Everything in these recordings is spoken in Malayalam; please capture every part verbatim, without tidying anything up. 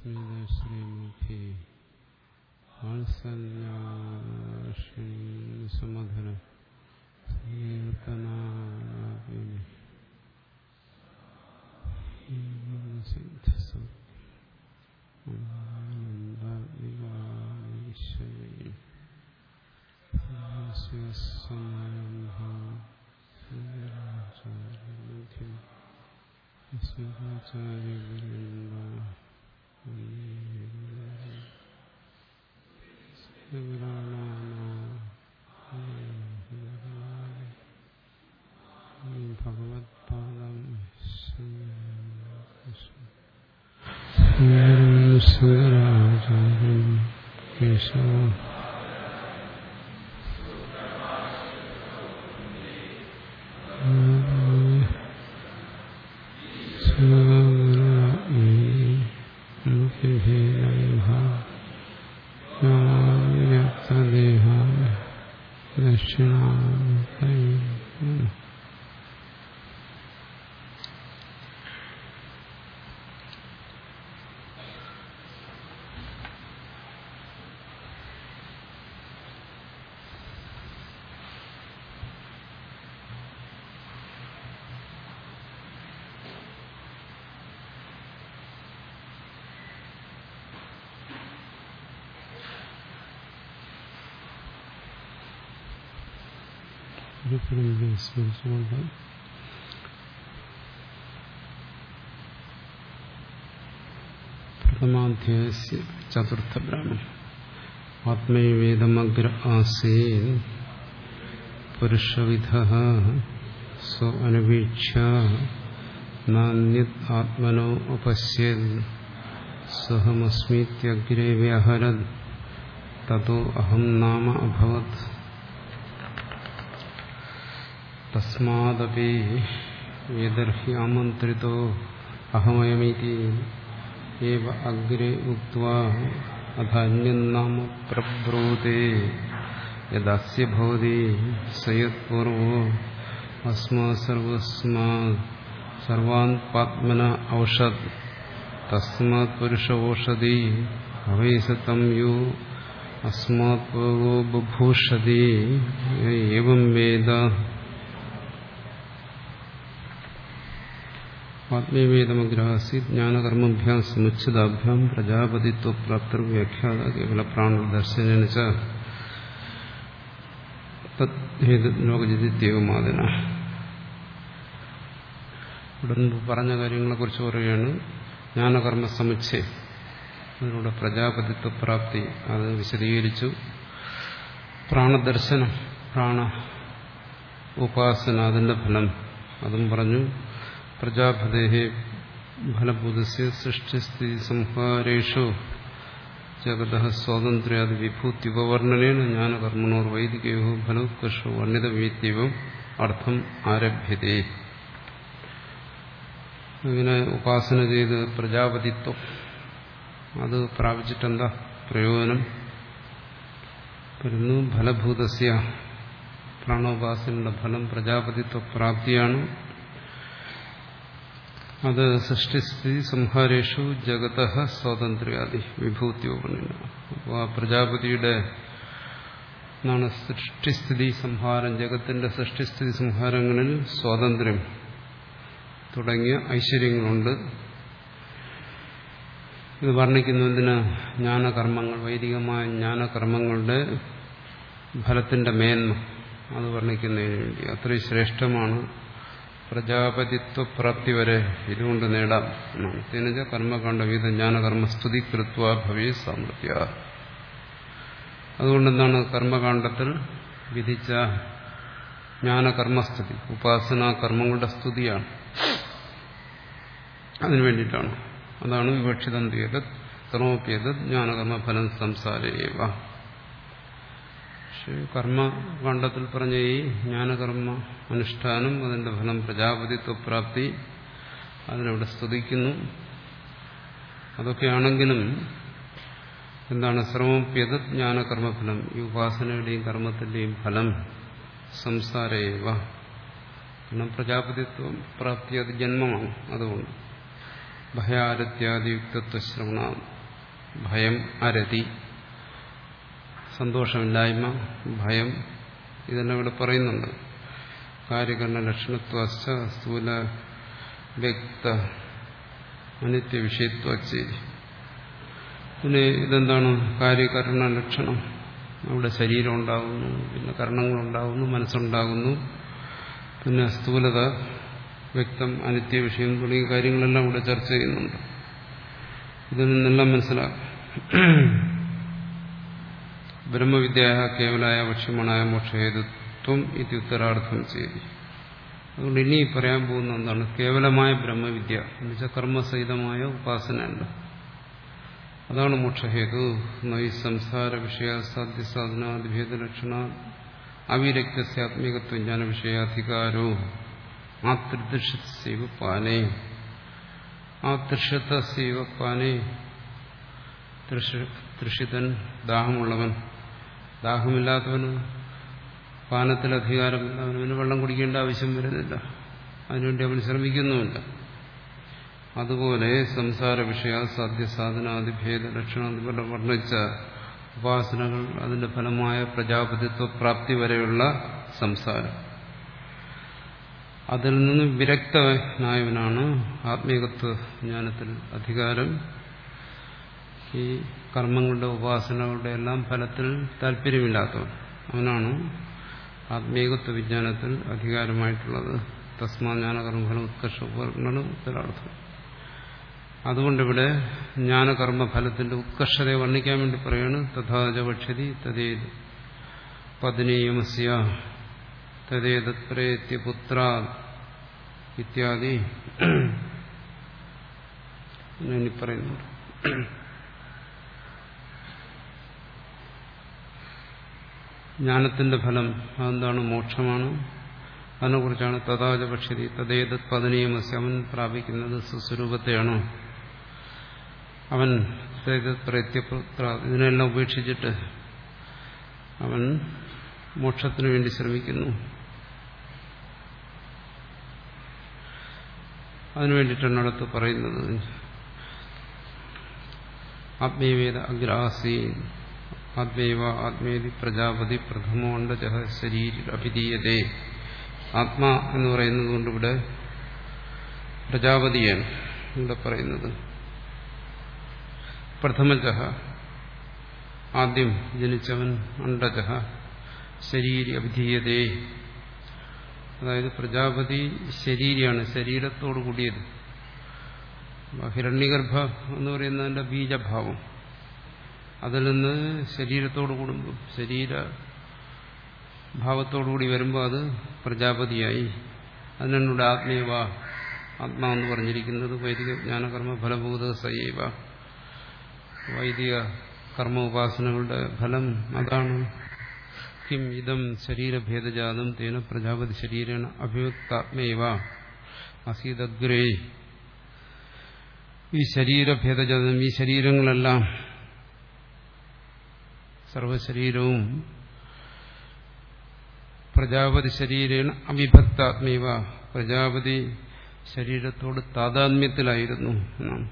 ശ്രീമുഖി വാത്സല്യാശ്രീസുമധുര കീർത്തനാപിനി ആനന്ദവികാരീശ്വരി സ്വാചാര്യവൃന്ദ ഭഗവത്പാദം ശങ്കരാചാര്യം കേശവ സ്മരിച്ചുകൊണ്ട് പ്രഥമാധ്യായ ചതുർത്ഥ ബ്രാഹ്മണം. ആത്മൈവേദമഗ്ര ആസീൻ പുരുഷവിധഃ സ്വ അനുവീക്ഷ്യ നാന്യത് ആത്മനോ അപശ്യത് സഹമസ്മീത്യഗ്രേ വ്യഹരത് തതോ അഹം നാമ അഭവത്. തസ്മാദപി വേദർഹ്യാമന്ത്രിതോ അഹമയമിതി ഏവ അഗ്രേ ഉക്ത്വാ അധന്യന്നാമ പ്രബ്രൂതേ യദസ്യ ഭവതി സയത്-പൂർവോ അസ്മാത് സർവസ്മാത് സർവാത്മാത്മന ഔഷധ് തസ്മാത് പുരുഷ ഓഷധി ഭവേസതം യോ അസ്മാത് പൂർവോ ബുഭൂഷതി ഏവം വേദ. ആത്മീയവേദമഗ്രാസി ജ്ഞാനകർമ്മഭ്യാം സമുച്ചിതാഭ്യാം പ്രജാപതിത്വപ്രാപ്തിർ വ്യാഖ്യാത കേവല പ്രാണദർശനേന ച തദ്ഹേതുലോകജിതിത്യേകമാദിന. ഇവിടെ പറഞ്ഞ കാര്യങ്ങളെക്കുറിച്ച് പറയുകയാണ്. ജ്ഞാനകർമ്മ സമുച്ചയം, അതിലൂടെ പ്രജാപതിത്വപ്രാപ്തി അത് വിശദീകരിച്ചു. പ്രാണദർശനം, പ്രാണ ഉപാസന, അതിന്റെ ഫലം അതും പറഞ്ഞു. പ്രജാപതേഹ ഫലഭൂതസ്യ സൃഷ്ടിസ്ഥിതി സംഹാരേഷു ജഗതഃ സ്വാതന്ത്ര്യാദി വിഭൂത്യുപവർണ്ണനേന ജ്ഞാനകർമ്മണോർ വൈദികയോ ഫലോത്കർഷോ വർണ്ണിതവീത്യവം അർത്ഥം ആരഭ്യതേ. ഇങ്ങനെ ഉപാസന ചെയ്ത് പ്രജാപതിത്വം അത് പ്രാപിച്ചിട്ടെന്താ പ്രയോജനം വരുന്നു? ഫലഭൂതസ്യ, പ്രാണോപാസനയുടെ ഫലം പ്രജാപതിത്വ പ്രാപ്തിയാണ്. അത് സൃഷ്ടിസ്ഥിതി സംഹാരേഷു ജഗതഃ സ്വാതന്ത്ര്യാദി വിഭൂത്യോപർണ്ണന. അപ്പോൾ ആ പ്രജാപതിയുടെ എന്നാണ് സൃഷ്ടിസ്ഥിതി സംഹാരം, ജഗത്തിന്റെ സൃഷ്ടിസ്ഥിതി സംഹാരങ്ങളിൽ സ്വാതന്ത്ര്യം തുടങ്ങിയ ഐശ്വര്യങ്ങളുണ്ട്. ഇത് വർണ്ണിക്കുന്നതിന് ജ്ഞാനകർമ്മങ്ങൾ, വൈദികമായ ജ്ഞാനകർമ്മങ്ങളുടെ ഫലത്തിന്റെ മേന്മ അത് വർണ്ണിക്കുന്നതിന് വേണ്ടി അത്രയും ശ്രേഷ്ഠമാണ്. പ്രജാപതിത്വപ്രാപ്തി വരെ ഇതുകൊണ്ട് നേടാം എന്നാണ്. തിനച്ച കർമ്മകാണ്ഡവിധ ജ്ഞാനകർമ്മസ്തുതി കൃത്വ ഭവേ സാമർത്ഥ്യ. അതുകൊണ്ടെന്താണ് കർമ്മകാണ്ഡത്തിൽ വിധിച്ച ജ്ഞാനകർമ്മസ്തുതി, ഉപാസനാ കർമ്മങ്ങളുടെ സ്തുതിയാണ്. അതിനു വേണ്ടിയിട്ടാണ്. അതാണ് വിവക്ഷിതം ചെയ്തത് സർവോപ്യേതത് ജ്ഞാനകർമ്മഫലം സംസാരേവ. പക്ഷേ കർമ്മകാണ്ഡത്തിൽ പറഞ്ഞ ഈ ജ്ഞാനകർമ്മ അനുഷ്ഠാനം, അതിന്റെ ഫലം പ്രജാപതിത്വപ്രാപ്തി, അതിനവിടെ സ്തുതിക്കുന്നു. അതൊക്കെയാണെങ്കിലും എന്താണ് സർവോപ്യേതത് ജ്ഞാനകർമ്മഫലം, ഈ ഉപാസനയുടെയും കർമ്മത്തിന്റെയും ഫലം സംസാരേവ. കാരണം പ്രജാപതിത്വം പ്രാപ്തി അത് ജന്മമാണ്. അതുകൊണ്ട് ഭയാരത്യാദിയുക്തത്വശ്രവണ, ഭയം, അരതി, സന്തോഷമില്ലായ്മ, ഭയം, ഇതെല്ലാം ഇവിടെ പറയുന്നുണ്ട്. കാര്യകരണ ലക്ഷണത്വശ്ച സ്ഥൂല വ്യക്ത അനിത്യ വിഷയത്വച്ചേരി. പിന്നെ ഇതെന്താണ് കാര്യകരണ ലക്ഷണം? അവിടെ ശരീരം ഉണ്ടാകുന്നു, പിന്നെ കർണങ്ങളുണ്ടാകുന്നു, മനസ്സുണ്ടാകുന്നു, പിന്നെ സ്ഥൂലത, വ്യക്തം, അനിത്യ വിഷയം തുടങ്ങിയ കാര്യങ്ങളെല്ലാം ഇവിടെ ചർച്ച ചെയ്യുന്നുണ്ട്. ഇതിൽ നിന്നെല്ലാം മനസ്സിലാക്കും. ബ്രഹ്മവിദ്യ കേവലായ വക്ഷ്യമാണായ മോക്ഷഹേതുത്വം ഇത് ഉത്തരാർത്ഥം ചെയ്തു. അതുകൊണ്ട് ഇനി പറയാൻ പോകുന്ന എന്താണ്? കേവലമായ ബ്രഹ്മവിദ്യ എന്നുവെച്ചാൽ കർമ്മസഹിതമായ ഉപാസനയല്ല. അതാണ് മോക്ഷഹേതു. നൈ സംസാര വിഷയ സാധ്യസാധനാദിഭേദലക്ഷണ അവിരക്തസ്യാത്മികത്വ ജ്ഞാന വിഷയാധികാരോ ആ ത്രിദൃശൈവ പാനേ, ആ തൃഷത്തൈവ പാനേ, തൃഷിതൻ, ദാഹമുള്ളവൻ. ദാഹമില്ലാത്തവന് പാനത്തിൽ അധികാരമില്ല, അവന് വെള്ളം കുടിക്കേണ്ട ആവശ്യം വരുന്നില്ല, അതിനുവേണ്ടി അവൻ ശ്രമിക്കുന്നുമില്ല. അതുപോലെ സംസാര വിഷയ സാധ്യസാധനാദിഭേദ ലക്ഷണാദിപോലെ വർണ്ണിച്ച ഉപാസനകൾ, അതിന്റെ ഫലമായ പ്രജാപതിത്വ പ്രാപ്തി വരെയുള്ള സംസാരം, അതിൽ നിന്ന് വിരക്തനായവനാണ് ആത്മീകത്വ ജ്ഞാനത്തിൽ അധികാരം. ഈ കർമ്മങ്ങളുടെ ഉപാസനകളുടെ എല്ലാം ഫലത്തിൽ താല്പര്യമില്ലാത്തവൻ, അവനാണ് ആത്മീകത്വ വിജ്ഞാനത്തിൽ അധികാരമായിട്ടുള്ളത്. തസ്മാ ജ്ഞാനകർമ്മഫലം ഉത്കർഷമാണ് ഉത്തരാർത്ഥം. അതുകൊണ്ടിവിടെ ജ്ഞാനകർമ്മഫലത്തിന്റെ ഉത്കർഷതയെ വർണ്ണിക്കാൻ വേണ്ടി പറയാണ്. തഥാച വക്ഷ്യതി തദ്ദേത് പത്നീയമസ്യ തദ്ദേതത് പ്രേത്യ പുത്രാ ഇത്യാദി ഇനി പറയുന്നുണ്ട്. ജ്ഞാനത്തിന്റെ ഫലം അതെന്താണ്? മോക്ഷമാണ്. അതിനെക്കുറിച്ചാണ് തഥാച പക്ഷി തദ്ദേതത് പതനീയമസ്യ, അവൻ പ്രാപിക്കുന്നത് സ്വസ്വരൂപത്തെയാണോ, അവൻ പ്രത്യപുത്ര ഇതിനെല്ലാം ഉപേക്ഷിച്ചിട്ട് അവൻ മോക്ഷത്തിനു വേണ്ടി ശ്രമിക്കുന്നു. അതിനുവേണ്ടിയിട്ടാണ് അടുത്ത് പറയുന്നത്. ആത്മീയവേദ അഗ്രാസീ ആത്മൈവ ആത്മേതി പ്രജാപതി പ്രഥമോണ്ടജ ശരീര അഭിധീയതേ. ആത്മാ എന്ന് പറയുന്നത് കൊണ്ട് ഇവിടെ പ്രജാപതിയാണ് ഇവിടെ പറയുന്നത്. പ്രഥമജ ആദ്യം ജനിച്ചവൻ, അണ്ടജ ശരീര അഭിധീയതേ, അതായത് പ്രജാപതി ശരീരമാണ്, ശരീരത്തോടു കൂടിയത്. ഹിരണ്യഗർഭ എന്ന് പറയുന്നതിന്റെ ബീജഭാവം, അതിൽ നിന്ന് ശരീരത്തോടു കൂടുമ്പോൾ, ശരീര ഭാവത്തോടുകൂടി വരുമ്പോൾ അത് പ്രജാപതിയായി. അതിനോട് ആത്മീയവ, ആത്മാവെന്ന് പറഞ്ഞിരിക്കുന്നത് വൈദിക ജ്ഞാനകർമ്മ ഫലഭൂത സൈവ. വൈദിക കർമ്മ ഉപാസനകളുടെ ഫലം അതാണ്. കിം ഇതം ശരീരഭേദജാതം തേന പ്രജാപതി ശരീരേണ അഭിയുക്താത്മേവ അസീതഗ്രേ. ഈ ശരീരഭേദജാതം, ഈ ശരീരങ്ങളെല്ലാം, സർവശരീരവും പ്രജാപതി ശരീരേണ അവിഭക്താത്മീവ, പ്രജാപതി ശരീരത്തോട് താതാത്മ്യത്തിലായിരുന്നു എന്നാണ്.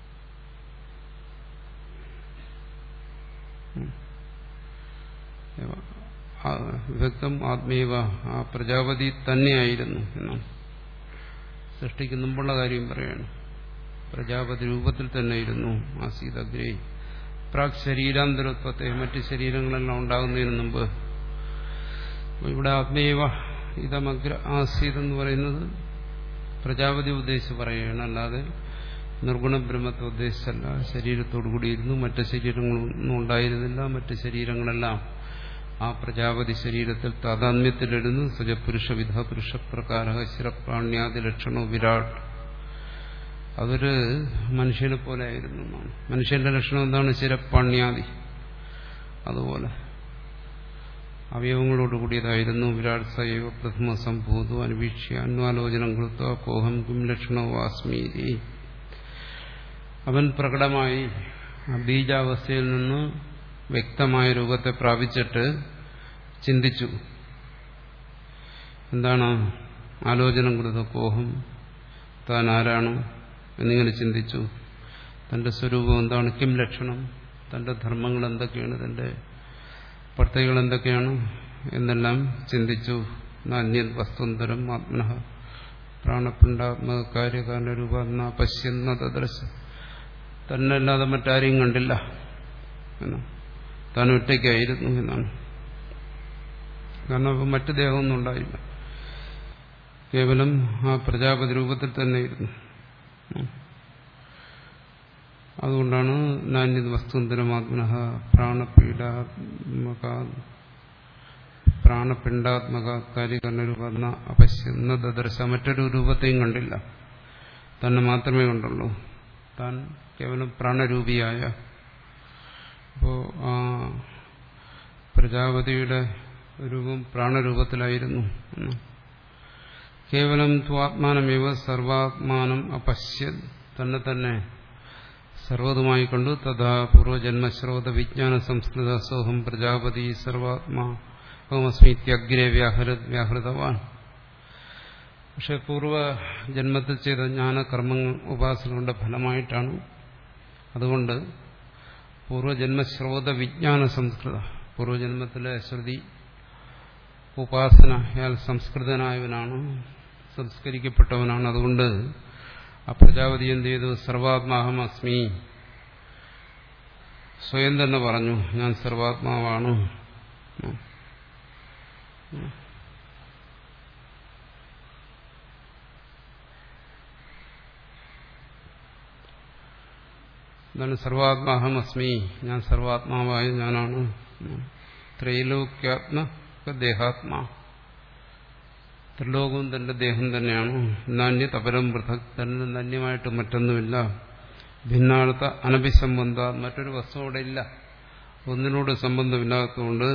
വിഭക്തം ആത്മീവ, ആ പ്രജാപതി തന്നെയായിരുന്നു എന്നാണ്. സൃഷ്ടിക്ക് മുമ്പുള്ള കാര്യം പറയാണ്. പ്രജാപതി രൂപത്തിൽ തന്നെയായിരുന്നു ആസീതഗ്രേ. പ്രാക് ശരീരാന്തരോത്പത്തി, മറ്റ് ശരീരങ്ങളെല്ലാം ഉണ്ടാകുന്നതിന് മുമ്പ്. ഇവിടെ ആത്മീയവ ഇതമഗ്ര ആസീതെന്ന് പറയുന്നത് പ്രജാപതി ഉദ്ദേശിച്ച് പറയുകയാണ്, അല്ലാതെ നിർഗുണ ബ്രഹ്മത്തെ ഉദ്ദേശിച്ചല്ല. ശരീരത്തോടു കൂടിയിരുന്നു, മറ്റ് ശരീരങ്ങളൊന്നും ഉണ്ടായിരുന്നില്ല. മറ്റ് ശരീരങ്ങളെല്ലാം ആ പ്രജാപതി ശരീരത്തിൽ താതാത്മ്യത്തിലിരുന്നു. സജപുരുഷവിധ പുരുഷപ്രകാര ശിരപ്രാണ്യാദി ലക്ഷണോ വിരാട്. അതൊരു മനുഷ്യനെ പോലെ ആയിരുന്നു. മനുഷ്യന്റെ ലക്ഷണം എന്താണ്? ശിരപ്പാണ്യാദി, അതുപോലെ അവയവങ്ങളോട് കൂടിയതായിരുന്നു. വിരാട് സൈവ പ്രഥമ സംഭൂതോ അനുവീക്ഷ്യ അന്വാലോചനം കൃത്വ കോഹം കിം ലക്ഷണോ വാസ്മീതി. അവൻ പ്രകടമായി ആ ബീജാവസ്ഥയിൽ നിന്ന് വ്യക്തമായ രൂപത്തെ പ്രാപിച്ചിട്ട് ചിന്തിച്ചു. എന്താണ് ആലോചനം കൃത്വ കോഹം, താൻ ആരാണ്, എന്നിങ്ങനെ ചിന്തിച്ചു. തന്റെ സ്വരൂപം എന്താണ്, കിം ലക്ഷണം, തന്റെ ധർമ്മങ്ങൾ എന്തൊക്കെയാണ്, തന്റെ പ്രത്യേകതകൾ എന്തൊക്കെയാണ് എന്നെല്ലാം ചിന്തിച്ചു. നാന്യത് വസ്തുന്തരം ആത്മനഃ പ്രാണപിണ്ഡാത്മക കാര്യകാരണരൂപ പശ്യന്ന തദ്രശ. തന്നല്ലാതെ മറ്റാരെയും കണ്ടില്ല എന്നാണ്, താൻ ഒറ്റയ്ക്കായിരുന്നു എന്നാണ്. കാരണം അപ്പം മറ്റു ദേഹമൊന്നും ഉണ്ടായില്ല, കേവലം ആ പ്രജാപതി രൂപത്തിൽ തന്നെ ഇരുന്നു. അതുകൊണ്ടാണ് നാന്യത് വസ്തുന്തരമാത്മനഃ പ്രാണപീഡാത്മക പ്രാണപിണ്ഡാത്മക കാര്യകരണരൂപ അപശ്യന്ന ദദർശ. മറ്റൊരു രൂപത്തെയും കണ്ടില്ല, തന്നെ മാത്രമേ കണ്ടുള്ളൂ. താൻ കേവലം പ്രാണരൂപിയായ. അപ്പോ ആ പ്രജാപതിയുടെ രൂപം പ്രാണരൂപത്തിലായിരുന്നു. കേവലം ത്വാത്മാനമേവ സർവാത്മാനം അപശ്യത്. തന്നെ തന്നെ സർവതുമായി കണ്ടു. തഥാ പൂർവജന്മശ്രോത വിജ്ഞാന സംസ്കൃത സോഹം പ്രജാപതി സർവാത്മാ അഹമസ്മീത്യഗ്രേ വ്യാഹൃ വ്യാഹൃതവാൻ. പക്ഷെ പൂർവജന്മത്തിൽ ചെയ്ത ജ്ഞാനകർമ്മങ്ങൾ ഉപാസനകളുടെ ഫലമായിട്ടാണ്. അതുകൊണ്ട് പൂർവജന്മശ്രോത വിജ്ഞാന സംസ്കൃത, പൂർവജന്മത്തിലെ ശ്രുതി ഉപാസനയാൽ സംസ്കൃതനായവനാണ്, സംസ്കരിക്കപ്പെട്ടവനാണ്. അതുകൊണ്ട് ആ പ്രജാപതി എന്ത് ചെയ്തു, സർവാത്മാഹം അസ്മി, സ്വയം തന്നെ പറഞ്ഞു ഞാൻ സർവാത്മാവാണ്. എന്താണ് സർവാത്മാഹം അസ്മി, ഞാൻ സർവാത്മാവായ ഞാനാണ്. ത്രൈലോക്യാത്മക ദേഹാത്മാ, ത്രിലോകവും തന്റെ ദേഹം തന്നെയാണ്. നാന്യ തപരം പൃഥക്, തന്നെ നന്യമായിട്ട് മറ്റൊന്നുമില്ല. ഭിന്നാർത്ഥ അനഭിസംബന്ധ, മറ്റൊരു വസ്തു അവിടെ ഇല്ല, ഒന്നിനോട് സംബന്ധമില്ലാത്തതുകൊണ്ട്.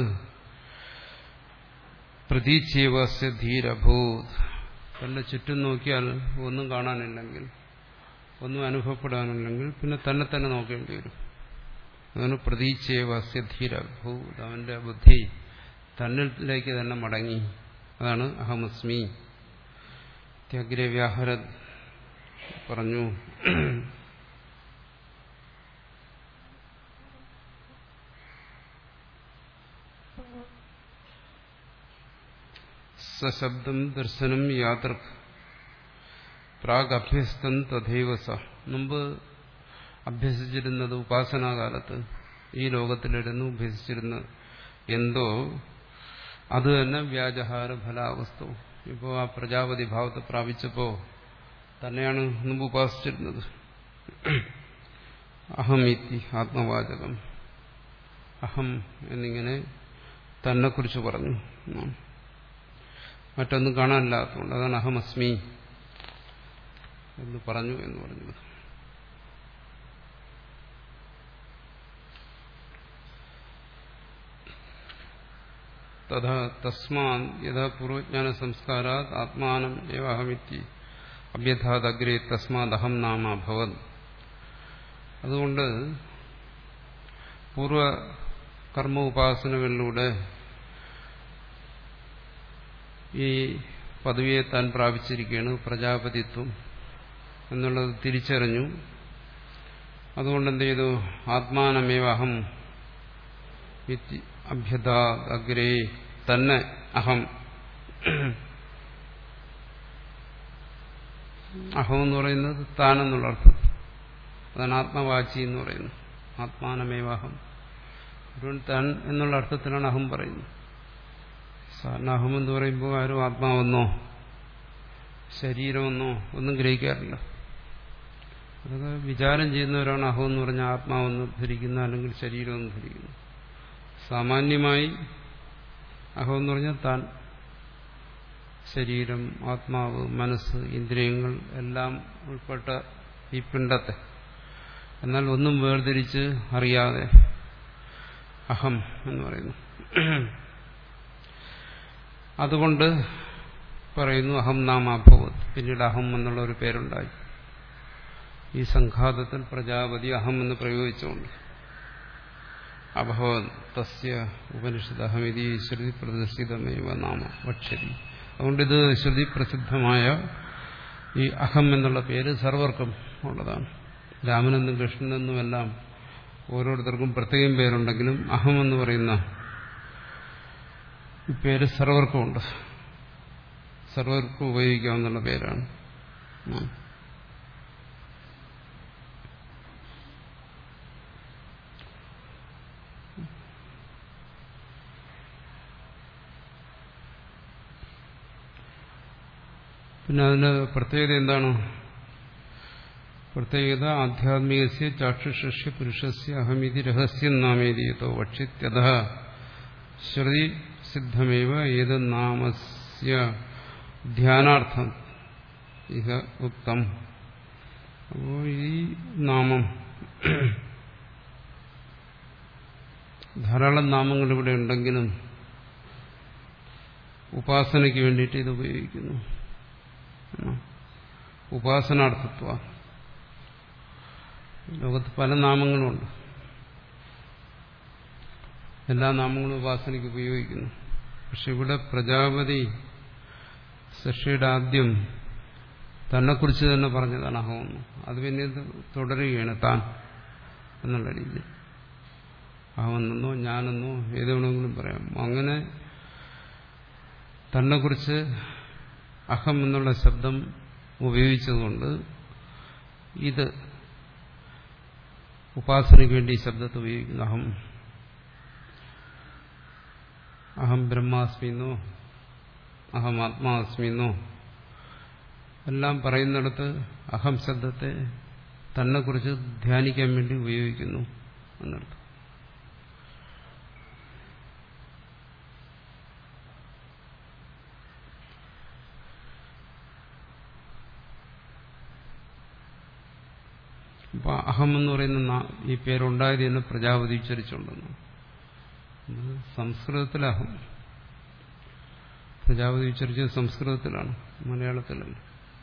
പ്രതീച്ഛേവസ്യ ധീരഭൂത്, തന്റെ ചുറ്റും നോക്കിയാൽ ഒന്നും കാണാനില്ലെങ്കിൽ, ഒന്നും അനുഭവപ്പെടാനില്ലെങ്കിൽ പിന്നെ തന്നെ തന്നെ നോക്കേണ്ടി വരും. അതാണ് പ്രതീച്ഛേവസ്യ ധീരഭൂത്, അവന്റെ ബുദ്ധി തന്നിലേക്ക് തന്നെ മടങ്ങി. അതാണ് അഹമസ്മി. ത്യഗ്രേ വ്യാഹരത് പറഞ്ഞു. സശബ്ദം ദർശനം യാതൃക് പ്രാഗ് അഭ്യസ്തം തഥൈവ സ. മുമ്പ് അഭ്യസിച്ചിരുന്നത് ഉപാസനാകാലത്ത് ഈ ലോകത്തിലിരുന്ന് അഭ്യസിച്ചിരുന്നത് എന്തോ അത് തന്നെ വ്യാജഹാര ഫലാവസ്ഥ. ഇപ്പോൾ ആ പ്രജാപതി ഭാവത്തെ പ്രാപിച്ചപ്പോ തന്നെയാണ് മുമ്പ് ഉപാസിച്ചിരുന്നത്. അഹമിതി ആത്മവാചകം, അഹം എന്നിങ്ങനെ തന്നെക്കുറിച്ച് പറഞ്ഞു. മറ്റൊന്നും കാണാനില്ലാത്തതുകൊണ്ട് അതാണ് അഹമസ്മി എന്ന് പറഞ്ഞു എന്ന് പറഞ്ഞത്. തഥാ തസ്മാൻ യഥാ പൂർവജ്ഞാന സംസ്കാരാത് ആത്മാനം ഏവ അഹമിതി അഭ്യഥാദഗ്രേ തസ്മാത് അഹം നാമ ഭവത്. അതുകൊണ്ട് പൂർവ കർമ്മ ഉപാസനകളിലൂടെ ഈ പദവിയെ താൻ പ്രാപിച്ചിരിക്കുകയാണ്, പ്രജാപതിത്വം എന്നുള്ളത് തിരിച്ചറിഞ്ഞു. അതുകൊണ്ട് എന്ത് ചെയ്തു, ആത്മാനമേവ അഹം അഭ്യഥാദഗ്രേ, തന്നെ അഹം, അഹം എന്ന് പറയുന്നത് താനെന്നുള്ള അർത്ഥം. അതാണ് ആത്മവാചി എന്ന് പറയുന്നത്. ആത്മാനമേവാഹം, താൻ എന്നുള്ള അർത്ഥത്തിലാണ് അഹം പറയുന്നത്. സാധാരണ അഹം എന്ന് പറയുമ്പോൾ ആരും ആത്മാവെന്നോ ശരീരമെന്നോ ഒന്നും ഗ്രഹിക്കാറില്ല. അതൊക്കെ വിചാരം ചെയ്യുന്നവരാണ് അഹം എന്ന് പറഞ്ഞാൽ ആത്മാവെന്ന് ധരിക്കുന്ന, അല്ലെങ്കിൽ ശരീരമെന്ന് ധരിക്കുന്നു. സാമാന്യമായി അഹം എന്ന് പറഞ്ഞാൽ താൻ, ശരീരം, ആത്മാവ്, മനസ്സ്, ഇന്ദ്രിയങ്ങൾ എല്ലാം ഉൾപ്പെട്ട ഈ പിണ്ഡത്തെ, എന്നാൽ ഒന്നും വേർതിരിച്ച് അറിയാതെ അഹം എന്ന് പറയുന്നു. അതുകൊണ്ട് പറയുന്നു അഹം നാമാഭവത്. പിന്നീട് അഹം എന്നുള്ള ഒരു പേരുണ്ടായി. ഈ സംഘാതത്തിൽ പ്രജാപതി അഹം എന്ന് പ്രയോഗിച്ചുകൊണ്ട് അഭവത് തസ്യ ഉപനിഷത്ത് അഹമിതി ശ്രുതി പ്രദർശിതമേവ നാമ വക്ഷതി. അതുകൊണ്ടിത് ശ്രുതി പ്രസിദ്ധമായ ഈ അഹം എന്നുള്ള പേര് സർവർക്കും ഉള്ളതാണ്. രാമനെന്നും കൃഷ്ണനെന്നും എല്ലാം ഓരോരുത്തർക്കും പ്രത്യേകം പേരുണ്ടെങ്കിലും അഹം എന്ന് പറയുന്ന ഈ പേര് സർവർക്കുമുണ്ട്. സർവർക്കും ഉപയോഗിക്കാവുന്ന പേരാണ്. പിന്നെ അതിന് പ്രത്യേകത എന്താണ്? പ്രത്യേകത ആധ്യാത്മികസ്യ ചാക്ഷുഷസ്യ പുരുഷസ്യ അഹമിതി രഹസ്യം നാമേതിയതോ വക്ഷിത്യത ശ്രുതി സിദ്ധമേവ ഏത് നാമസ്യ ധ്യാനാർത്ഥം ഇഹ ഉക്തം. അപ്പോൾ ഈ നാമം, ധാരാളം നാമങ്ങൾ ഇവിടെ ഉണ്ടെങ്കിലും ഉപാസനയ്ക്ക് വേണ്ടിയിട്ട് ഇത് ഉപയോഗിക്കുന്നു. ഉപാസനാർത്ഥത്വ. ലോകത്ത് പല നാമങ്ങളുമുണ്ട്. എല്ലാ നാമങ്ങളും ഉപാസനയ്ക്ക് ഉപയോഗിക്കുന്നു. പക്ഷെ ഇവിടെ പ്രജാപതി സൃഷ്ടിയുടെ ആദ്യം തന്നെക്കുറിച്ച് തന്നെ പറഞ്ഞതാണ് അഹമെന്ന്. അത് പിന്നെ തുടരുകയാണ് താൻ എന്നുള്ള രീതിയിൽ. അഹമെന്നോ ഞാനെന്നോ ഏത് വേണമെങ്കിലും പറയാം. അങ്ങനെ തന്നെക്കുറിച്ച് അഹം എന്നുള്ള ശബ്ദം ഉപയോഗിച്ചതുകൊണ്ട് ഇത് ഉപാസനയ്ക്ക് വേണ്ടി ഈ ശബ്ദത്തെ ഉപയോഗിക്കുന്നു. അഹം അഹം ബ്രഹ്മാസ്മിന്നോ അഹം ആത്മാസ്മിന്നോ എല്ലാം പറയുന്നിടത്ത് അഹം ശബ്ദത്തെ തന്നെക്കുറിച്ച് ധ്യാനിക്കാൻ വേണ്ടി ഉപയോഗിക്കുന്നു എന്നർത്ഥം. അപ്പൊ അഹം എന്ന് പറയുന്ന ഈ പേരുണ്ടായത് എന്ന് പ്രജാപതി ഉച്ചരിച്ചുകൊണ്ടെന്ന്. സംസ്കൃതത്തിൽ അഹം പ്രജാപതി ഉച്ചരിച്ചത് സംസ്കൃതത്തിലാണ്, മലയാളത്തിലല്ല.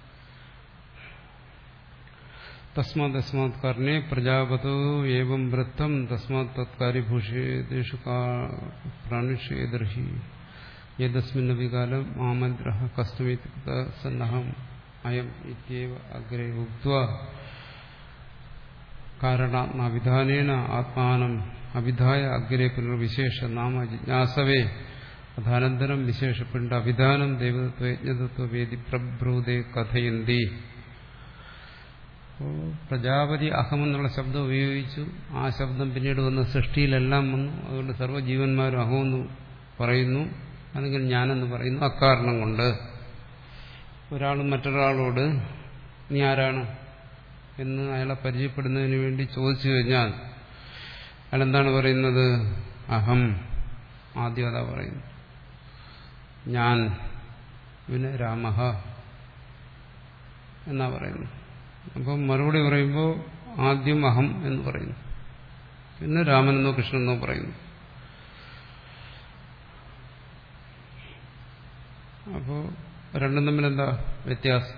തസ്മാത് തസ്മാത് കർണേ പ്രജാപതോ ഏവം വൃത്തം തസ്മാത് തത്കാര്യഭൂഷേഷു പ്രാണിഷേദർഹി യദസ്മിന്നപി കാലം ആമദ്ര കസ്തുമിത സന്നഹം അയം ഇത്യേവ അഗ്രേ ഉക്ത്വാ കാരണാത്മാവിധാനേന ആത്മാനം അഭിധായ അഗ്രേ പുനർവിശേഷ നാമ ജിജ്ഞാസവേ അധാനന്തരം വിശേഷപ്പെട്ട അഭിധാനം ദൈവതത്വ യജ്ഞതത്വ വേദി പ്രബ്രൂതേ കഥയന്തി. പ്രജാപതി അഹമെന്നുള്ള ശബ്ദം ഉപയോഗിച്ചു. ആ ശബ്ദം പിന്നീട് വന്ന സൃഷ്ടിയിലെല്ലാം വന്നു. അതുകൊണ്ട് സർവ്വജീവന്മാരും അഹമെന്ന് പറയുന്നു, അല്ലെങ്കിൽ ഞാനെന്ന് പറയുന്നു. അക്കാരണം കൊണ്ട് ഒരാളും മറ്റൊരാളോട് നീ ആരാണ് എന്ന് അയാളെ പരിചയപ്പെടുന്നതിന് വേണ്ടി ചോദിച്ചു കഴിഞ്ഞാൽ അയാൾ എന്താണ് പറയുന്നത്? അഹം. ആദ്യം അതാ പറയുന്നു. ഞാൻ, പിന്നെ രാമഹ എന്നാ പറയുന്നു. അപ്പം മറുപടി പറയുമ്പോൾ ആദ്യം അഹം എന്ന് പറയുന്നു, പിന്നെ രാമനെന്നോ കൃഷ്ണനെന്നോ പറയുന്നു. അപ്പോൾ രണ്ടും തമ്മിലെന്താ വ്യത്യാസം?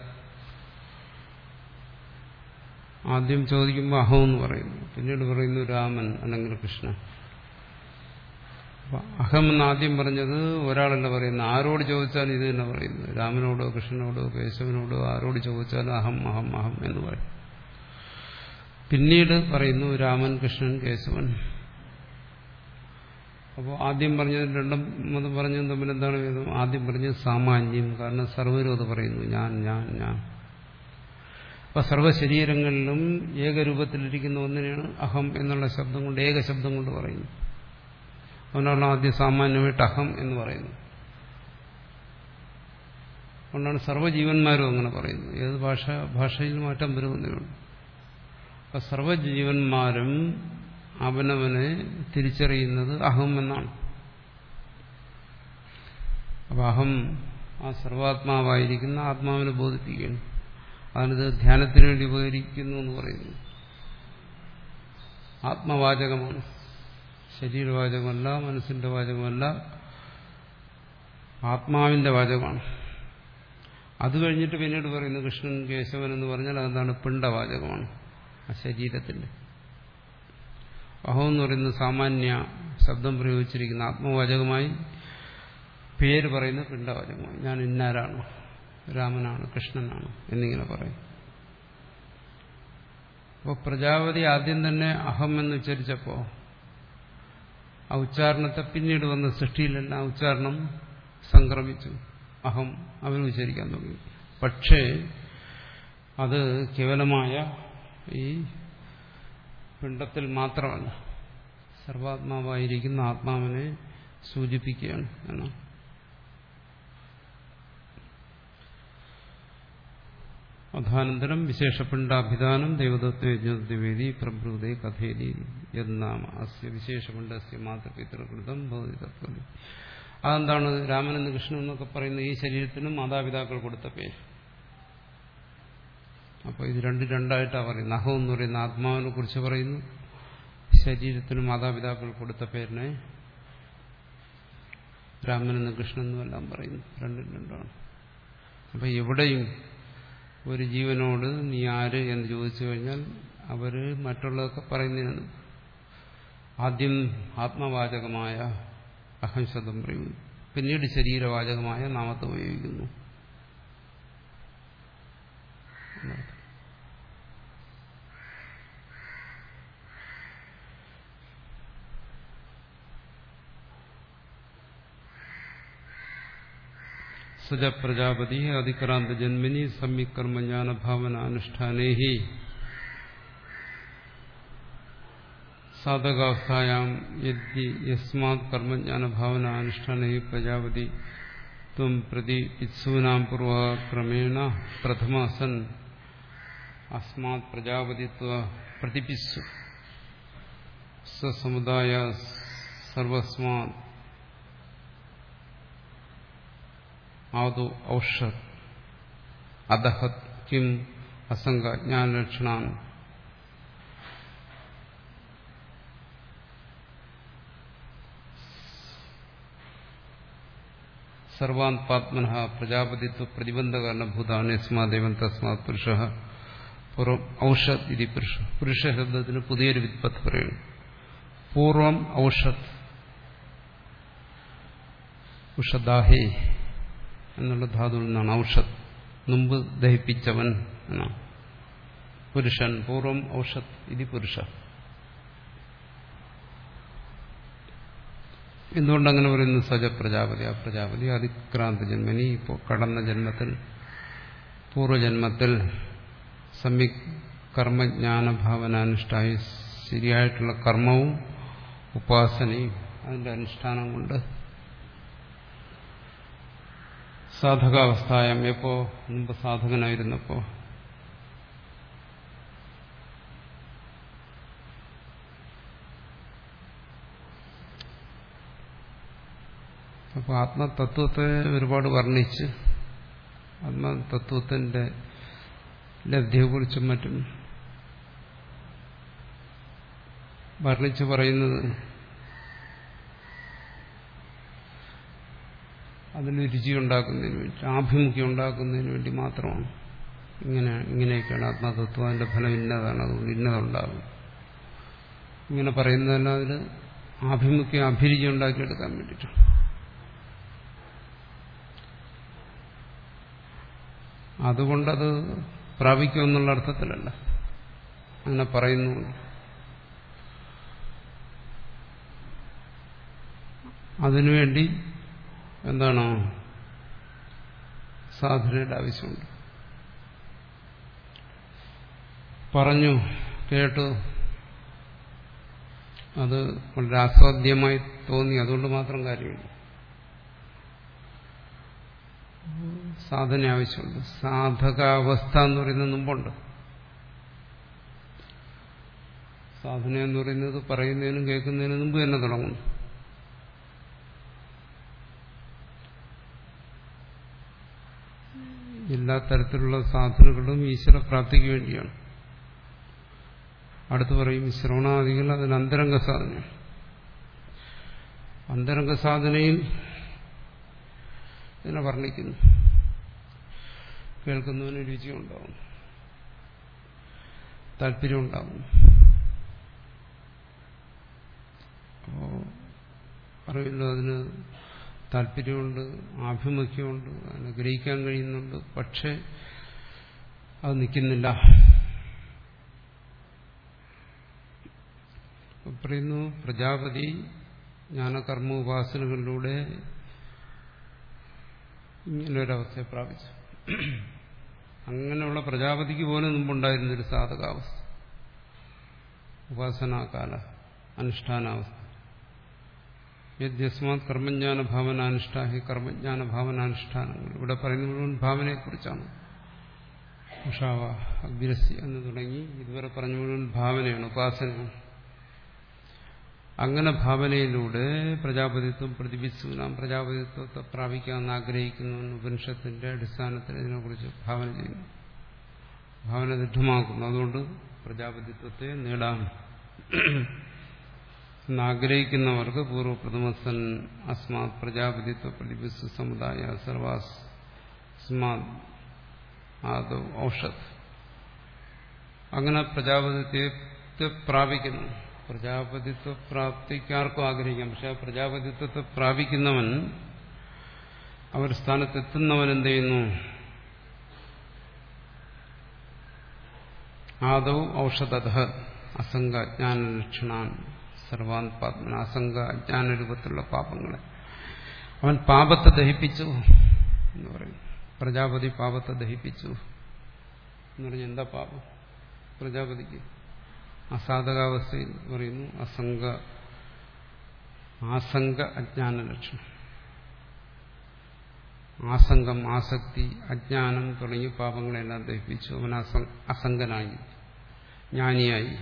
ആദ്യം ചോദിക്കുമ്പോൾ അഹം എന്ന് പറയുന്നു, പിന്നീട് പറയുന്നു രാമൻ അല്ലെങ്കിൽ കൃഷ്ണൻ. അഹം എന്ന് ആദ്യം പറഞ്ഞത് ഒരാളല്ല പറയുന്നത്. ആരോട് ചോദിച്ചാലും ഇത് തന്നെ പറയുന്നത്. രാമനോടോ കൃഷ്ണനോടോ കേശവനോടോ ആരോട് ചോദിച്ചാലും അഹം അഹം അഹം എന്ന് പറയും. പിന്നീട് പറയുന്നു രാമൻ കൃഷ്ണൻ കേശവൻ. അപ്പോൾ ആദ്യം പറഞ്ഞത് രണ്ടും അത് പറഞ്ഞതും തമ്മിൽ എന്താണ് വേദം? ആദ്യം പറഞ്ഞത് സാമാന്യം. കാരണം സർവ്വരും അത് പറയുന്നു, ഞാൻ ഞാൻ ഞാൻ. അപ്പൊ സർവ്വശരീരങ്ങളിലും ഏകരൂപത്തിലിരിക്കുന്ന ഒന്നിനെയാണ് അഹം എന്നുള്ള ശബ്ദം കൊണ്ട്, ഏക ശബ്ദം കൊണ്ട് പറയുന്നു. അതുകൊണ്ടാണ് ആദ്യം സാമാന്യമായിട്ട് അഹം എന്ന് പറയുന്നത്. അതുകൊണ്ടാണ് സർവ്വജീവന്മാരും അങ്ങനെ പറയുന്നത്. ഏത് ഭാഷ ഭാഷയിൽ മാറ്റം വരുമെന്നുള്ളൂ. അപ്പൊ സർവ്വജീവന്മാരും അവനവനെ തിരിച്ചറിയുന്നത് അഹം എന്നാണ്. അപ്പൊ അഹം ആ സർവാത്മാവായിരിക്കുന്ന ആത്മാവിനെ ബോധിപ്പിക്കുകയാണ്. അതിനത് ധ്യാനത്തിന് വേണ്ടി ഉപകരിക്കുന്നു എന്ന് പറയുന്നു. ആത്മവാചകമാണ്, ശരീരവാചകമല്ല, മനസ്സിന്റെ വാചകമല്ല, ആത്മാവിന്റെ വാചകമാണ്. അത് കഴിഞ്ഞിട്ട് പിന്നീട് പറയുന്നു കൃഷ്ണൻ കേശവൻ എന്ന് പറഞ്ഞാൽ അതെന്താണ്? പിണ്ടവാചകമാണ്, ആ ശരീരത്തിന്റെ. അഹം എന്ന് പറയുന്നത് സാമാന്യ ശബ്ദം പ്രയോഗിച്ചിരിക്കുന്ന ആത്മവാചകമായി, പേര് പറയുന്ന പിണ്ടവാചകമായി. ഞാൻ ഇന്നാരാണ് രാമനാണ്, കൃഷ്ണനാണ് എന്നിങ്ങനെ പറയും. അപ്പോൾ പ്രജാപതി ആദ്യം തന്നെ അഹം എന്ന് ഉച്ചരിച്ചപ്പോൾ ആ ഉച്ചാരണത്തെ പിന്നീട് വന്ന സൃഷ്ടിയിലെല്ലാം ഉച്ചാരണം സംക്രമിച്ചു. അഹം അവൻ ഉച്ചരിക്കാൻ തുടങ്ങി. പക്ഷേ അത് കേവലമായ ഈ പിണ്ഡത്തിൽ മാത്രമല്ല, സർവാത്മാവായിരിക്കുന്ന ആത്മാവിനെ സൂചിപ്പിക്കുകയാണ് എന്നാണ്. അഥാനന്തരം വിശേഷപിണ്ഡാഭിധാനം ദേവദത്വേദി പ്രഭൃതേ കഥേതി യദ്നാമ അസ്യ വിശേഷപിണ്ഡസ്യ മാതൃപിതൃകൃതം ഭവതി തത്വതി. അതെന്താണ് രാമനെന്ന് കൃഷ്ണൻ എന്നൊക്കെ പറയുന്ന ഈ ശരീരത്തിന് മാതാപിതാക്കൾ കൊടുത്ത പേര്. അപ്പോൾ ഇത് രണ്ട് രണ്ടായിട്ടാണ് പറയുന്നത്. അഹം എന്ന് പറയുന്ന ആത്മാവിനെ കുറിച്ച് പറയുന്നു, ശരീരത്തിന് മാതാപിതാക്കൾ കൊടുത്ത പേരിനെ രാമനെന്നും കൃഷ്ണനെന്നും എല്ലാം പറയുന്നു. രണ്ടും രണ്ടാണ്. അപ്പം എവിടെയും ഒരു ജീവനോട് നീ ആര് എന്ന് ചോദിച്ചു കഴിഞ്ഞാൽ അവർ മറ്റുള്ളതൊക്കെ പറയുന്നതിന് ആദ്യം ആത്മവാചകമായ അഹം ശബ്ദം പറയുന്നു, പിന്നീട് ശരീരവാചകമായ നാമത്തെ ഉപയോഗിക്കുന്നു. സജ പ്രജാപതി അധിക്രാന്ത ജന്മിനി സമ്യക് കർമ്മജ്ഞാന ഭാവന അനുഷ്ഠാനേഹി സാധകാവസ്ഥായാം യദ്യ യസ്മാത് കർമ്മജ്ഞാന ഭാവന അനുഷ്ഠാനേഹി പ്രജാപതി ത്വം പ്രതി പിത്സൂനാം പൂർവക്രമേണ പ്രഥമ സൻ അസ്മാത് പ്രജാപതിത്വ പ്രതിപിസ്സു സമുദായ സർവസ്മാത് ആദോ ഔഷത് അദഹത് കിം അസംഗ ജ്ഞാനലക്ഷണാൻ സർവാൻ പാത്മനഃ പ്രജാപതിത്വ പ്രതിബന്ധകാരണഭൂതാന് യസ്മാദേവൻ തസ്മാത് പുരുഷ പൂർവം ഔഷത് ഇതി പുരുഷ. പുരുഷ ശബ്ദത്തിന് പുതിയൊരു വ്യുത്പത്തി പറയുന്നു. പൂർവം ഔഷത് ഉഷദാഹേ എന്നുള്ള ധാതുവിൽ നിന്നാണ് ഔഷത്, മുമ്പ് ദഹിപ്പിച്ചവൻ എന്നാണ്. പുരുഷൻ പൂർവം ഔഷത് ഇതി പുരുഷ. എന്തുകൊണ്ടങ്ങനെ പറയുന്നു? സജ പ്രജാപതി, ആ പ്രജാപതി അതിക്രാന്ത ജന്മനി, ഇപ്പോൾ കടന്ന ജന്മത്തിൽ പൂർവജന്മത്തിൽ സമ്യക് കർമ്മജ്ഞാനഭാവനാനുഷ്ഠായി ശരിയായിട്ടുള്ള കർമ്മവും ഉപാസനയും അതിന്റെ അനുഷ്ഠാനം കൊണ്ട് സാധകാവസ്ഥായം, എപ്പോ മുമ്പ് സാധകനായിരുന്നപ്പോ അപ്പോൾ ആത്മതത്വത്തെ ഒരുപാട് വർണ്ണിച്ച് ആത്മതത്വത്തിന്റെ ലബ്ധിയെക്കുറിച്ചും മറ്റും വർണ്ണിച്ച് പറയുന്നത് അതിന് രുചി ഉണ്ടാക്കുന്നതിന് വേണ്ടി, ആഭിമുഖ്യം ഉണ്ടാക്കുന്നതിന് വേണ്ടി മാത്രമാണ്. ഇങ്ങനെ ഇങ്ങനെയൊക്കെയാണ് ആത്മതത്വം, അതിന്റെ ഫലം ഇന്നതാണ്, അതുകൊണ്ട് ഇന്നതുണ്ടാകും ഇങ്ങനെ പറയുന്നതല്ല. അതിൽ ആഭിമുഖ്യം അഭിരുചി ഉണ്ടാക്കിയെടുക്കാൻ വേണ്ടിയിട്ടാണ്. അതുകൊണ്ടത് പ്രാപിക്കുമെന്നുള്ള അർത്ഥത്തിലല്ല അങ്ങനെ പറയുന്നു. അതിനുവേണ്ടി എന്താണ് സാധനയുടെ ആവശ്യമുണ്ട്. പറഞ്ഞു കേട്ടു, അത് വളരെ ആസ്വാദ്യമായി തോന്നി, അതുകൊണ്ട് മാത്രം കാര്യമില്ല. സാധന ആവശ്യമുണ്ട്. സാധകാവസ്ഥ എന്ന് പറയുന്നത് മുമ്പുണ്ട്. സാധന എന്ന് പറയുന്നത് പറയുന്നതിനും കേൾക്കുന്നതിനും മുമ്പ് തന്നെ തുടങ്ങുന്നു. എല്ലാ തരത്തിലുള്ള സാധനങ്ങളും ഈശ്വരപ്രാപ്തിക്ക് വേണ്ടിയാണ്. അടുത്ത് പറയും ശ്രവണാദികൾ അതിന് അന്തരംഗ സാധന. അന്തരംഗ സാധനയിൽ ഇതിനെ വർണ്ണിക്കുന്നു. കേൾക്കുന്നതിന് രുചി ഉണ്ടാവും, താല്പര്യം ഉണ്ടാവും. അപ്പോൾ അറിയില്ല, അതിന് താല്പര്യമുണ്ട്, ആഭിമുഖ്യമുണ്ട്, അതിനെ ഗ്രഹിക്കാൻ കഴിയുന്നുണ്ട്. പക്ഷെ അത് നിൽക്കുന്നില്ല. പറയുന്നു പ്രജാപതി ജ്ഞാനകർമ്മ ഉപാസനകളിലൂടെ ഇങ്ങനൊരവസ്ഥയെ പ്രാപിച്ചു. അങ്ങനെയുള്ള പ്രജാപതിക്ക് പോലും മുമ്പുണ്ടായിരുന്നൊരു സാധകാവസ്ഥ, ഉപാസനാകാല അനുഷ്ഠാനാവസ്ഥ. യദ്യസ്മാത് കർമ്മജ്ഞാന ഭാവനാനുഷ്ഠാഹി കർമ്മജ്ഞാന ഭാവനാനുഷ്ഠാനങ്ങൾ. ഇവിടെ പറയുന്ന മുഴുവൻ ഭാവനയെക്കുറിച്ചാണ്. ഉഷാവ അഗ്രസി എന്ന് തുടങ്ങി ഇതുവരെ പറഞ്ഞ മുഴുവൻ ഭാവനയാണ്, ഉപാസനയാണ്. അങ്ങനെ ഭാവനയിലൂടെ പ്രജാപതിത്വം പ്രതിപിച്ചു, നാം പ്രജാപതിത്വത്തെ പ്രാപിക്കാമെന്ന് ആഗ്രഹിക്കുന്നു. ഉപനിഷത്തിന്റെ അടിസ്ഥാനത്തിൽ ഇതിനെക്കുറിച്ച് ഭാവന ചെയ്യുന്നു, ഭാവന ദൃഢമാക്കുന്നു. അതുകൊണ്ട് പ്രജാപതിത്വത്തെ നേടാം എന്നാഗ്രഹിക്കുന്നവർക്ക് പൂർവ്വപ്രഥമസൻ അസ്മാത് പ്രജാപതിത്വ പ്രതിപിച്ചു സമുദായ സർവാസ്മാത് ആദൗ ഔഷധ്. അങ്ങനെ പ്രജാപതിത്വത്തെ പ്രാപിക്കുന്നു. പ്രജാപതിത്വ പ്രാപ്തിക്കാർക്കും ആഗ്രഹിക്കാം. പക്ഷെ ആ പ്രജാപതിത്വത്തെ പ്രാപിക്കുന്നവൻ, അവർ സ്ഥാനത്തെത്തുന്നവൻ എന്ത് ചെയ്യുന്നു? ആദൗ ഔഷധ അസംഗ അജ്ഞാന ലക്ഷണാൻ സർവാൻ പാത്മന. അസംഗ അജ്ഞാന രൂപത്തിലുള്ള പാപങ്ങളെ അവൻ പാപത്തെ ദഹിപ്പിച്ചു എന്ന് പറയും. പ്രജാപതി പാപത്തെ ദഹിപ്പിച്ചു എന്ന് പറഞ്ഞാൽ എന്താ പാപം? പ്രജാപതിക്ക് അസാധകാവസ്ഥയിൽ പറയുന്നു അസംഗ ആസംഗ അജ്ഞാന ലക്ഷണം. ആസംഗം, ആസക്തി, അജ്ഞാനം തുടങ്ങിയ പാപങ്ങളെല്ലാം ദഹിപ്പിച്ചു. അവൻ അസംഗനായി, ജ്ഞാനിയായി.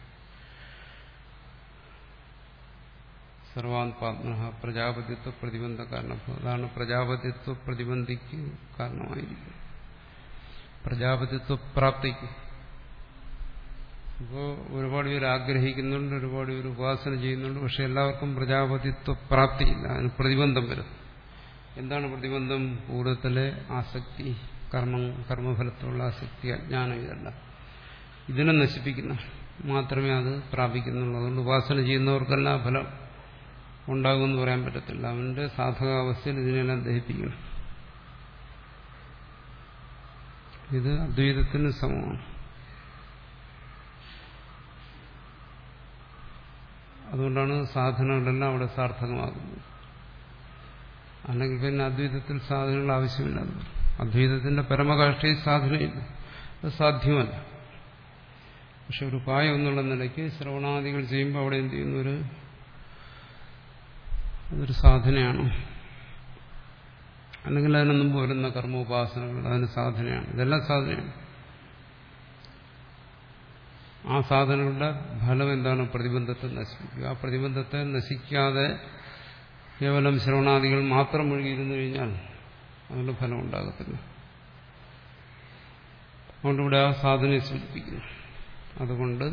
സർവാൻ പാത്മന പ്രജാപതിത്വ പ്രതിബന്ധ കാരണം. അതാണ് പ്രജാപതിത്വ പ്രതിബന്ധിക്ക് കാരണമായിരിക്കും, പ്രജാപതിത്വ പ്രാപ്തിക്ക്. ഇപ്പോൾ ഒരുപാട് പേര് ആഗ്രഹിക്കുന്നുണ്ട്, ഒരുപാട് പേര് ഉപാസന ചെയ്യുന്നുണ്ട്. പക്ഷെ എല്ലാവർക്കും പ്രജാപതിത്വ പ്രാപ്തിയില്ല. അതിന് പ്രതിബന്ധം വരും. എന്താണ് പ്രതിബന്ധം? കൂടുതലെ ആസക്തി, കർമ്മ കർമ്മഫലത്തിലുള്ള ആസക്തി, അജ്ഞാനം, ഇതല്ല. ഇതിനെ നശിപ്പിക്കുന്ന മാത്രമേ അത് പ്രാപിക്കുന്നുള്ളൂ. അതുകൊണ്ട് ഉപാസന ചെയ്യുന്നവർക്കെല്ലാം ഫലം ഉണ്ടാകുമെന്ന് പറയാൻ പറ്റത്തില്ല. അവന്റെ സാധകാവസ്ഥയിൽ ഇതിനെല്ലാം ദഹിപ്പിക്കണം. ഇത് അദ്വൈതത്തിന് സമമാണ്. അതുകൊണ്ടാണ് സാധനങ്ങളെല്ലാം അവിടെ സാർത്ഥകമാകുന്നത്. അല്ലെങ്കിൽ പിന്നെ അദ്വൈതത്തിൽ സാധനങ്ങൾ ആവശ്യമില്ല. അദ്വൈതത്തിന്റെ പരമകാഷ്ഠയിൽ സാധനയില്ല, അത് സാധ്യമല്ല. പക്ഷെ ഒരു ഉപായം എന്നുള്ള നിലയ്ക്ക് ശ്രവണാദികൾ ചെയ്യുമ്പോൾ അവിടെ എന്ത് ചെയ്യുന്നു? ഒരു അതൊരു സാധനയാണ്. അല്ലെങ്കിൽ അതിന് മുമ്പ് വരുന്ന കർമ്മോപാസനകൾ അതിന് സാധനയാണ്. ഇതെല്ലാം സാധനയാണ്. ആ സാധനങ്ങളുടെ ഫലം എന്താണ്? പ്രതിബന്ധത്തെ നശിപ്പിക്കുക. ആ പ്രതിബന്ധത്തെ നശിക്കാതെ കേവലം ശ്രവണാദികൾ മാത്രം മുഴുകിയിരുന്നു കഴിഞ്ഞാൽ അതിന്റെ ഫലം ഉണ്ടാകത്തില്ല. അതുകൊണ്ട് ഇവിടെ ആ സാധനയെ സൂചിപ്പിക്കുന്നു. അതുകൊണ്ട്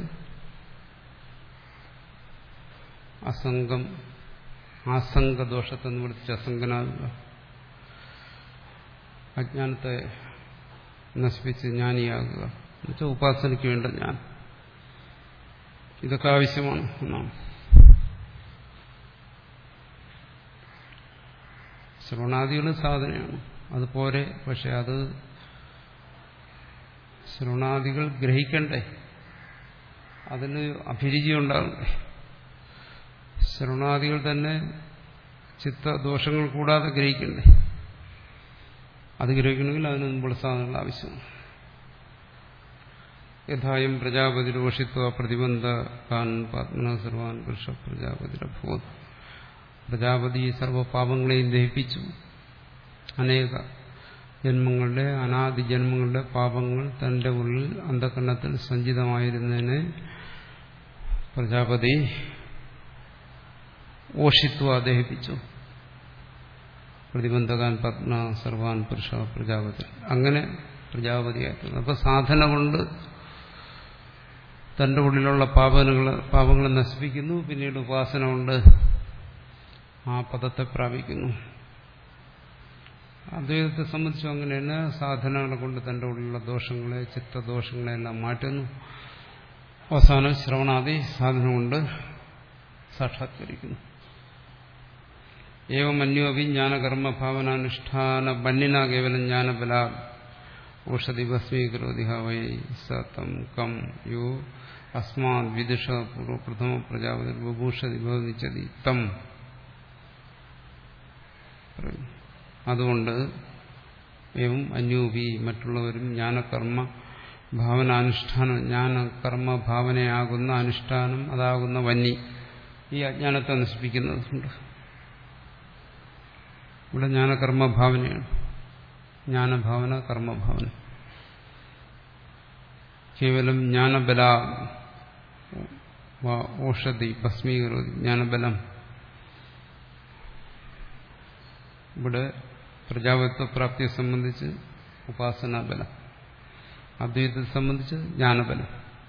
അസംഗം, ആസംഗദോഷത്തെന്ന് വിളിച്ച് അസംഗനാകുക, അജ്ഞാനത്തെ നശിപ്പിച്ച് ജ്ഞാനിയാകുക, എന്നുവെച്ചാൽ ഉപാസനയ്ക്ക് വേണ്ട ജ്ഞാനം. ഇതൊക്കെ ആവശ്യമാണ് എന്നാണ്. ശ്രവണാദികൾ സാധനയാണ്, അതുപോലെ. പക്ഷെ അത് ശ്രവണാദികൾ ഗ്രഹിക്കണ്ടേ, അതിന് അഭിരുചി ഉണ്ടാകണ്ടേ. ശ്രവണാദികൾ തന്നെ ചിത്തദോഷങ്ങൾ കൂടാതെ ഗ്രഹിക്കണ്ടേ. അത് ഗ്രഹിക്കണമെങ്കിൽ അതിന് മുമ്പുള്ള സാധനങ്ങൾ ആവശ്യമാണ്. യഥായം പ്രജാപതിരോഷിത്വ പ്രതിബന്ധകാൻ പാത്മന സർവാൻ പുരുഷ പ്രജാപതിരഭൂത്. പ്രജാപതി സർവ്വപാപങ്ങളെയും ദഹിപ്പിച്ചു. അനേക ജന്മങ്ങളുടെ, അനാദി ജന്മങ്ങളുടെ പാപങ്ങൾ തന്റെ ഉള്ളിൽ അന്ധകരണത്തിൽ സഞ്ചിതമായിരുന്നതിനെ പ്രജാപതി ഓഷിത്വ ദഹിപ്പിച്ചു. പ്രതിബന്ധകാൻ പത്മ സർവാൻ പുരുഷ പ്രജാപതി. അങ്ങനെ പ്രജാപതിയായിട്ടുണ്ട്. അപ്പൊ സാധന കൊണ്ട് തന്റെ ഉള്ളിലുള്ള പാപങ്ങൾ പാപങ്ങളെ നശിപ്പിക്കുന്നു. പിന്നീട് ഉപാസന കൊണ്ട് ആ പദത്തെ പ്രാപിക്കുന്നു. അദ്വൈതത്തെ സംബന്ധിച്ചും അങ്ങനെ തന്നെ സാധനകളെ കൊണ്ട് തന്റെ ഉള്ളിലുള്ള ദോഷങ്ങളെ, ചിത്തദോഷങ്ങളെല്ലാം മാറ്റുന്നു. അവസാനം ശ്രവണാദി സാധനം കൊണ്ട് സാക്ഷാത്കരിക്കുന്നു. ഏവം അന്യോപി ജ്ഞാനകർമ്മ ഭാവനാനുഷ്ഠാന ബന്യന കേവലം ജ്ഞാനബല ഓഷധി ഭസ്മീകരോതി ഹവൈ സതം കം യോ അസ്മാത് വിദുഷ പൂർവ പ്രഥമ പ്രജാപതി ബഭൂഷതി ഭവനിച്ചതി തം. അതുകൊണ്ട് ഏവം അന്യോപി മറ്റുള്ളവരും ജ്ഞാനകർമ്മ ഭാവനാനുഷ്ഠാനം ജ്ഞാനകർമ്മ ഭാവനയാകുന്ന അനുഷ്ഠാനം അതാകുന്ന വന്നി ഈ അജ്ഞാനത്തെ നശിപ്പിക്കുന്നതുണ്ട്. ഇവിടെ ജ്ഞാനകർമ്മ ഭാവനയാണ്. ജ്ഞാനഭാവന കർമ്മഭാവന. കേവലം ജ്ഞാനബല ഓഷധി ഭസ്മീകരോതി ജ്ഞാനബലം. ഇവിടെ പ്രജാപതിത്വ പ്രാപ്തിയെ സംബന്ധിച്ച് ഉപാസനാബലം, അദ്വൈതത്തെ സംബന്ധിച്ച് ജ്ഞാനബലം.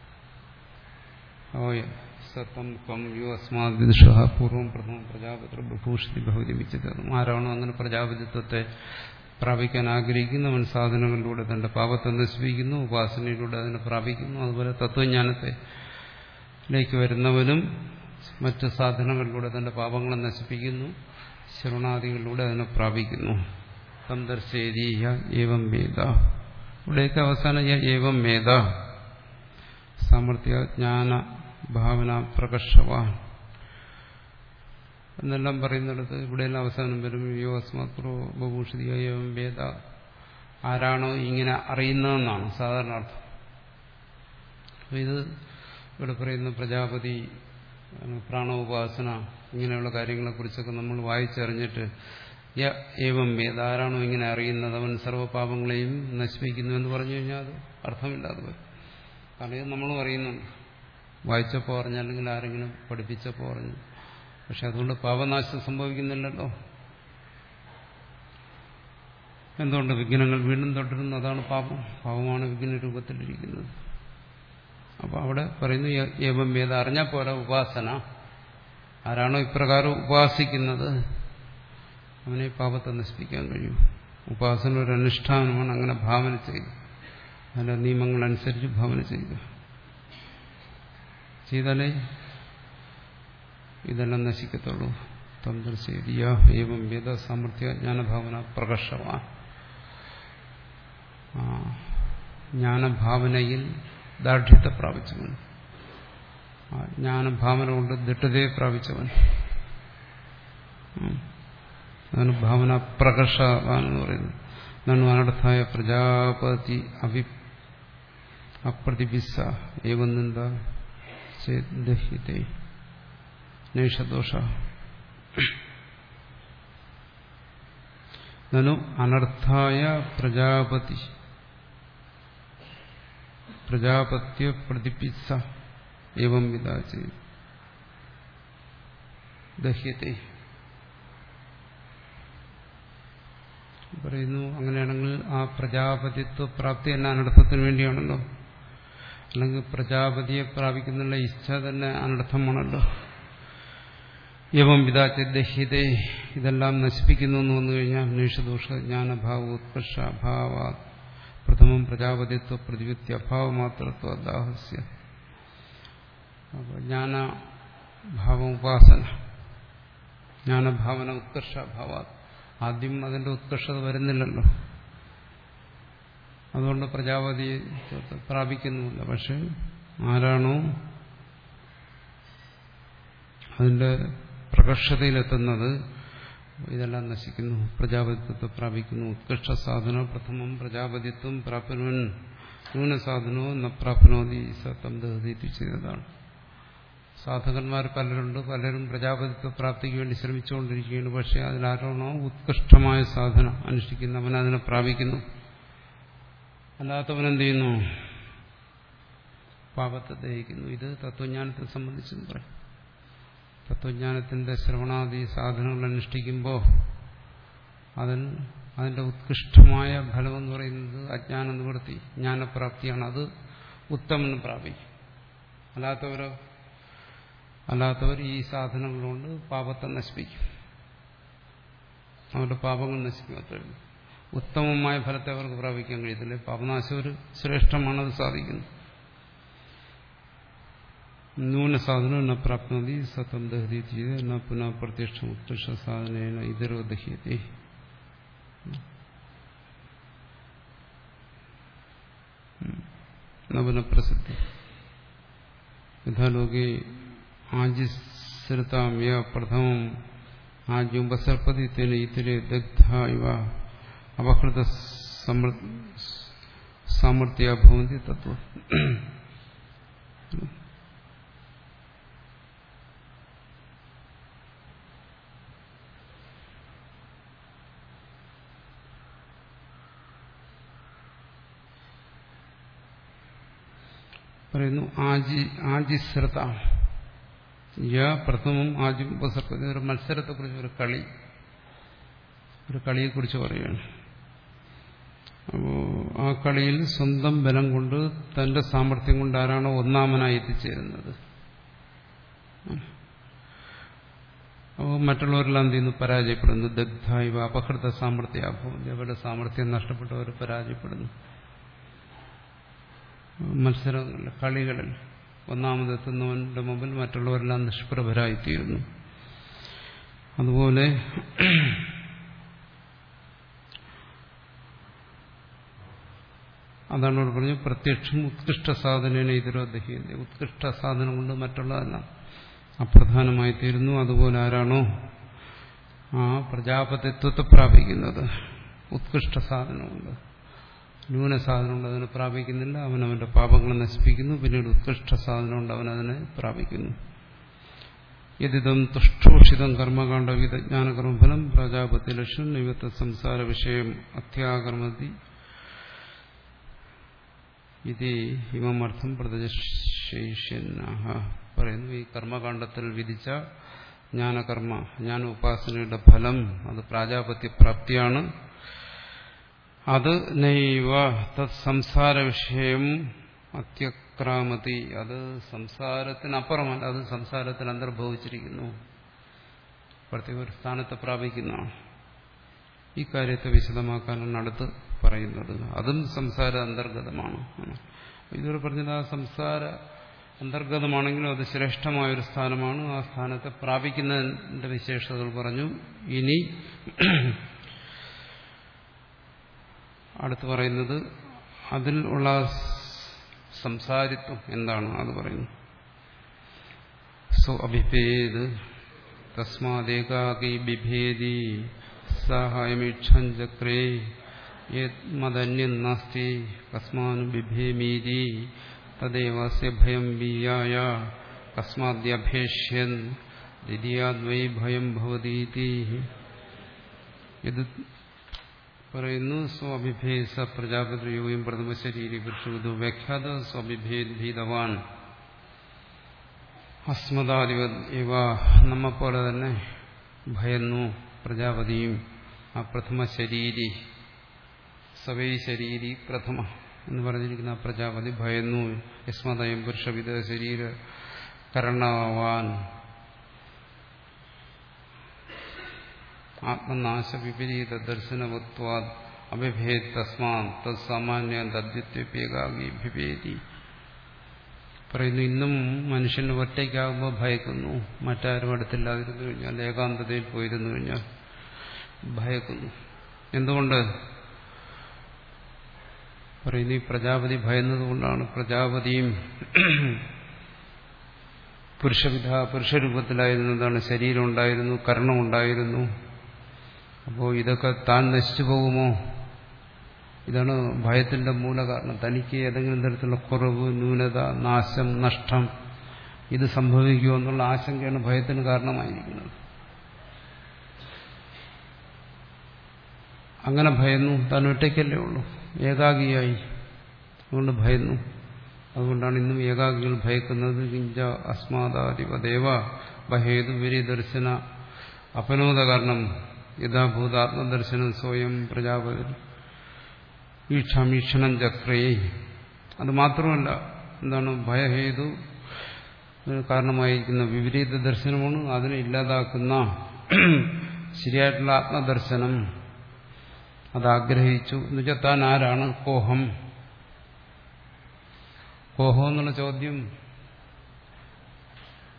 ഓയ സതം കം യോ അസ്മാത് വിദുഷ പൂർവം പ്രഥമം പ്രജാപതി ബഭൂഷതി ഭവതി വിച്ചത്. ആരാണോ അങ്ങനെ പ്രജാപതിത്വത്തെ പ്രാപിക്കാൻ ആഗ്രഹിക്കുന്നവൻ സാധനങ്ങളിലൂടെ തന്റെ പാപത്തെ നശിപ്പിക്കുന്നു, ഉപാസനയിലൂടെ അതിനെ പ്രാപിക്കുന്നു. അതുപോലെ തത്വജ്ഞാനത്തിലേക്ക് വരുന്നവനും മറ്റ് സാധനങ്ങളിലൂടെ തന്റെ പാപങ്ങളെ നശിപ്പിക്കുന്നു, ശ്രവണാദികളിലൂടെ അതിനെ പ്രാപിക്കുന്നു. തം ദർശേതി ഏവം വേദ. ഇവിടേക്ക് അവസാനം ഏവം വേദ സാമർത്ഥ്യ ജ്ഞാന ഭാവന പ്രകർഷവാൻ എന്നെല്ലാം പറയുന്നിടത്ത് ഇവിടെയെല്ലാം അവസാനം വരും യോ അസ്മാത്രോ ബഭൂഷതി ഏവം വേദ. ആരാണോ ഇങ്ങനെ അറിയുന്നതെന്നാണ് സാധാരണ അർത്ഥം. അപ്പോൾ ഇത് ഇവിടെ പറയുന്ന പ്രജാപതി പ്രാണോപാസന ഇങ്ങനെയുള്ള കാര്യങ്ങളെക്കുറിച്ചൊക്കെ നമ്മൾ വായിച്ചറിഞ്ഞിട്ട് യ ഏവം വേദ ആരാണോ ഇങ്ങനെ അറിയുന്നത് അവൻ സർവ്വപാപങ്ങളെയും നശിപ്പിക്കുന്നു എന്ന് പറഞ്ഞു കഴിഞ്ഞാൽ അത് അർത്ഥമില്ലാതെ വരും. കാരണം ഇത് നമ്മളും അറിയുന്നുണ്ട്. വായിച്ചപ്പോൾ പറഞ്ഞു, അല്ലെങ്കിൽ ആരെങ്കിലും പഠിപ്പിച്ചപ്പോൾ പറഞ്ഞു. പക്ഷെ അതുകൊണ്ട് പാപനാശം സംഭവിക്കുന്നില്ലല്ലോ. എന്തുകൊണ്ട് വിഘ്നങ്ങൾ വീണ്ടും തുടരുന്നു? അതാണ് പാപം. പാപമാണ് വിഘ്ന രൂപത്തിലിരിക്കുന്നത്. അപ്പോൾ അവിടെ പറയുന്നു ഏവം വേദ. അറിഞ്ഞാൽ പോലെ ഉപാസന. ആരാണോ ഇപ്രകാരം ഉപാസിക്കുന്നത് അവനെ പാപത്തെ നശിപ്പിക്കാൻ കഴിയും. ഉപാസന ഒരു അനുഷ്ഠാനമാണ്. അങ്ങനെ ഭാവന ചെയ്തു, അതിന്റെ നിയമങ്ങളനുസരിച്ച് ഭാവന ചെയ്യുക ചെയ്താലേ ഇതെല്ലാം നശിക്കത്തുള്ളൂ. തം ദർശേതിയ ഏവം വേദ സാമർത്ഥ്യ ജ്ഞാനഭാവന പ്രകർഷവാൻ. ജ്ഞാനഭാവനയിൽ ദാർഢ്യത്തെ പ്രാപിച്ചവൻ, ജ്ഞാനഭാവന കൊണ്ട് ദിട്ടതയെ പ്രാപിച്ചവൻ, അതാണ് ഭാവന പ്രകർഷവാൻ എന്ന് പറയുന്നത്. നന്നു അനർത്ഥായ പ്രജാപതി അഭി അപ്രതിപിസ്സ ഏവം നിന്ദ ദഹ്യത്തെ നൈഷദോഷ. നनु അനർത്ഥായ പ്രജാപതി പ്രജാപത്യ പ്രതിപിസ്സ ഏവം വിദാചി ദഹ്യത്തെ പറയുന്നു. അങ്ങനെയാണെങ്കിൽ ആ പ്രജാപതിത്വ പ്രാപ്തി എന്ന അനർത്ഥത്തിന് വേണ്ടിയാണല്ലോ. അല്ലെങ്കിൽ പ്രജാപതിയെ പ്രാപിക്കുന്നുള്ള ഇച്ഛ തന്നെ അനർത്ഥമാണല്ലോ. യവം വിദാച ദഹ്യതേ ഇതെല്ലാം നശിപ്പിക്കുന്നു എന്ന് വന്നു കഴിഞ്ഞാൽ നിഷദോഷ ജ്ഞാനഭാവ ഉത്കർഷ അഭാവ പ്രഥമം പ്രജാപതിത്വ പ്രതിവിത്യ അഭാവമാത്രത്വ ദാഹസ്യ. അപ്പോൾ ജ്ഞാനഭാവ ഉപാസന, ജ്ഞാനഭാവന ഉത്കർഷാഭാവ, ആദ്യം അതിന്റെ ഉത്കർഷത വരുന്നില്ലല്ലോ. അതുകൊണ്ട് പ്രജാപതി പ്രാപിക്കുന്നുമില്ല. പക്ഷെ ആരാണോ അതിന്റെ പ്രകർഷതയിലെത്തുന്നത് ഇതെല്ലാം നശിക്കുന്നു, പ്രജാപതിത്വത്തെ പ്രാപിക്കുന്നു. ഉത്കൃഷ്ട സാധന പ്രഥമം പ്രജാപതിത്വം പ്രാപ്നുവൻ ന്യൂനസാധനോ ന പ്രാപ്നോതി സതം ദഹതി ചെയ്തതാണ്. സാധകന്മാർ പലരുണ്ട്, പലരും പ്രജാപതിത്വ പ്രാപ്തിക്ക് വേണ്ടി ശ്രമിച്ചുകൊണ്ടിരിക്കുകയാണ്. പക്ഷെ അതിലാരാണോ ഉത്കൃഷ്ടമായ സാധന അനുഷ്ഠിക്കുന്നവൻ അതിനെ പ്രാപിക്കുന്നു. അല്ലാത്തവൻ എന്ത് ചെയ്യുന്നു? പാപത്തെ ദഹിക്കുന്നു. ഇത് തത്വജ്ഞാനത്തെ സംബന്ധിച്ചെന്ന് പറയും. തത്വജ്ഞാനത്തിന്റെ ശ്രവണാദി സാധനങ്ങൾ അനുഷ്ഠിക്കുമ്പോൾ അതിന് അതിന്റെ ഉത്കൃഷ്ടമായ ഫലമെന്ന് പറയുന്നത് അജ്ഞാന നിവൃത്തി, ജ്ഞാനപ്രാപ്തിയാണ്. അത് ഉത്തമന് പ്രാപിക്കും. അല്ലാത്തവരോ അല്ലാത്തവർ ഈ സാധനങ്ങൾ കൊണ്ട് പാപത്തെ നശിപ്പിക്കും, അവരുടെ പാപങ്ങൾ നശിക്കും. അത്രയും ഉത്തമമായ ഫലത്തെ അവർക്ക് പ്രാപിക്കാൻ കഴിയത്തില്ല. പാപനാശം ഒരു ശ്രേഷ്ഠമാണത് സാധിക്കുന്നത്. നൂനസാധനം ന പ്രാപ്നോതി സതം ദഹതി ചെയ്ത് ന പുനഃ പ്രത്യക്ഷ ഉത്കൃഷ്ട സാധനേന ഇതരോ ദഹ്യത്തെ. നവനപ്രസിദ്ധി യഥാലോകെ ആജിശ്രിതാം യ പ്രഥമം ആജ്യുപസർപ്പതി തേന ഇതരെ ദഗ്ധ ഇവ അപഹൃത സാമർത്ഥ്യ ഭവന്തി തത്വം. പറയുന്നു ആജി ആജിശ്രത യ പ്രഥമം ആജി ഉപസർപ്പതി. ഒരു മത്സരത്തെക്കുറിച്ച്, ഒരു കളി, ഒരു കളിയെക്കുറിച്ച് പറയുകയാണ്. അപ്പോ ആ കളിയിൽ സ്വന്തം ബലം കൊണ്ട്, തന്റെ സാമർഥ്യം കൊണ്ട് ആരാണോ ഒന്നാമനായി എത്തിച്ചേരുന്നത്, അപ്പോൾ മറ്റുള്ളവരെല്ലാം എന്ത് ചെയ്യുന്നു? പരാജയപ്പെടുന്നു. ദഗ്ധായിവ അപഹൃത സാമർഥ്യാഭവം. അവരുടെ സാമർഥ്യം നഷ്ടപ്പെട്ടവർ പരാജയപ്പെടുന്നു. മത്സരങ്ങളിൽ, കളികളിൽ ഒന്നാമതെത്തുന്നവന്റെ മുമ്പിൽ മറ്റുള്ളവരെല്ലാം നിഷ്പ്രഭരായിത്തീരുന്നു. അതുപോലെ അതാണ് ഇവിടെ പറഞ്ഞു, പ്രത്യക്ഷം ഉത്കൃഷ്ട സാധനേന ഇതരോ ദഹ്യന്തി. ഉത്കൃഷ്ട സാധനം കൊണ്ട് മറ്റുള്ളതെല്ലാം അപ്രധാനമായി തീരുന്നു. അതുപോലെ ആരാണോ ആ പ്രജാപതിത്വത്തെ പ്രാപിക്കുന്നത്, ഉത്കൃഷ്ട സാധനമുണ്ട്, ന്യൂനസാധനമുണ്ട്, അതിനെ പ്രാപിക്കുന്നില്ല, അവനവന്റെ പാപങ്ങളെ നശിപ്പിക്കുന്നു. പിന്നീട് ഉത്കൃഷ്ട സാധനമുണ്ട്, അവനതിനെ പ്രാപിക്കുന്നു. യദിദം തുഷ്ടോഷിതം കർമ്മകാണ്ഡ വിജ്ഞാനകർമ്മഫലം പ്രജാപതി ലക്ഷ്യം നിവൃത്ത സംസാര വിഷയം അത്യാകർമ്മതി ഇത് ഹിമമർത്ഥം പ്രതിശേഷ്യനാഹ. പറയുന്നു, ഈ കർമ്മകാണ്ഡത്തിൽ വിധിച്ച ജ്ഞാനകർമ്മ ജ്ഞാന ഉപാസനയുടെ ഫലം അത് പ്രാജാപത്യ പ്രാപ്തിയാണ്. അത് നൈവ തത് സംസാര വിഷയം അത്യക്രാമതി. അത് സംസാരത്തിനപ്പുറമല്ല, അത് സംസാരത്തിൽ അന്തർഭവിച്ചിരിക്കുന്നു, പ്രത്യേക ഒരു സ്ഥാനത്ത് പ്രാപിക്കുന്നതാണ്. ഈ കാര്യത്തെ വിശദമാക്കാനാണ് അടുത്ത് പറയുന്നത്. അതും സംസാര അന്തർഗതമാണ്. ഇതുവരെ പറഞ്ഞത് ആ സംസാര അന്തർഗതമാണെങ്കിലും അത് ശ്രേഷ്ഠമായൊരു സ്ഥാനമാണ്. ആ സ്ഥാനത്തെ പ്രാപിക്കുന്നതിന്റെ വിശേഷതകൾ പറഞ്ഞു. ഇനി അടുത്ത് പറയുന്നത് അതിൽ ഉള്ള സംസാരിത്വം എന്താണ് അത് പറയുന്നു. സോ അഭിഭേദ് തസ്മാദേകാകി ബിഭേദി സഹായമീക്ഷൻ ചക്രേ യദ്മദന്യം നാസ്തി കസ്മാനു ബിഭേമീതി തദേവസ്യ ഭയം വീയായ കസ്മാദ്യഭേഷ്യൻ ദ്വിതീയാദ്വൈ ഭയം ഭവതീതി. ഇത് പറയുന്നു, സ്വാഭിഭേദ പ്രജാപതിയും പ്രഥമ ശരീരി പുരുഷു വ്യാഖ്യാത സ്വാഭിഭേദ് ഭീതവാൻ അസ്മദാധിപത് ഇവ. നമ്മെപ്പോലെ തന്നെ ഭയന്നു പ്രജാപതിയും. ആ പ്രഥമ ശരീരി, സവൈ ശരീരി പ്രഥമ എന്ന് പറഞ്ഞിരിക്കുന്ന ആ പ്രജാപതി ഭയന്നു. യസ്മദയം പുരുഷവിധ ശരീര കരണവാൻ ആത്മനാശ വിപരീത ദർശനവത്വാദ് അഭിഭേദ് തസ്മാൻ തത് സാമാന്യ തദ്വിത്വേകാകി വിഭേദി. പറയുന്നു, ഇന്നും മനുഷ്യന് ഒറ്റയ്ക്കാകുമ്പോൾ ഭയക്കുന്നു. മറ്റാരും അടുത്തില്ലാതിരുന്നു കഴിഞ്ഞാൽ, ഏകാന്തതയിൽ പോയിരുന്നു കഴിഞ്ഞാൽ ഭയക്കുന്നു. എന്തുകൊണ്ട്? പറയുന്നു, ഈ പ്രജാപതി ഭയന്നതുകൊണ്ടാണ്. പ്രജാപതിയും പുരുഷവിധ പുരുഷരൂപത്തിലായിരുന്നതാണ്, ശരീരം ഉണ്ടായിരുന്നു, കർണം ഉണ്ടായിരുന്നു. അപ്പോൾ ഇതൊക്കെ താൻ നശിച്ചു പോകുമോ? ഇതാണ് ഭയത്തിന്റെ മൂലകാരണം. തനിക്ക് ഏതെങ്കിലും തരത്തിലുള്ള കുറവ്, ന്യൂനത, നാശം, നഷ്ടം ഇത് സംഭവിക്കുമോ എന്നുള്ള ആശങ്കയാണ് ഭയത്തിന് കാരണമായിരിക്കുന്നത്. അങ്ങനെ ഭയന്നു. താൻ ഒറ്റയ്ക്കല്ലേ ഉള്ളൂ, ഏകാഗിയായി, അതുകൊണ്ട് ഭയന്നു. അതുകൊണ്ടാണ് ഇന്നും ഏകാഗികൾ ഭയക്കുന്നത്. കിഞ്ച അസ്മാദാധിപദേവ ഭയേതു വിരിദർശന അപനോദ കാരണം യഥാഭൂതാത്മദർശനം സ്വയം പ്രജാപതി ഈക്ഷാമീക്ഷണം ചക്രേ. അത് മാത്രമല്ല, എന്താണ് ഭയഹേതു കാരണമായിരിക്കുന്ന വിപരീത ദർശനമാണ്. അതിനെ ഇല്ലാതാക്കുന്ന ശരിയായിട്ടുള്ള ആത്മദർശനം അത് ആഗ്രഹിച്ചു. എന്നുവെച്ചാൽ താൻ ആരാണ്? കോഹം. കോഹം എന്നുള്ള ചോദ്യം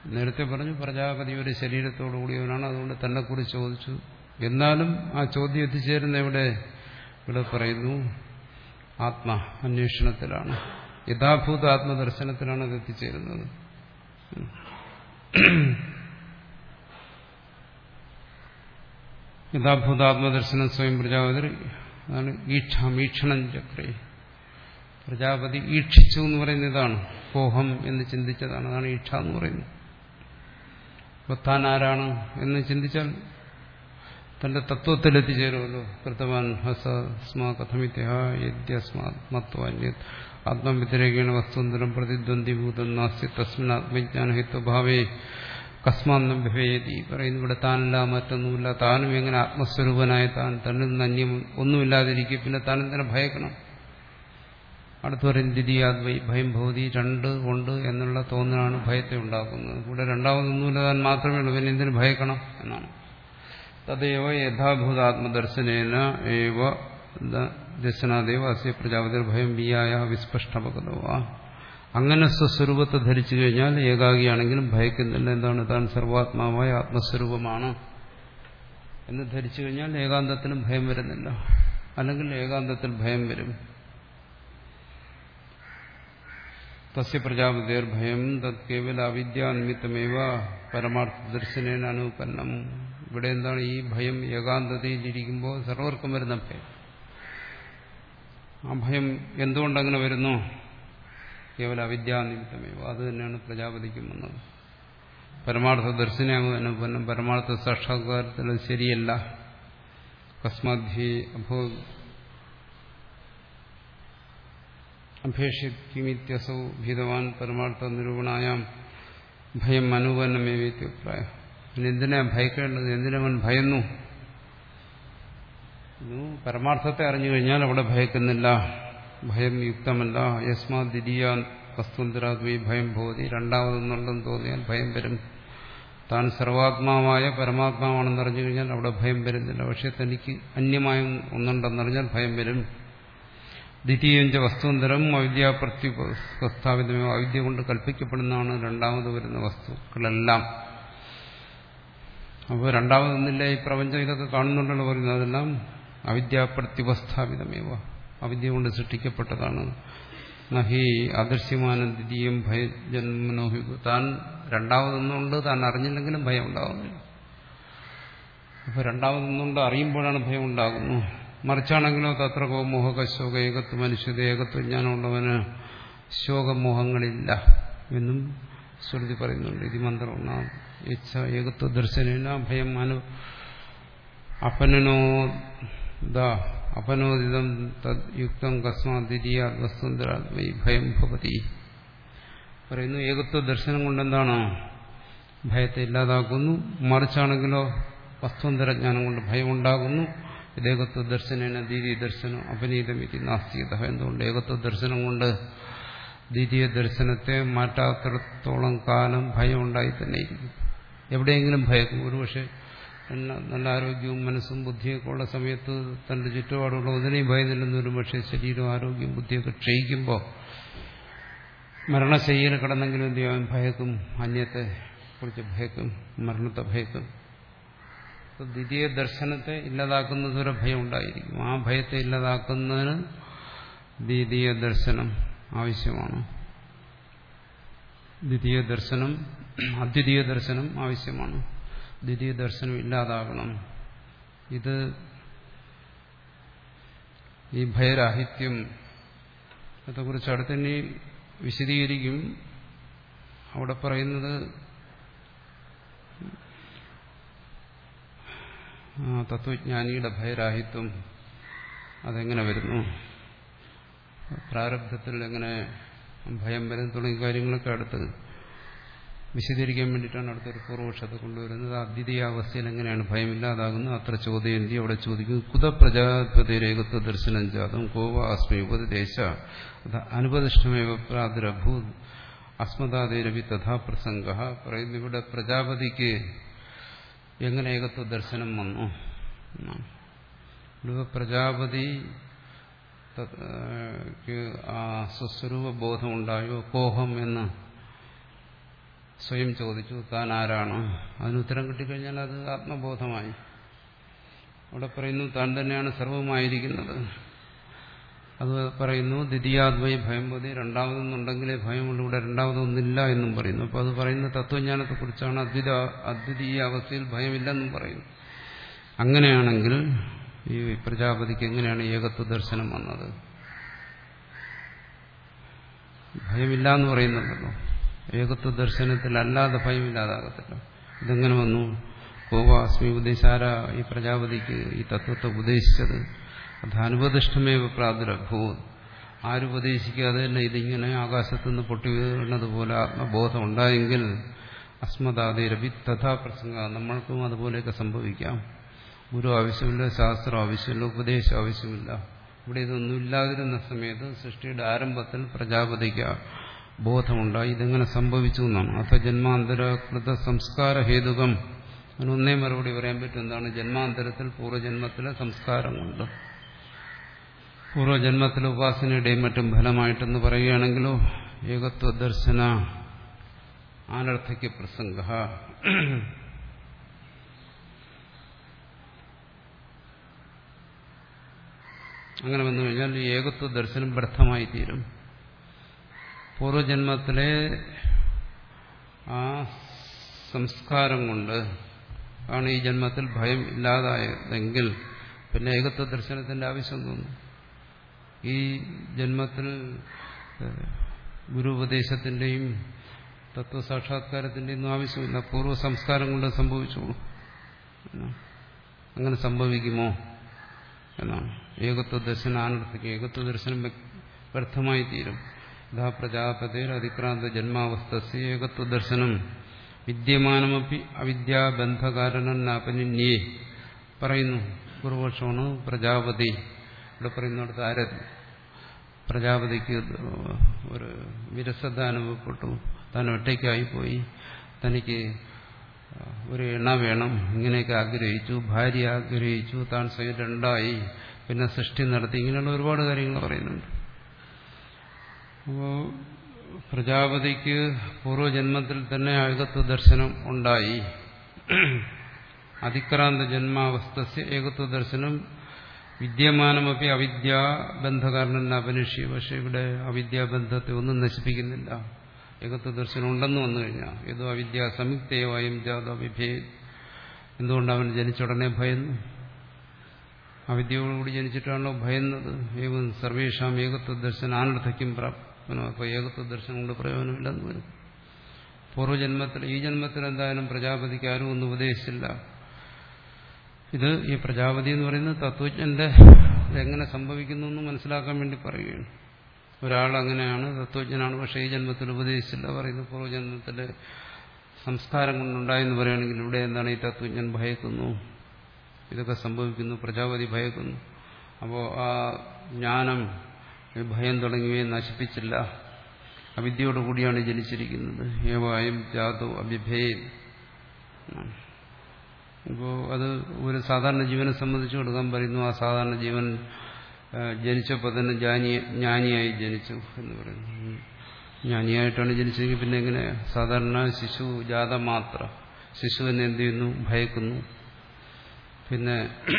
നേരത്തെ പറഞ്ഞു പ്രജാപതി ഒരു ശരീരത്തോടു കൂടിയവനാണ്, അതുകൊണ്ട് തന്നെ കുറിച്ച് ചോദിച്ചു. എന്നാലും ആ ചോദ്യം എത്തിച്ചേരുന്ന എവിടെ? ഇവിടെ പറയുന്നു ആത്മ അന്വേഷണത്തിലാണ്, യഥാഭൂത ആത്മദർശനത്തിലാണ് അത് എത്തിച്ചേരുന്നത്. യഥാഭൂതാത്മദർശനം സ്വയം പ്രജാപതി അതാണ് ഈക്ഷാമീക്ഷണം ചക്രേ. പ്രജാപതി ഈക്ഷിച്ചു എന്ന് പറയുന്നത് ഇതാണ്, കോഹം എന്ന് ചിന്തിച്ചതാണ്, അതാണ് ഈക്ഷ എന്ന് പറയുന്നത്. അപ്പൊ താൻ ആരാണ് എന്ന് ചിന്തിച്ചാൽ തന്റെ തത്വത്തിലെത്തിച്ചേരുമല്ലോ. കൃതവാൻ ഹസ്മാ കഥമിത്യസ്മാത്മത്വന്യ ആത്മവ്യതിരേകേണ വസ്തുന്തരം പ്രതിദ്വന്ദ്വിഭൂതം നാസ്തി തസ്മിൻ ആത്മജ്ഞാനഹിത്വഭാവേ കസ്മാന്നം ഭവേതി. പറയുന്നു ഇവിടെ താനല്ല മറ്റൊന്നുമില്ല, താനും എങ്ങനെ ആത്മസ്വരൂപനായ താൻ തന്നിൽ നിന്ന് അന്യം ഒന്നുമില്ലാതിരിക്കും, പിന്നെ താൻ എന്തിനെ ഭയക്കണം? അടുത്ത് പറയും ദ്വിതീയാദ്വൈ ഭയം ഭവതി, രണ്ട് ഉണ്ട് എന്നുള്ള തോന്നലാണ് ഭയത്തെ ഉണ്ടാക്കുന്നത്. ഇവിടെ രണ്ടാമതൊന്നുമില്ല, താൻ മാത്രമേ ഉള്ളൂ, പിന്നെ എന്തിനു ഭയക്കണം എന്നാണ്. തദൈവ യഥാഭൂതാത്മദർശനേന ഏവ ദർശനാദേവ അസ്യ പ്രജാപതിർ ഭയം വിയായ വിസ്പഷ്ടപകതവ. അങ്ങനെ സ്വസ്വരൂപത്തെ ധരിച്ചു കഴിഞ്ഞാൽ ഏകാഗിയാണെങ്കിലും ഭയക്കുന്നില്ല. എന്താണ്? താൻ സർവാത്മാവായ ആത്മസ്വരൂപമാണ് എന്ന് ധരിച്ചു കഴിഞ്ഞാൽ ഏകാന്തത്തിലും ഭയം വരുന്നില്ല, അല്ലെങ്കിൽ ഏകാന്തത്തിൽ ഭയം വരും. തസ്യ പ്രജാപതിർ ഭയം തത് കേവല അവിദ്യാനിമിത്തമേവ പരമാർത്ഥ ദർശനേന അനുപന്നം. ഇവിടെ എന്താണ് ഈ ഭയം? ഏകാന്തതയിലിരിക്കുമ്പോൾ സർവർക്കും വരുന്ന ഭയം. ആ ഭയം എന്തുകൊണ്ടങ്ങനെ വരുന്നു? കേവല അവിദ്യാനിമിത്തമേവ. അത് തന്നെയാണ് പ്രജാപതിക്കും വന്നത്. പരമാർത്ഥ ദർശനം പരമാർത്ഥ സാക്ഷാത്കാരത്തിൽ ശരിയല്ല. കസ്മാദ്ധി അഭോ അഭേക്ഷിമിത്യസൗ ഭീതവാൻ പരമാർത്ഥ നിരൂപണായാം ഭയം അനുപന്നമേവ്യഭിപ്രായം. പിന്നെ എന്തിനാ ഭയക്കേണ്ടത്? എന്തിനവൻ ഭയന്നു? പരമാർത്ഥത്തെ അറിഞ്ഞു കഴിഞ്ഞാൽ അവിടെ ഭയക്കുന്നില്ല, ഭയം യുക്തമല്ല. യസ്മാ ദ്വിതീയ വസ്തുന്തരാദ്വൈ ഭയം ഭവതി. രണ്ടാമതൊന്നുണ്ടെന്ന് തോന്നിയാൽ ഭയം വരും. താൻ സർവാത്മാവായ പരമാത്മാവാണെന്ന് അറിഞ്ഞു കഴിഞ്ഞാൽ അവിടെ ഭയം വരുന്നില്ല. പക്ഷെ തനിക്ക് അന്യമായ ഒന്നുണ്ടെന്നറിഞ്ഞാൽ ഭയം വരും. ദ്വിതീയഞ്ച വസ്തുന്തരം അവിദ്യാപ്രത്യുപസ്ഥാപിതമോ. അവിദ്യ കൊണ്ട് കൽപ്പിക്കപ്പെടുന്നതാണ് രണ്ടാമത് വരുന്ന വസ്തുക്കളെല്ലാം. അപ്പോൾ രണ്ടാമതൊന്നില്ല, ഈ പ്രപഞ്ചം ഇതൊക്കെ കാണുന്നുണ്ടല്ലോ പറയുന്നത്, അതെല്ലാം അവിദ്യാപ്രത്യുപസ്ഥാപിതമേവ, അവിദ്യ കൊണ്ട് സൃഷ്ടിക്കപ്പെട്ടതാണ്. നഹി അദൃശ്യമാന ദ്വിതീയം ഭയജന്മനോഹി. താൻ രണ്ടാമതൊന്നുണ്ട്, താൻ അറിഞ്ഞില്ലെങ്കിലും ഭയം ഉണ്ടാകുന്നില്ല. അപ്പോൾ രണ്ടാമതൊന്നുണ്ട്, അറിയുമ്പോഴാണ് ഭയം ഉണ്ടാകുന്നു. മറിച്ചാണെങ്കിലോ തത്രകോ മോഹക ശോക ഏകത്വ മനുഷ്യത ഏകത്വജ്ഞാനമുള്ളവന് ശോകമോഹങ്ങളില്ല എന്നും ശ്രുതി പറയുന്നുണ്ട്. ഇത് മന്ത്രമാണ്. ഇച്ഛ ഏകത്വ ദർശനേന ഭയം അനു അപനനോ അപനോദിതം തദ്യുക്തം കസ്മാ ദ്വിതീയ വസ്തുന്തരാത്മൈ ഭയം ഭവതി. പറയുന്നു ഏകത്വ ദർശനം കൊണ്ടെന്താണ്? ഭയത്തെ ഇല്ലാതാക്കുന്നു. മറിച്ചാണെങ്കിലോ വസ്തുന്തരജ്ഞാനം കൊണ്ട് ഭയം ഉണ്ടാകുന്നു. ഏകത്വ ദർശനേന ദ്വിതീയ ദർശനം അപനീതമിതി നാസ്തികത. എന്തുകൊണ്ട്? ഏകത്വ ദർശനം കൊണ്ട് ദ്വിതീയ ദർശനത്തെ മാറ്റാത്തിടത്തോളം കാലം ഭയം ഉണ്ടായി തന്നെ ഇരിക്കും. എവിടെയെങ്കിലും ഭയക്കും. ഒരുപക്ഷെ നല്ല ആരോഗ്യവും മനസ്സും ബുദ്ധിയൊക്കെ ഉള്ള സമയത്ത് തന്റെ ചുറ്റുപാടുള്ള ഒന്നിനെയും ഭയന്നില്ലെന്ന് വരും. പക്ഷേ ശരീരവും ആരോഗ്യവും ബുദ്ധിയൊക്കെ ക്ഷയിക്കുമ്പോൾ മരണശയ്യയിൽ കിടന്നെങ്കിലും എന്ത് ചെയ്യാൻ ഭയക്കും, അന്യത്തെ കുറിച്ച് ഭയക്കും, മരണത്തെ ഭയക്കും. ദ്വിതീയ ദർശനത്തെ ഇല്ലാതാക്കുന്നതൊരു ഭയം ഉണ്ടായിരിക്കും. ആ ഭയത്തെ ഇല്ലാതാക്കുന്നതിന് ദ്വിതീയ ദർശനം ആവശ്യമാണ്. ദ്വിതീയ ദർശനം അദ്വിതീയ ദർശനം ആവശ്യമാണ്. ദ്വിതീയ ദർശനം ഇല്ലാതാകണം. ഇത് ഈ ഭയരാഹിത്യം അതേക്കുറിച്ച് അടുത്തന്നെ വിശദീകരിക്കും. അവിടെ പറയുന്നത് തത്വജ്ഞാനിയുടെ ഭയരാഹിത്വം അതെങ്ങനെ വരുന്നു, പ്രാരബ്ധത്തിൽ എങ്ങനെ ഭയം വരും തുടങ്ങിയ കാര്യങ്ങളൊക്കെ അടുത്ത് വിശദീകരിക്കാൻ വേണ്ടിയിട്ടാണ് അടുത്തൊരു പൂർവപക്ഷത്തെ കൊണ്ടുവരുന്നത്. അദ്വിതീയാവസ്ഥയിൽ എങ്ങനെയാണ് ഭയമില്ലാതാകുന്നത്? അത്ര ചോദ്യന്തി അവിടെ ചോദിക്കുന്നു. കുത പ്രജാപതിരേകത്വ ദർശനം ജാതം കോവ അസ്മി ഉപദേശ അനുപദിഷ്ടമേവ പ്രാദുരഭൂ അസ്മദാദേരവി തഥാ പ്രസംഗ. പറയുന്നു ഇവിടെ പ്രജാപതിക്ക് എങ്ങനെ ഏകത്വ ദർശനം വന്നു? ഇവിടെ പ്രജാപതി ആ സ്വസ്വരൂപ ബോധമുണ്ടായോ? കോഹം എന്ന് സ്വയം ചോദിച്ചു താൻ ആരാണ്. അതിന് ഉത്തരം കിട്ടിക്കഴിഞ്ഞാൽ അത് ആത്മബോധമായി. അവിടെ പറയുന്നു താൻ തന്നെയാണ് സർവമായിരിക്കുന്നത്. അത് പറയുന്നു ദ്വിതീയാദ്വൈ ഭയംപതി, രണ്ടാമതൊന്നുണ്ടെങ്കിലേ ഭയമുള്ളൂ, ഇവിടെ രണ്ടാമതൊന്നില്ല എന്നും പറയുന്നു. അപ്പോൾ അത് പറയുന്ന തത്വജ്ഞാനത്തെക്കുറിച്ചാണ്. അദ്വിത അദ്വിതീയ അവസ്ഥയിൽ ഭയമില്ലെന്നും പറയുന്നു. അങ്ങനെയാണെങ്കിൽ ഈ പ്രജാപതിക്ക് എങ്ങനെയാണ് ഏകത്വ ദർശനം വന്നത്? ഭയമില്ല എന്ന് പറയുന്നുണ്ടല്ലോ. ഏകത്വ ദർശനത്തിൽ അല്ലാതെ ഭയമില്ലാതാകത്തില്ല. ഇതെങ്ങനെ വന്നു? കോവാസ്മി ഉപദേശാര ഈ പ്രജാപതിക്ക് ഈ തത്വത്തെ ഉപദേശിച്ചത് അത് അനുപദിഷ്ടമേവ പ്രാദുരഭൂത്. ആരുപദേശിക്കാതെ തന്നെ ഇതിങ്ങനെ ആകാശത്തുനിന്ന് പൊട്ടി വീഴുന്നതുപോലെ ആത്മബോധം ഉണ്ടായെങ്കിൽ അസ്മദാതിരഭി തഥാ പ്രസംഗ, നമ്മൾക്കും അതുപോലെയൊക്കെ സംഭവിക്കാം. ഗുരു ആവശ്യമില്ല, ശാസ്ത്രം ആവശ്യമില്ല, ഉപദേശം ആവശ്യമില്ല. ഇവിടെ ഇതൊന്നും ഇല്ലാതിരുന്ന സമയത്ത് സൃഷ്ടിയുടെ ആരംഭത്തിൽ പ്രജാപതിക്ക് ബോധമുണ്ടായി. ഇതെങ്ങനെ സംഭവിച്ചു എന്നാണ്. അഥ ജന്മാന്തരകൃത സംസ്കാര ഹേതുകം. അതിനൊന്നേ മറുപടി പറയാൻ പറ്റും. എന്താണ്? ജന്മാന്തരത്തിൽ പൂർവ്വജന്മത്തിലെ സംസ്കാരം കൊണ്ട്, പൂർവ്വജന്മത്തിലെ ഉപാസനയുടെയും മറ്റും ഫലമായിട്ടെന്ന് പറയുകയാണെങ്കിലോ ഏകത്വ ദർശന ആനർത്ഥയ്ക്ക് പ്രസംഗ. അങ്ങനെ വന്നു കഴിഞ്ഞാൽ ഈ ഏകത്വ ദർശനം വ്യർത്ഥമായി തീരും. പൂർവ്വജന്മത്തിലെ ആ സംസ്കാരം കൊണ്ട് ആണ് ഈ ജന്മത്തിൽ ഭയം ഇല്ലാതായതെങ്കിൽ പിന്നെ ഏകത്വ ദർശനത്തിന്റെ ആവശ്യം തോന്നുന്നു. ഈ ജന്മത്തിൽ ഗുരുപദേശത്തിന്റെയും തത്വസാക്ഷാത്കാരത്തിന്റെയും ഒന്നും ആവശ്യമില്ല. പൂർവ്വ സംസ്കാരം കൊണ്ട് സംഭവിച്ചോളൂ. അങ്ങനെ സംഭവിക്കുമോ എന്നാണ്. ഏകത്വ ദർശനം ആനർത്ഥിക്കും. ഏകത്വ ദർശനം വ്യർത്ഥമായി തീരും. യഥാ പ്രജാപതിർ അതിക്രാന്ത ജന്മാവസ്ഥ ഏകത്വ ദർശനം വിദ്യമാനമപ്പി അവിദ്യാബന്ധകാരണനാപനിന്യേ പറയുന്നു. പൂർവപക്ഷമാണ് പ്രജാപതി. ഇവിടെ പറയുന്നിടത്ത് ആര പ്രജാപതിക്ക് ഒരു വിരസത അനുഭവപ്പെട്ടു. താൻ ഒറ്റയ്ക്കായിപ്പോയി, തനിക്ക് ഒരു എണ്ണ വേണം, ഇങ്ങനെയൊക്കെ ആഗ്രഹിച്ചു, ഭാര്യ ആഗ്രഹിച്ചു, താൻ സ്വയം രണ്ടായി, പിന്നെ സൃഷ്ടി നടത്തി, ഇങ്ങനെയുള്ള ഒരുപാട് കാര്യങ്ങൾ പറയുന്നുണ്ട്. അപ്പോൾ പ്രജാപതിക്ക് പൂർവ്വജന്മത്തിൽ തന്നെ ഏകത്വ ദർശനം ഉണ്ടായി. അതിക്രാന്ത ജന്മാവസ്ഥ ഏകത്വ ദർശനം വിദ്യമാനമൊക്കെ അവിദ്യാബന്ധകാരൻ അപനിഷി. പക്ഷെ ഇവിടെ അവിദ്യാബന്ധത്തെ ഒന്നും നശിപ്പിക്കുന്നില്ല. ഏകത്വ ദർശനം ഉണ്ടെന്ന് വന്നു കഴിഞ്ഞാൽ ഏതോ അവിദ്യ സംയുക്തേവായും ജാത വിഭേ. എന്തുകൊണ്ട് അവൻ ജനിച്ചുടനെ ഭയന്നു? അവിദ്യയോടുകൂടി ജനിച്ചിട്ടാണല്ലോ ഭയന്നത്. ഏവം സർവേഷാം ഏകത്വ ദർശനം ആനർത്ഥയ്ക്കും പ്രാപ്തനോ. അപ്പോൾ ഏകത്വ ദർശനം കൊണ്ട് പ്രയോജനമില്ലെന്ന് വരും. പൂർവ്വജന്മത്തിൽ ഈ ജന്മത്തിൽ എന്തായാലും പ്രജാപതിക്ക് ആരും ഒന്നും ഉപദേശിച്ചില്ല. ഇത് ഈ പ്രജാപതി എന്ന് പറയുന്നത് തത്വജ്ഞന്റെ ഇതെങ്ങനെ സംഭവിക്കുന്നു എന്ന് മനസ്സിലാക്കാൻ വേണ്ടി പറയുകയാണ്. ഒരാൾ അങ്ങനെയാണ്, തത്വജ്ഞനാണ്, പക്ഷേ ഈ ജന്മത്തിൽ ഉപദേശിച്ചില്ല പറയുന്നു. പൂർവ്വജന്മത്തിലെ സംസ്കാരം കൊണ്ടുണ്ടായെന്ന് പറയുകയാണെങ്കിൽ ഇവിടെ എന്താണ്? ഈ തത്വജ്ഞൻ ഭയക്കുന്നു, ഇതൊക്കെ സംഭവിക്കുന്നു, പ്രജാപതി ഭയക്കുന്നു. അപ്പോൾ ആ ജ്ഞാനം, ഭയം തുടങ്ങിയവയെ നശിപ്പിച്ചില്ല. അവിദ്യയോടുകൂടിയാണ് ജനിച്ചിരിക്കുന്നത്. ഏവായും ജാതോ അഭിഭേ. ഇപ്പോൾ അത് ഒരു സാധാരണ ജീവനെ സംബന്ധിച്ച് കൊടുക്കാൻ പറയുന്നു. ആ സാധാരണ ജീവൻ ജനിച്ചപ്പോൾ തന്നെ ജ്ഞാനി ജ്ഞാനിയായി ജനിച്ചു എന്ന് പറയുന്നു. ജ്ഞാനിയായിട്ടാണ് ജനിച്ചെങ്കിൽ പിന്നെ എങ്ങനെ? സാധാരണ ശിശു ജാത മാത്ര ശിശുവിനെ എന്ത് ചെയ്യുന്നു? ഭയക്കുന്നു, പിന്നെ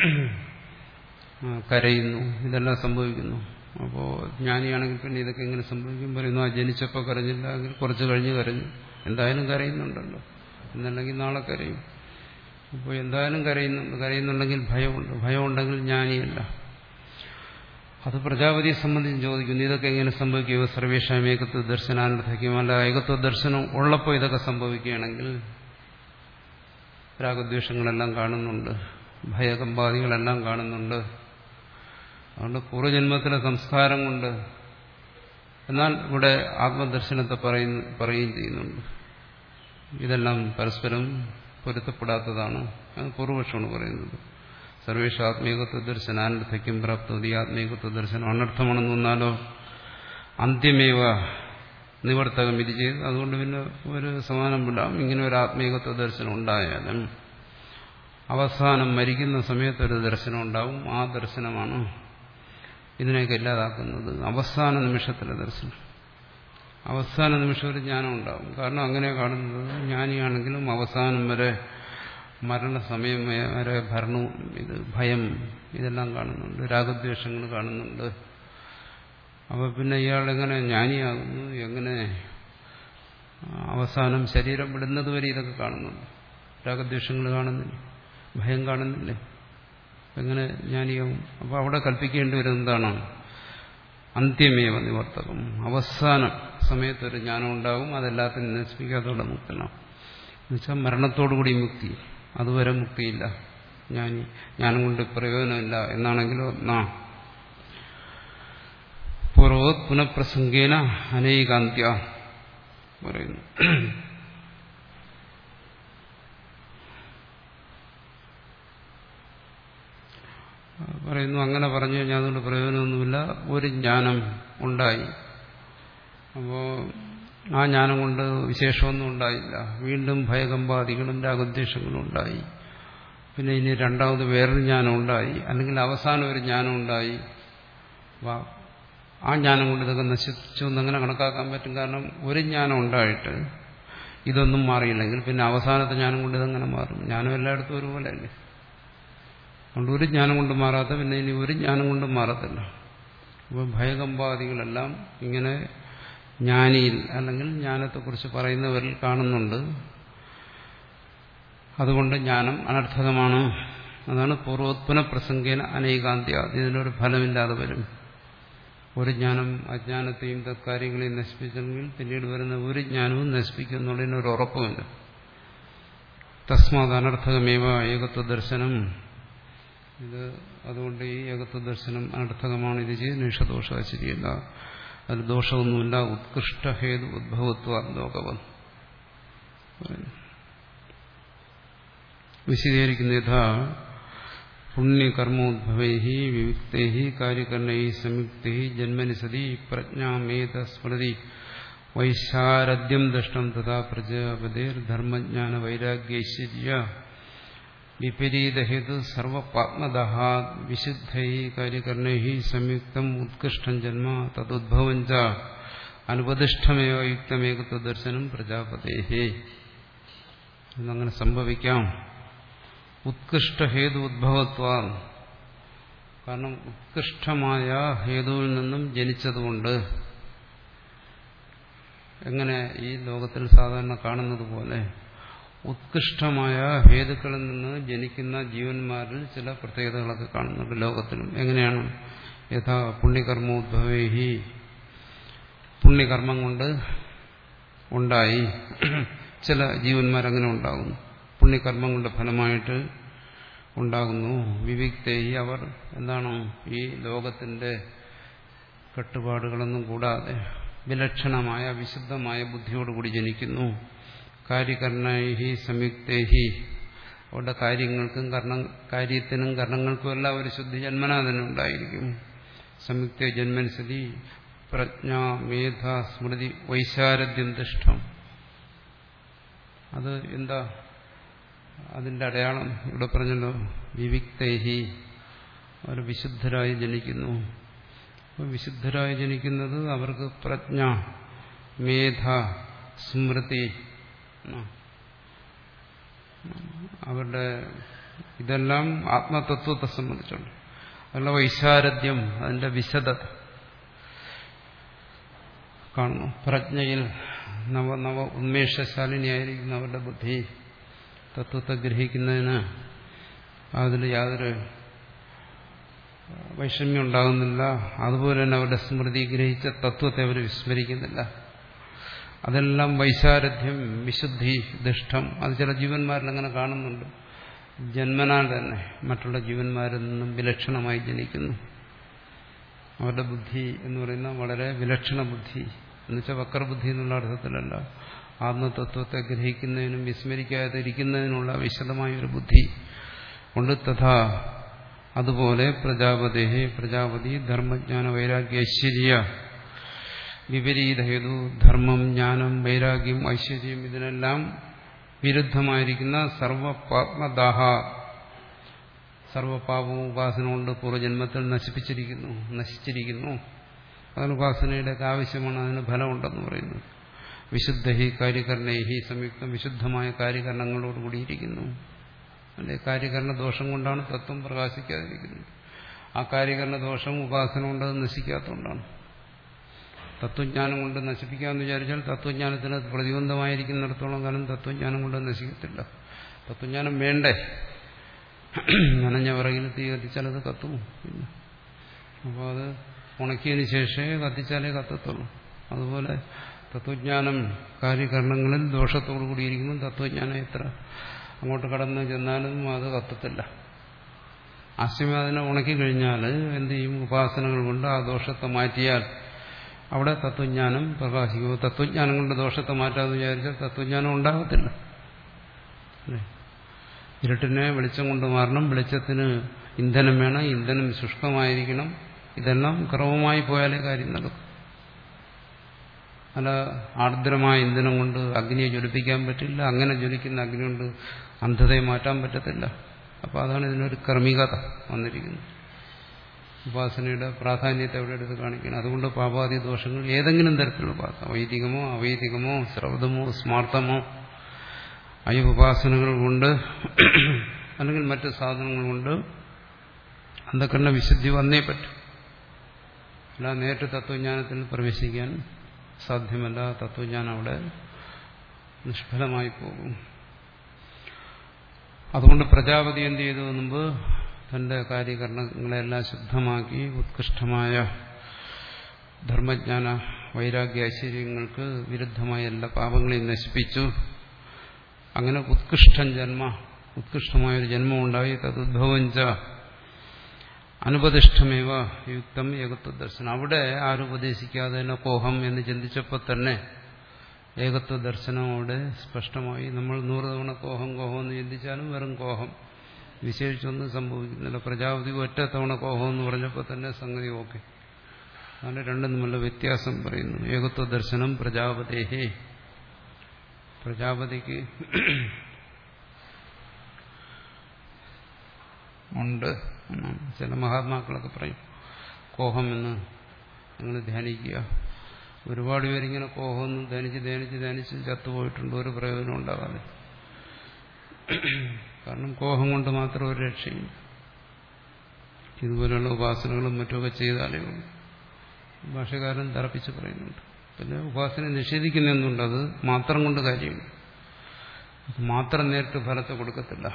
കരയുന്നു, ഇതെല്ലാം സംഭവിക്കുന്നു. അപ്പോൾ ജ്ഞാനിയാണെങ്കിൽ പിന്നെ ഇതൊക്കെ എങ്ങനെ സംഭവിക്കും? പറയുന്നു ആ ജനിച്ചപ്പോൾ കരഞ്ഞില്ല എങ്കിൽ കുറച്ച് കഴിഞ്ഞ് കരഞ്ഞു. എന്തായാലും കരയുന്നുണ്ടല്ലോ, എന്നല്ലെങ്കിൽ നാളെ കരയും. അപ്പോൾ എന്തായാലും കരയുന്നുണ്ട്. കരയുന്നുണ്ടെങ്കിൽ ഭയമുണ്ട്. ഭയമുണ്ടെങ്കിൽ ജ്ഞാനിയല്ല. അത് പ്രജാപതിയെ സംബന്ധിച്ച് ചോദിക്കുന്നു. ഇതൊക്കെ എങ്ങനെ സംഭവിക്കുക? സർവേഷാം ഏകത്വ ദർശനാനർത്ഥിക്കും. അല്ല, ഏകത്വ ദർശനം ഉള്ളപ്പോൾ ഇതൊക്കെ സംഭവിക്കുകയാണെങ്കിൽ രാഗദ്വേഷങ്ങളെല്ലാം കാണുന്നുണ്ട്, ഭയകമ്പാദികളെല്ലാം കാണുന്നുണ്ട്. അതുകൊണ്ട് പൂർവ്വജന്മത്തിലെ സംസ്കാരം കൊണ്ട്. എന്നാൽ ഇവിടെ ആത്മദർശനത്തെ പറയുന്ന പറയുകയും ചെയ്യുന്നുണ്ട്. ഇതെല്ലാം പരസ്പരം പൊരുത്തപ്പെടാത്തതാണ്. അത് പൂർവപക്ഷമാണ് പറയുന്നത്. സർവേഷ ആത്മീകത്വ ദർശനാനർത്ഥയ്ക്കും പ്രാപ്തി. ആത്മീകത്വ ദർശനം അനർത്ഥമാണെന്ന് വന്നാലോ അന്ത്യമേവ നിവർത്തകം ഇത് ചെയ്ത്. അതുകൊണ്ട് പിന്നെ ഒരു സമാനം വിടാം. ഇങ്ങനെ ഒരു ആത്മീകത്വ ദർശനം ഉണ്ടായാലും അവസാനം മരിക്കുന്ന സമയത്ത് ഒരു ദർശനം ഉണ്ടാവും. ആ ദർശനമാണ് ഇതിനെയൊക്കെ ഇല്ലാതാക്കുന്നത്. അവസാന നിമിഷത്തിലെ ദർശനം. അവസാന നിമിഷം ഒരു ജ്ഞാനം ഉണ്ടാവും. കാരണം അങ്ങനെ കാണുന്നത് ജ്ഞാനിയാണെങ്കിലും അവസാനം വരെ മരണസമയം വരെ ഭരണവും ഇത് ഭയം ഇതെല്ലാം കാണുന്നുണ്ട്, രാഗദ്വേഷങ്ങൾ കാണുന്നുണ്ട്. അപ്പോൾ പിന്നെ ഇയാൾ എങ്ങനെ ജ്ഞാനിയാകുന്നു, എങ്ങനെ അവസാനം ശരീരം വിടുന്നത് വരെ ഇതൊക്കെ കാണുന്നുണ്ട്. രാഗദ്വേഷങ്ങൾ കാണുന്നില്ല, ഭയം കാണുന്നില്ലേ, എങ്ങനെ ജ്ഞാനിയാവും? അപ്പോൾ അവിടെ കൽപ്പിക്കേണ്ടി വരുന്നത് എന്താണ്? അന്ത്യമേവ നിവർത്തകം, അവസാന സമയത്തൊരു ജ്ഞാനം ഉണ്ടാകും, അതെല്ലാത്തിനും നശിപ്പിക്കാത്തോടെ മുക്തനാണ്. എന്നുവെച്ചാൽ മരണത്തോടുകൂടി മുക്തി, അതുവരെ മുക്തിയില്ല, ജ്ഞാനി ജ്ഞാനം കൊണ്ട് പ്രയോജനമില്ല എന്നാണെങ്കിലോ നാ പൂർവ്വത് പുനഃപ്രസംഗേന അനേകാന്ത്യ പറയുന്നു. പറയുന്നു അങ്ങനെ പറഞ്ഞു കഴിഞ്ഞാൽ അതുകൊണ്ട് പ്രയോജനമൊന്നുമില്ല. ഒരു ജ്ഞാനം ഉണ്ടായി, അപ്പോൾ ആ ജ്ഞാനം കൊണ്ട് വിശേഷമൊന്നും ഉണ്ടായില്ല, വീണ്ടും ഭയകമ്പാദികളും രാഗദ്വേഷങ്ങളും ഉണ്ടായി. പിന്നെ ഇനി രണ്ടാമത് വേറൊരു ജ്ഞാനം ഉണ്ടായി, അല്ലെങ്കിൽ അവസാനം ഒരു ജ്ഞാനം ഉണ്ടായി. ആ ജ്ഞാനം കൊണ്ട് ഇതൊക്കെ നശിച്ചു എന്നങ്ങനെ കണക്കാക്കാൻ പറ്റും. കാരണം ഒരു ജ്ഞാനം ഉണ്ടായിട്ട് ഇതൊന്നും മാറിയില്ലെങ്കിൽ പിന്നെ അവസാനത്തെ ജ്ഞാനം കൊണ്ട് ഇതെങ്ങനെ മാറും? ജ്ഞാനം എല്ലായിടത്തും ഒരുപോലെ അല്ലേ. അതുകൊണ്ട് ഒരു ജ്ഞാനം കൊണ്ട് മാറാത്ത പിന്നെ ഇനി ഒരു ജ്ഞാനം കൊണ്ടും മാറത്തില്ല. അപ്പോൾ ഭയകമ്പാദികളെല്ലാം ഇങ്ങനെ ജ്ഞാനിയിൽ അല്ലെങ്കിൽ ജ്ഞാനത്തെക്കുറിച്ച് പറയുന്നവരിൽ കാണുന്നുണ്ട്. അതുകൊണ്ട് ജ്ഞാനം അനർത്ഥകമാണ്. അതാണ് പൂർവോത്പന്ന പ്രസംഗേന അനേകാന്ത്യ. ഇതിനൊരു ഫലമില്ലാതെ വരും. ഒരു ജ്ഞാനം അജ്ഞാനത്തെയും തത്കാര്യങ്ങളെയും നശിപ്പിച്ചെങ്കിൽ പിന്നീട് വരുന്ന ഒരു ജ്ഞാനവും നശിപ്പിക്കും എന്നുള്ളതിനൊരു ഉറപ്പുമില്ല. തസ്മാത് അനർത്ഥകമേവ ഏകത്വ ദർശനം. ഇത് അതുകൊണ്ട് ഈ ഏകത്വ ദർശനം അനർത്ഥകമാണ്. ഇത് ചെയ്ത് നിഷദോഷ ശരിയല്ല, അതിൽ ദോഷമൊന്നുമില്ല. ഉത്കൃഷ്ടഹേതു ഉദ്ഭവത്വ ലോകവൻ വിശദീകരിക്കുന്ന യഥാ പുണ്യകർമ്മോദ്ഭവൈ വിവിക്തൈ കാര്യകരണൈ സംയുക്തൈ ജന്മനി സതി പ്രജ്ഞാമേത സ്മൃതി വൈശാരദ്യം ദഷ്ടം തഥാ പ്രജാപതിർധർമ്മജ്ഞാന വൈരാഗ്യൈശ്വര്യ വിപരീതഹേതു സർവപാത്മദഃ വിശുദ്ധൈ കാര്യകരണൈ സംയുക്തം ഉത്കൃഷ്ടം ജന്മ തദുദ്ഭവം ച അനുപദിഷ്ടമേവ യുക്തമേകത്വ ദർശനം പ്രജാപതേഃ. ഇതങ്ങനെ സംഭവിക്കാം. ഉത്കൃഷ്ട ഹേതു ഉദ്ഭവത്വ, കാരണം ഉത്കൃഷ്ടമായ ഹേതുവിൽ നിന്നും ജനിച്ചതുകൊണ്ട്. എങ്ങനെ ഈ ലോകത്തിൽ സാധാരണ കാണുന്നത് പോലെ ഉത്കൃഷ്ടമായ ഹേതുക്കളിൽ നിന്ന് ജനിക്കുന്ന ജീവന്മാരിൽ ചില പ്രത്യേകതകളൊക്കെ കാണുന്നുണ്ട് ലോകത്തിലും. എങ്ങനെയാണ്? യഥാ പുണ്യകർമ്മോദ്ഭവേഹി, പുണ്യകർമ്മം കൊണ്ട് ഉണ്ടായി ചില ജീവന്മാരങ്ങനെ ഉണ്ടാകുന്നു, പുണ്യകർമ്മം കൊണ്ട് ഫലമായിട്ട് ഉണ്ടാകുന്നു. വിവിക്തേഹി, അവർ എന്താണോ ഈ ലോകത്തിന്റെ കെട്ടുപാടുകളൊന്നും കൂടാതെ വിലക്ഷണമായ വിശുദ്ധമായ ബുദ്ധിയോടുകൂടി ജനിക്കുന്നു. കാര്യകരണൈഹി സംയുക്തേഹി, അവരുടെ കാര്യങ്ങൾക്കും കർണ കാര്യത്തിനും കർണങ്ങൾക്കും എല്ലാം ഒരു ശുദ്ധി ജന്മനാ തന്നെ ഉണ്ടായിരിക്കും. സംയുക്ത ജന്മനുസതി പ്രജ്ഞ മേധ സ്മൃതി വൈശാരദ്യം ദുഷ്ടം. അത് എന്താ അതിന്റെ അടയാളം? ഇവിടെ പറഞ്ഞല്ലോ, വിവിക്തൈഹി, അവർ വിശുദ്ധരായി ജനിക്കുന്നു. അപ്പോൾ വിശുദ്ധരായി ജനിക്കുന്നത് അവർക്ക് പ്രജ്ഞ മേധ സ്മൃതി, അവരുടെ ഇതെല്ലാം ആത്മതത്വത്തെ സംബന്ധിച്ചുണ്ട്. അതുള്ള വൈശാരദ്യം, അതിന്റെ വിശദത കാണുന്നു. പ്രജ്ഞയിൽ നവ നവ ഉന്മേഷശാലിനിയായിരിക്കുന്ന അവരുടെ ബുദ്ധി തത്വത്തെ ഗ്രഹിക്കുന്നതിന് അതിൽ യാതൊരു വൈഷമ്യം ഉണ്ടാകുന്നില്ല. അതുപോലെ തന്നെ അവരുടെ സ്മൃതി ഗ്രഹിച്ച തത്വത്തെ അവർ വിസ്മരിക്കുന്നില്ല. അതെല്ലാം വൈശാരഥ്യം, വിശുദ്ധി, ദുഷ്ടം. അത് ചില ജീവന്മാരിൽ അങ്ങനെ കാണുന്നുണ്ട്. ജന്മനാൽ തന്നെ മറ്റുള്ള ജീവന്മാരിൽ നിന്നും വിലക്ഷണമായി ജനിക്കുന്നു. അവരുടെ ബുദ്ധി എന്ന് പറയുന്ന വളരെ വിലക്ഷണ ബുദ്ധി, എന്നുവെച്ചാൽ വക്രബുദ്ധി എന്നുള്ള അർത്ഥത്തിലല്ല, ആത്മതത്വത്തെ ഗ്രഹിക്കുന്നതിനും വിസ്മരിക്കാതെ ഇരിക്കുന്നതിനുള്ള വിശദമായൊരു ബുദ്ധി കൊണ്ട്. തഥാ അതുപോലെ പ്രജാപതി പ്രജാപതി ധർമ്മജ്ഞാന വൈരാഗ്യ ഐശ്വര്യ വിപരീത ഹേതു, ധർമ്മം, ജ്ഞാനം, വൈരാഗ്യം, ഐശ്വര്യം ഇതിനെല്ലാം വിരുദ്ധമായിരിക്കുന്ന സർവപാത്മദാഹ, സർവപാപവും ഉപാസന കൊണ്ട് പൂർവ്വജന്മത്തിൽ നശിപ്പിച്ചിരിക്കുന്നു നശിച്ചിരിക്കുന്നു അതാണ് ഉപാസനയുടെയൊക്കെ ആവശ്യമാണ്, അതിന് ഫലമുണ്ടെന്ന് പറയുന്നത്. വിശുദ്ധ ഹി കാര്യകരണ ഹി സംയുക്തം, വിശുദ്ധമായ കാര്യകരണങ്ങളോട് കൂടിയിരിക്കുന്നു. അല്ലെ, കാര്യകരണ ദോഷം കൊണ്ടാണ് തത്വം പ്രകാശിക്കാതിരിക്കുന്നത്. ആ കാര്യകരണ ദോഷം ഉപാസന കൊണ്ട് അത് നശിക്കാത്തതുകൊണ്ടാണ്. തത്വജ്ഞാനം കൊണ്ട് നശിപ്പിക്കാമെന്ന് വിചാരിച്ചാൽ തത്വജ്ഞാനത്തിന് പ്രതിബന്ധമായിരിക്കുന്നിടത്തോളം കാലം തത്വജ്ഞാനം കൊണ്ട് നശിക്കത്തില്ല. തത്വജ്ഞാനം വേണ്ടേ? നനഞ്ഞ വിറകിൽ തീ കത്തിച്ചാൽ അത് കത്തും. പിന്നെ അപ്പോൾ അത് ഉണക്കിയതിന് ശേഷമേ കത്തിച്ചാലേ കത്തത്തുള്ളൂ. അതുപോലെ തത്വജ്ഞാനം കാര്യകരണങ്ങളിൽ ദോഷത്തോടു കൂടിയിരിക്കുമ്പോൾ തത്വജ്ഞാനം എത്ര അങ്ങോട്ട് കടന്നു ചെന്നാലും അത് കത്തത്തില്ല. ആശ്രമം അതിനെ ഉണക്കിക്കഴിഞ്ഞാൽ എന്ത് ചെയ്യും? ഉപാസനകൾ കൊണ്ട് ആ ദോഷത്തെ മാറ്റിയാൽ അവിടെ തത്വജ്ഞാനം പ്രകാശിക്കും. തത്വജ്ഞാനം കൊണ്ട് ദോഷത്തെ മാറ്റാമെന്ന് വിചാരിച്ചാൽ തത്വജ്ഞാനം ഉണ്ടാകത്തില്ല. ഇരുട്ടിനെ വെളിച്ചം കൊണ്ട് മാറണം, വെളിച്ചത്തിന് ഇന്ധനം വേണം, ഇന്ധനം ശുഷ്കമായിരിക്കണം. ഇതെല്ലാം ക്രമമായി പോയാലേ കാര്യം നടക്കും. അല്ല, ആർദ്രമായ ഇന്ധനം കൊണ്ട് അഗ്നിയെ ജ്വലിപ്പിക്കാൻ പറ്റില്ല, അങ്ങനെ ജ്വലിക്കുന്ന അഗ്നി കൊണ്ട് അന്ധതയെ മാറ്റാൻ പറ്റത്തില്ല. അപ്പോൾ അതാണ് ഇതിനൊരു ക്രമികത വന്നിരിക്കുന്നത്. ഉപാസനയുടെ പ്രാധാന്യത്തെ അവിടെ എടുത്ത് കാണിക്കണം. അതുകൊണ്ട് പാപാദി ദോഷങ്ങൾ ഏതെങ്കിലും തരത്തിലുള്ള ഉപാസന, വൈദികമോ അവൈദികമോ ശ്രൗതമോ സ്മാർത്ഥമോ ഈ ഉപാസനകൾ കൊണ്ട് അല്ലെങ്കിൽ മറ്റ് സാധനങ്ങൾ കൊണ്ട് അന്ധകരണ വിശുദ്ധി വന്നേ പറ്റും. അല്ല, നേരിട്ട് തത്വജ്ഞാനത്തിൽ പ്രവേശിക്കാൻ സാധ്യമല്ല. തത്വജ്ഞാനം അവിടെ നിഷ്ഫലമായി പോകും. അതുകൊണ്ട് പ്രജാപതി എന്ത് ചെയ്തു? മുമ്പ് തന്റെ കാര്യകരണങ്ങളെല്ലാം ശുദ്ധമാക്കി ഉത്കൃഷ്ടമായ ധർമ്മജ്ഞാന വൈരാഗ്യ ഐശ്വര്യങ്ങൾക്ക് വിരുദ്ധമായ എല്ലാ പാപങ്ങളെയും നശിപ്പിച്ചു. അങ്ങനെ ഉത്കൃഷ്ടം ജന്മ ഉത്കൃഷ്ടമായൊരു ജന്മം ഉണ്ടായി. തദ്ഭവഞ്ച അനുപദിഷ്ടമേവ യുക്തം ഏകത്വ ദർശനം. അവിടെ ആരുപദേശിക്കാതെ തന്നെ കോഹം എന്ന് ചിന്തിച്ചപ്പോൾ തന്നെ ഏകത്വ ദർശനം അവിടെ സ്പഷ്ടമായി. നമ്മൾ നൂറ് തവണ കോഹം കോഹം എന്ന് ചിന്തിച്ചാലും വെറും കോഹം, വിശേഷിച്ചൊന്നും സംഭവിക്കുന്നില്ല. പ്രജാപതി ഒറ്റ തവണ കോഹം എന്ന് പറഞ്ഞപ്പോൾ തന്നെ സംഗതി ഓക്കെ. അങ്ങനെ രണ്ടും തമ്മിലുള്ള വ്യത്യാസം പറയുന്നു. ഏകത്വ ദർശനം പ്രജാപതേഹേ, പ്രജാപതിക്ക് ഉണ്ട്. ചില മഹാത്മാക്കളൊക്കെ പറയും കോഹം എന്ന് നിങ്ങൾ ധ്യാനിക്കുക. ഒരുപാട് പേരിങ്ങനെ കോഹം എന്ന് ധ്യാനിച്ച് ധ്യാനിച്ച് ധ്യാനിച്ച് ചത്തുപോയിട്ടുണ്ട്, ഒരു പ്രയോജനം ഉണ്ടാകാതെ. കാരണം കോഹം കൊണ്ട് മാത്രം ഒരു രക്ഷയും. ഇതുപോലെയുള്ള ഉപാസനകളും മറ്റുമൊക്കെ ചെയ്താലേ ഉള്ളൂ. ഭാഷകാരൻ തറപ്പിച്ച് പറയുന്നുണ്ട്. പിന്നെ ഉപാസന നിഷേധിക്കുന്ന എന്തുണ്ട്? അത് മാത്രം കൊണ്ട് കാര്യമില്ല. മാത്രം നേരിട്ട് ഫലത്തെ കൊടുക്കത്തില്ല.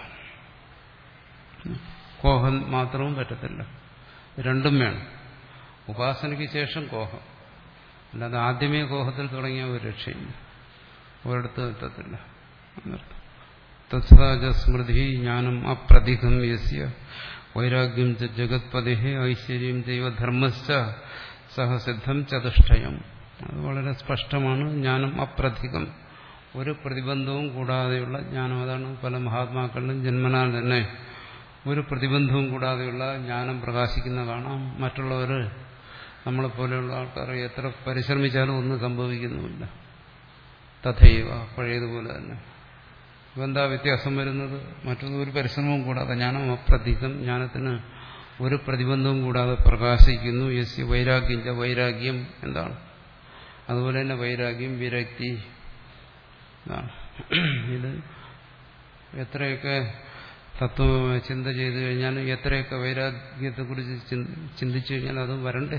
കോഹം മാത്രവും പറ്റത്തില്ല, രണ്ടും വേണം. ഉപാസനയ്ക്ക് ശേഷം കോഹം, അല്ലാതെ ആദ്യമേ കോഹത്തിൽ തുടങ്ങിയ ഒരു രക്ഷയില്ല, ഒരിടത്ത് എത്തത്തില്ല എന്നർത്ഥം. തത്സഹജ സ്മൃതി ജ്ഞാനം അപ്രതികം യസ്യ വൈരാഗ്യം ച ജഗത്പദേ ഐശ്വര്യം ചൈവ ധർമ്മശ്ച സഹസിദ്ധം ചതുഷ്ടയം. അത് വളരെ സ്പഷ്ടമാണ്. ജ്ഞാനം അപ്രതികം, ഒരു പ്രതിബന്ധവും കൂടാതെയുള്ള ജ്ഞാനം. അതാണ് പല മഹാത്മാക്കളിലും ജന്മനാൽ തന്നെ ഒരു പ്രതിബന്ധവും കൂടാതെയുള്ള ജ്ഞാനം പ്രകാശിക്കുന്ന കാണാം. മറ്റുള്ളവർ നമ്മളെപ്പോലെയുള്ള ആൾക്കാർ എത്ര പരിശ്രമിച്ചാലും ഒന്നും സംഭവിക്കുന്നുമില്ല. തഥൈവ, പഴയതുപോലെ തന്നെ. ഇപ്പം എന്താ വ്യത്യാസം വരുന്നത്? മറ്റൊന്നും ഒരു പരിശ്രമവും കൂടാതെ ജ്ഞാനം അപ്രതികം, ജ്ഞാനത്തിന് ഒരു പ്രതിബന്ധവും കൂടാതെ പ്രകാശിക്കുന്നു. യസ്യ വൈരാഗ്യം ച, വൈരാഗ്യം എന്താണ്? അതുപോലെ തന്നെ വൈരാഗ്യം വിരക്തി. ഇത് എത്രയൊക്കെ തത്വ ചിന്ത ചെയ്തു കഴിഞ്ഞാലും എത്രയൊക്കെ വൈരാഗ്യത്തെക്കുറിച്ച് ചിന്തിച്ചു കഴിഞ്ഞാൽ അതും വരണ്ടേ?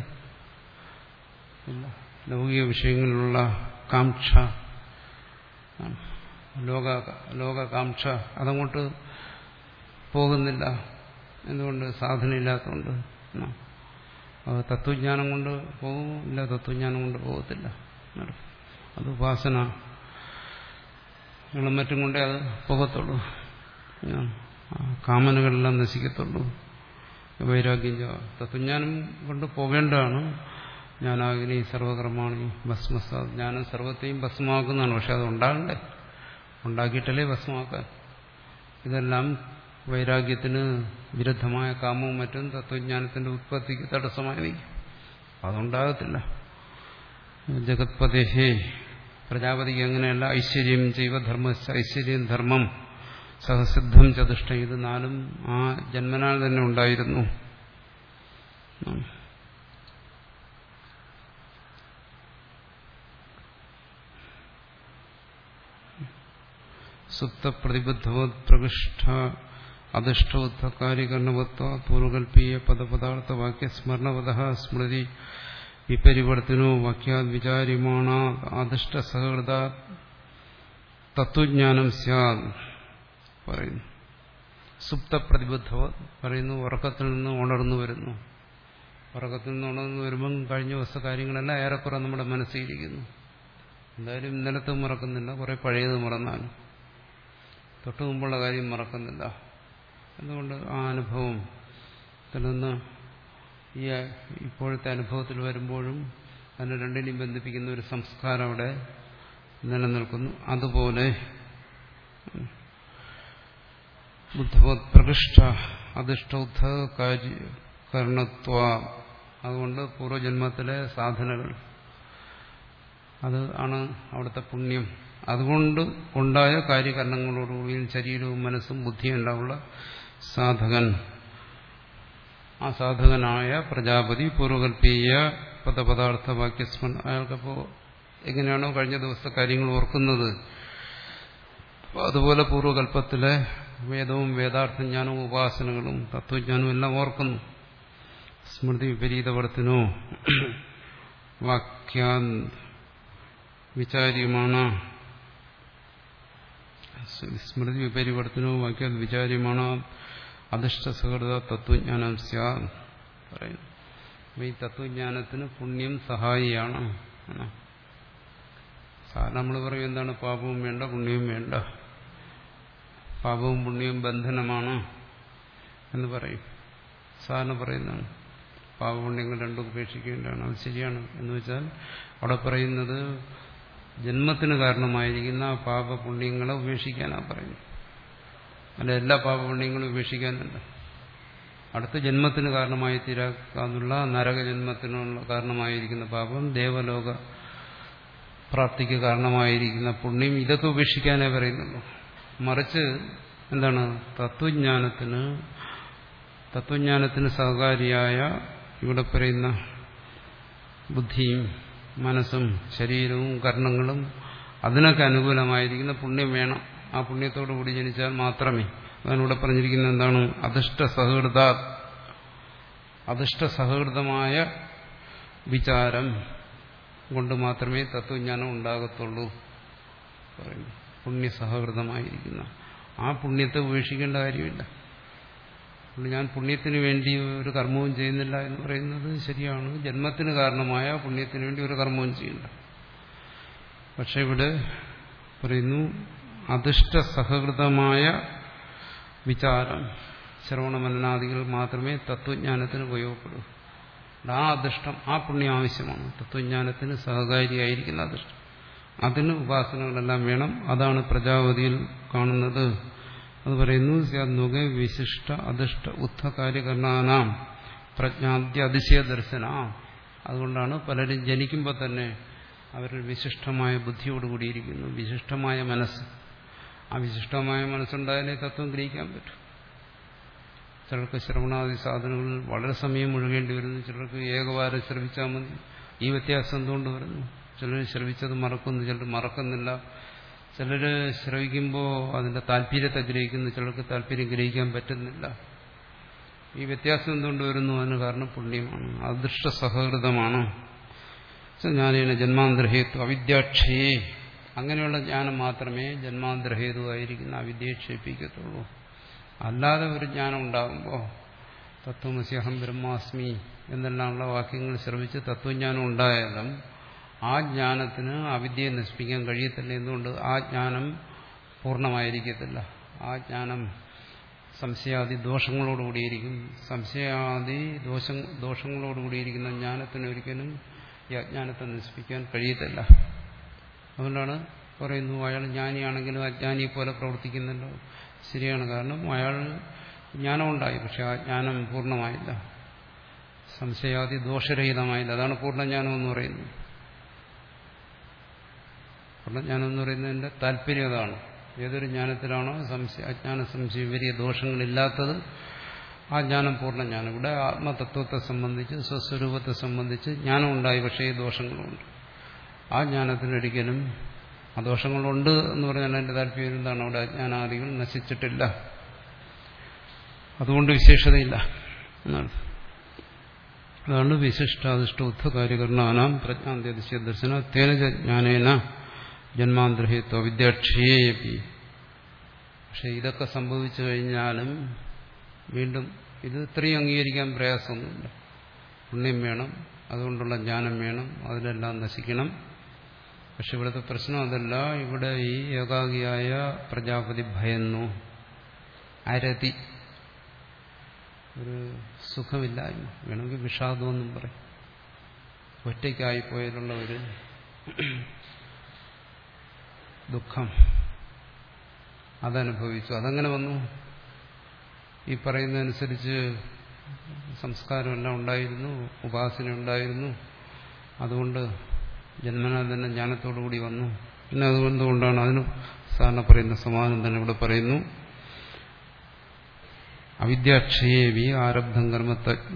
ലൗകിക വിഷയങ്ങളിലുള്ള കാംക്ഷ, ലോക ലോകകാംക്ഷ അതങ്ങോട്ട് പോകുന്നില്ല. എന്തുകൊണ്ട്? സാധനയില്ലാത്തതുകൊണ്ട്. അത് തത്വജ്ഞാനം കൊണ്ട് പോകും, ഇല്ല തത്വജ്ഞാനം കൊണ്ട് പോകത്തില്ല. അത് ഉപാസന ങ്ങളും മറ്റും കൊണ്ടേ അത് പോകത്തുള്ളൂ. കാമനകളെല്ലാം നശിക്കത്തുള്ളൂ. വൈരാഗ്യം തത്വജ്ഞാനം കൊണ്ട് പോകേണ്ടതാണ്. ജ്ഞാനാഗ്നി സർവകർമാണി ഭസ്മസ, ജ്ഞാനം സർവത്തെയും ഭസ്മമാക്കുന്നതാണ്. പക്ഷെ അത് ഉണ്ടാകണ്ടേ? ഉണ്ടാക്കിയിട്ടല്ലേ ഭസ്മമാക്കാൻ. ഇതെല്ലാം വൈരാഗ്യത്തിന് വിരുദ്ധമായ കാമവും മറ്റും തത്വജ്ഞാനത്തിന്റെ ഉത്പത്തിക്ക് തടസ്സമായി നിൽക്കും. അതുണ്ടാകത്തില്ല. ജഗത്പതേഹേ, പ്രജാപതിക്ക് അങ്ങനെയല്ല. ഐശ്വര്യം ചെയ്വ ധർമ്മ, ഐശ്വര്യം ധർമ്മം സഹസിദ്ധം ചതുഷ്ട, ഇത് നാലും ആ ജന്മനാൽ തന്നെ ഉണ്ടായിരുന്നു. സുപ്തപ്രതിബദ്ധവത് പ്രകൃഷ്ട അധിഷ്ഠോത്ഥകാരികരണവത്വ പൂർവകൽപ്പീയ പദപദാർത്ഥ വാക്യസ്മരണവത സ്മൃതി വിപരിവർത്തനോ വാക്യാത് വിചാര്യമാണ അധിഷ്ഠ സഹകൃത തത്വജ്ഞാനം സ്യാദ് പറയുന്നു. സുപ്തപ്രതിബദ്ധവ പറയുന്നു, ഉറക്കത്തിൽ നിന്ന് ഉണർന്നു വരുന്നു. ഉറക്കത്തിൽ നിന്ന് ഉണർന്നു വരുമ്പം കഴിഞ്ഞ ദിവസത്തെ കാര്യങ്ങളെല്ലാം ഏറെക്കുറെ നമ്മുടെ മനസ്സിലിരിക്കുന്നു. എന്തായാലും ഇന്നലത്തെ മറക്കുന്നില്ല, കുറെ പഴയത് മറന്നാലും തൊട്ടു മുമ്പുള്ള കാര്യം മറക്കുന്നില്ല. അതുകൊണ്ട് ആ അനുഭവത്തിൽ നിന്ന് ഈ ഇപ്പോഴത്തെ അനുഭവത്തിൽ വരുമ്പോഴും അതിനെ രണ്ടിനെയും ബന്ധിപ്പിക്കുന്ന ഒരു സംസ്കാരം അവിടെ നിലനിൽക്കുന്നു. അതുപോലെ ബുദ്ധവത് പ്രകൃഷ്ട അധിഷ്ഠോത്ഥ കാര്യകരണത്വ, അതുകൊണ്ട് പൂർവ്വജന്മത്തിലെ സാധനകൾ അത് ആണ് അവിടുത്തെ പുണ്യം. അതുകൊണ്ട് ഉണ്ടായ കാര്യകരണങ്ങളോടുകൂടി ശരീരവും മനസ്സും ബുദ്ധിയും ഉണ്ടാവുള്ള സാധകൻ, ആ സാധകനായ പ്രജാപതി പൂർവകൽപ്പീയ പദപദാർത്ഥ വാക്യസ്മരണ, അയാൾക്കപ്പോൾ എങ്ങനെയാണോ കഴിഞ്ഞ ദിവസത്തെ കാര്യങ്ങൾ ഓർക്കുന്നത് അതുപോലെ പൂർവകൽപ്പത്തിലെ വേദവും വേദാർത്ഥജ്ഞാനവും ഉപാസനകളും തത്വജ്ഞാനവും എല്ലാം ഓർക്കുന്നു. സ്മൃതി വിപരീതവർത്തിനോ വാക്യാൻ വിചാര്യമാണ് സ്മൃതി വിപരിവർത്തനോ വാക്യാൻ വിചാര്യമാണ് അധിഷ്ഠ സഹൃദ തത്വജ്ഞാനം സ്യാദ് പറയുന്നു. ഈ തത്വജ്ഞാനത്തിന് പുണ്യം സഹായിയാണ്. സാധാരണ നമ്മൾ പറയും എന്താണ് പാപവും വേണ്ട പുണ്യവും വേണ്ട, പാപവും പുണ്യവും ബന്ധനമാണ് എന്ന് പറയും. സാധാരണ പറയുന്നതാണ് പാപപുണ്യങ്ങൾ രണ്ടും ഉപേക്ഷിക്കേണ്ടതാണ്. അത് ശരിയാണ്. എന്ന് വെച്ചാൽ അവിടെ പറയുന്നത് ജന്മത്തിന് കാരണമായിരിക്കുന്ന പാപപുണ്യങ്ങളെ ഉപേക്ഷിക്കാനാണ് പറയുന്നത്. അല്ല, എല്ലാ പാപപുണ്യങ്ങളും ഉപേക്ഷിക്കാനല്ല. അടുത്ത ജന്മത്തിന് കാരണമായി തീരാക്കാന്നുള്ള നരകജന്മത്തിനുള്ള കാരണമായിരിക്കുന്ന പാപം, ദേവലോക പ്രാപ്തിക്ക് കാരണമായിരിക്കുന്ന പുണ്യം, ഇതൊക്കെ ഉപേക്ഷിക്കാനേ പറയുന്നുള്ളൂ. മറിച്ച് എന്താണ് തത്വജ്ഞാനത്തിന് തത്വജ്ഞാനത്തിന് സഹകാരിയായ ഇവിടെ പറയുന്ന ബുദ്ധിയും മനസ്സും ശരീരവും കർണങ്ങളും അതിനൊക്കെ അനുകൂലമായിരിക്കുന്ന പുണ്യം വേണം. ആ പുണ്യത്തോടു കൂടി ജനിച്ചാൽ മാത്രമേ, അതിനൂടെ പറഞ്ഞിരിക്കുന്നത് എന്താണ്, അധിഷ്ഠ സഹൃദ അധിഷ്ഠ സഹൃദമായ വിചാരം കൊണ്ട് മാത്രമേ തത്വജ്ഞാനം ഉണ്ടാകത്തുള്ളൂ. പുണ്യസഹൃദമായിരിക്കുന്ന ആ പുണ്യത്തെ ഉപേക്ഷിക്കേണ്ട കാര്യമില്ല. ഞാൻ പുണ്യത്തിന് വേണ്ടി ഒരു കർമ്മവും ചെയ്യുന്നില്ല എന്ന് പറയുന്നത് ശരിയാണ്. ജന്മത്തിന് കാരണമായ പുണ്യത്തിന് വേണ്ടി ഒരു കർമ്മവും ചെയ്യില്ല. പക്ഷെ ഇവിടെ പറയുന്നു അധിഷ്ഠ സഹൃദമായ വിചാരം, ശ്രവണമനനാദികൾ മാത്രമേ തത്വജ്ഞാനത്തിന് ഉപയോഗപ്പെടൂ. ആ അധിഷ്ഠം, ആ പുണ്യം ആവശ്യമാണ്. തത്വജ്ഞാനത്തിന് സഹകാരിയായിരിക്കുന്ന അധിഷ്ഠം, അതിന് ഉപാസനകളെല്ലാം വേണം. അതാണ് പ്രജാപതിയിൽ കാണുന്നത്. അത് പറയുന്നു സ്യാദ്മുഖ വിശിഷ്ട അധിഷ്ഠ ഉത്ഥ കാര്യകരണാനാം പ്രജ്ഞാദ്യ അതിശയ ദർശന. അതുകൊണ്ടാണ് പലരും ജനിക്കുമ്പോൾ തന്നെ അവർ വിശിഷ്ടമായ ബുദ്ധിയോടുകൂടിയിരിക്കുന്നു, വിശിഷ്ടമായ മനസ്സ്. ആ വിശിഷ്ടമായ മനസ്സുണ്ടായാലേ തത്വം ഗ്രഹിക്കാൻ പറ്റും. ചിലർക്ക് ശ്രവണാദി സാധനങ്ങളിൽ വളരെ സമയം മുഴുകേണ്ടി വരുന്നു, ചിലർക്ക് ഏകവാരം ശ്രവിച്ചാൽ മതി. ഈ വ്യത്യാസം എന്തുകൊണ്ട് വരുന്നു? ചിലർ ശ്രവിച്ചത് മറക്കുന്നു, ചിലർ മറക്കുന്നില്ല. ചിലർ ശ്രവിക്കുമ്പോൾ അതിന്റെ താല്പര്യത്തെ ഗ്രഹിക്കുന്നു, ചിലർക്ക് താല്പര്യം ഗ്രഹിക്കാൻ പറ്റുന്നില്ല. ഈ വ്യത്യാസം എന്തുകൊണ്ട് വരുന്നു? അതിന് കാരണം പുണ്യമാണ്, അദൃഷ്ട സഹകൃതമാണ്. ജ്ഞാനേന ജന്മാന്തരഹേതു അവിദ്യാക്ഷയെ, അങ്ങനെയുള്ള ജ്ഞാനം മാത്രമേ ജന്മാന്തരഹേതുവായിരിക്കുന്ന അവിദ്യയെ ക്ഷയിപ്പിക്കത്തുള്ളൂ. അല്ലാതെ ഒരു ജ്ഞാനം ഉണ്ടാകുമ്പോൾ തത്വമസി അഹം ബ്രഹ്മാസ്മി എന്നെല്ലാമുള്ള വാക്യങ്ങൾ ശ്രവിച്ച് തത്വജ്ഞാനം ഉണ്ടായാലും ആ ജ്ഞാനത്തിന് അവിദ്യയെ നശിപ്പിക്കാൻ കഴിയത്തില്ല. എന്തുകൊണ്ട്? ആ ജ്ഞാനം പൂർണ്ണമായിരിക്കത്തില്ല. ആ ജ്ഞാനം സംശയാദി ദോഷങ്ങളോടുകൂടിയിരിക്കും. സംശയാദി ദോഷ ദോഷങ്ങളോടുകൂടിയിരിക്കുന്ന ജ്ഞാനത്തിന് ഒരിക്കലും ഈ അജ്ഞാനത്തെ നശിപ്പിക്കാൻ കഴിയത്തില്ല. അതുകൊണ്ടാണ് പറയുന്നു അയാൾ ജ്ഞാനിയാണെങ്കിലും അജ്ഞാനിയെ പോലെ പ്രവർത്തിക്കുന്നുണ്ടോ? ശരിയാണ്. കാരണം അയാൾ ജ്ഞാനം ഉണ്ടായി, പക്ഷെ ആ ജ്ഞാനം പൂർണ്ണമായില്ല, സംശയാദി ദോഷരഹിതമായില്ല. അതാണ് പൂർണ്ണജ്ഞാനം എന്ന് പറയുന്നത്. പൂർണ്ണജ്ഞാനം എന്ന് പറയുന്നതിന്റെ താല്പര്യം അതാണ്. ഏതൊരു ജ്ഞാനത്തിലാണോ സംശയ അജ്ഞാന സംശയ വലിയ ദോഷങ്ങളില്ലാത്തത്, ആ ജ്ഞാനം പൂർണ്ണജ്ഞാനം. ഇവിടെ ആത്മതത്വത്തെ സംബന്ധിച്ച് സ്വസ്വരൂപത്തെ സംബന്ധിച്ച് ജ്ഞാനം ഉണ്ടായി, പക്ഷേ ഈ ദോഷങ്ങളുണ്ട്. ആ ജ്ഞാനത്തിനൊരിക്കലും ആ ദോഷങ്ങളുണ്ട് എന്ന് പറഞ്ഞാൽ അതിന്റെ താല്പര്യം എന്താണ്? അവിടെ അജ്ഞാനാദികൾ നശിച്ചിട്ടില്ല, അതുകൊണ്ട് വിശേഷതയില്ല എന്നാണ്. അതാണ് വിശിഷ്ടാദിഷ്ട ഉത്ഥകാര്യകരണാനാം പ്രജ്ഞാന്ത്യതിശയ ദർശന തേന ജ്ഞാനേന ജന്മാന്തരഹിത്വ വിദ്യാക്ഷയേപി. പക്ഷെ ഇതൊക്കെ സംഭവിച്ചു കഴിഞ്ഞാലും വീണ്ടും ഇത് ഇത്രയും അംഗീകരിക്കാൻ പ്രയാസമൊന്നുമില്ല. പുണ്യം വേണം, അതുകൊണ്ടുള്ള ജ്ഞാനം വേണം, അതിലെല്ലാം നശിക്കണം. പക്ഷെ ഇവിടുത്തെ പ്രശ്നം അതല്ല. ഇവിടെ ഈ ഏകാഗിയായ പ്രജാപതി ഭയന്നു, അരതി, ഒരു സുഖമില്ലായ്മ, വേണമെങ്കിൽ വിഷാദമെന്നും പറയും, ഒറ്റയ്ക്കായിപ്പോയതിലുള്ള ഒരു ദുഃഖം അതനുഭവിച്ചു. അതങ്ങനെ വന്നു? ഈ പറയുന്നതനുസരിച്ച് സംസ്കാരമെല്ലാം ഉണ്ടായിരുന്നു, ഉപാസന ഉണ്ടായിരുന്നു, അതുകൊണ്ട് ജന്മനാൽ തന്നെ ജ്ഞാനത്തോടുകൂടി വന്നു. പിന്നെ അതുകൊണ്ടുകൊണ്ടാണ് അതിന് സാധാരണ പറയുന്ന സമാധാനം തന്നെ ഇവിടെ പറയുന്നു. അവിദ്യാക്ഷയേവി ആരബ്ധം കർമ്മ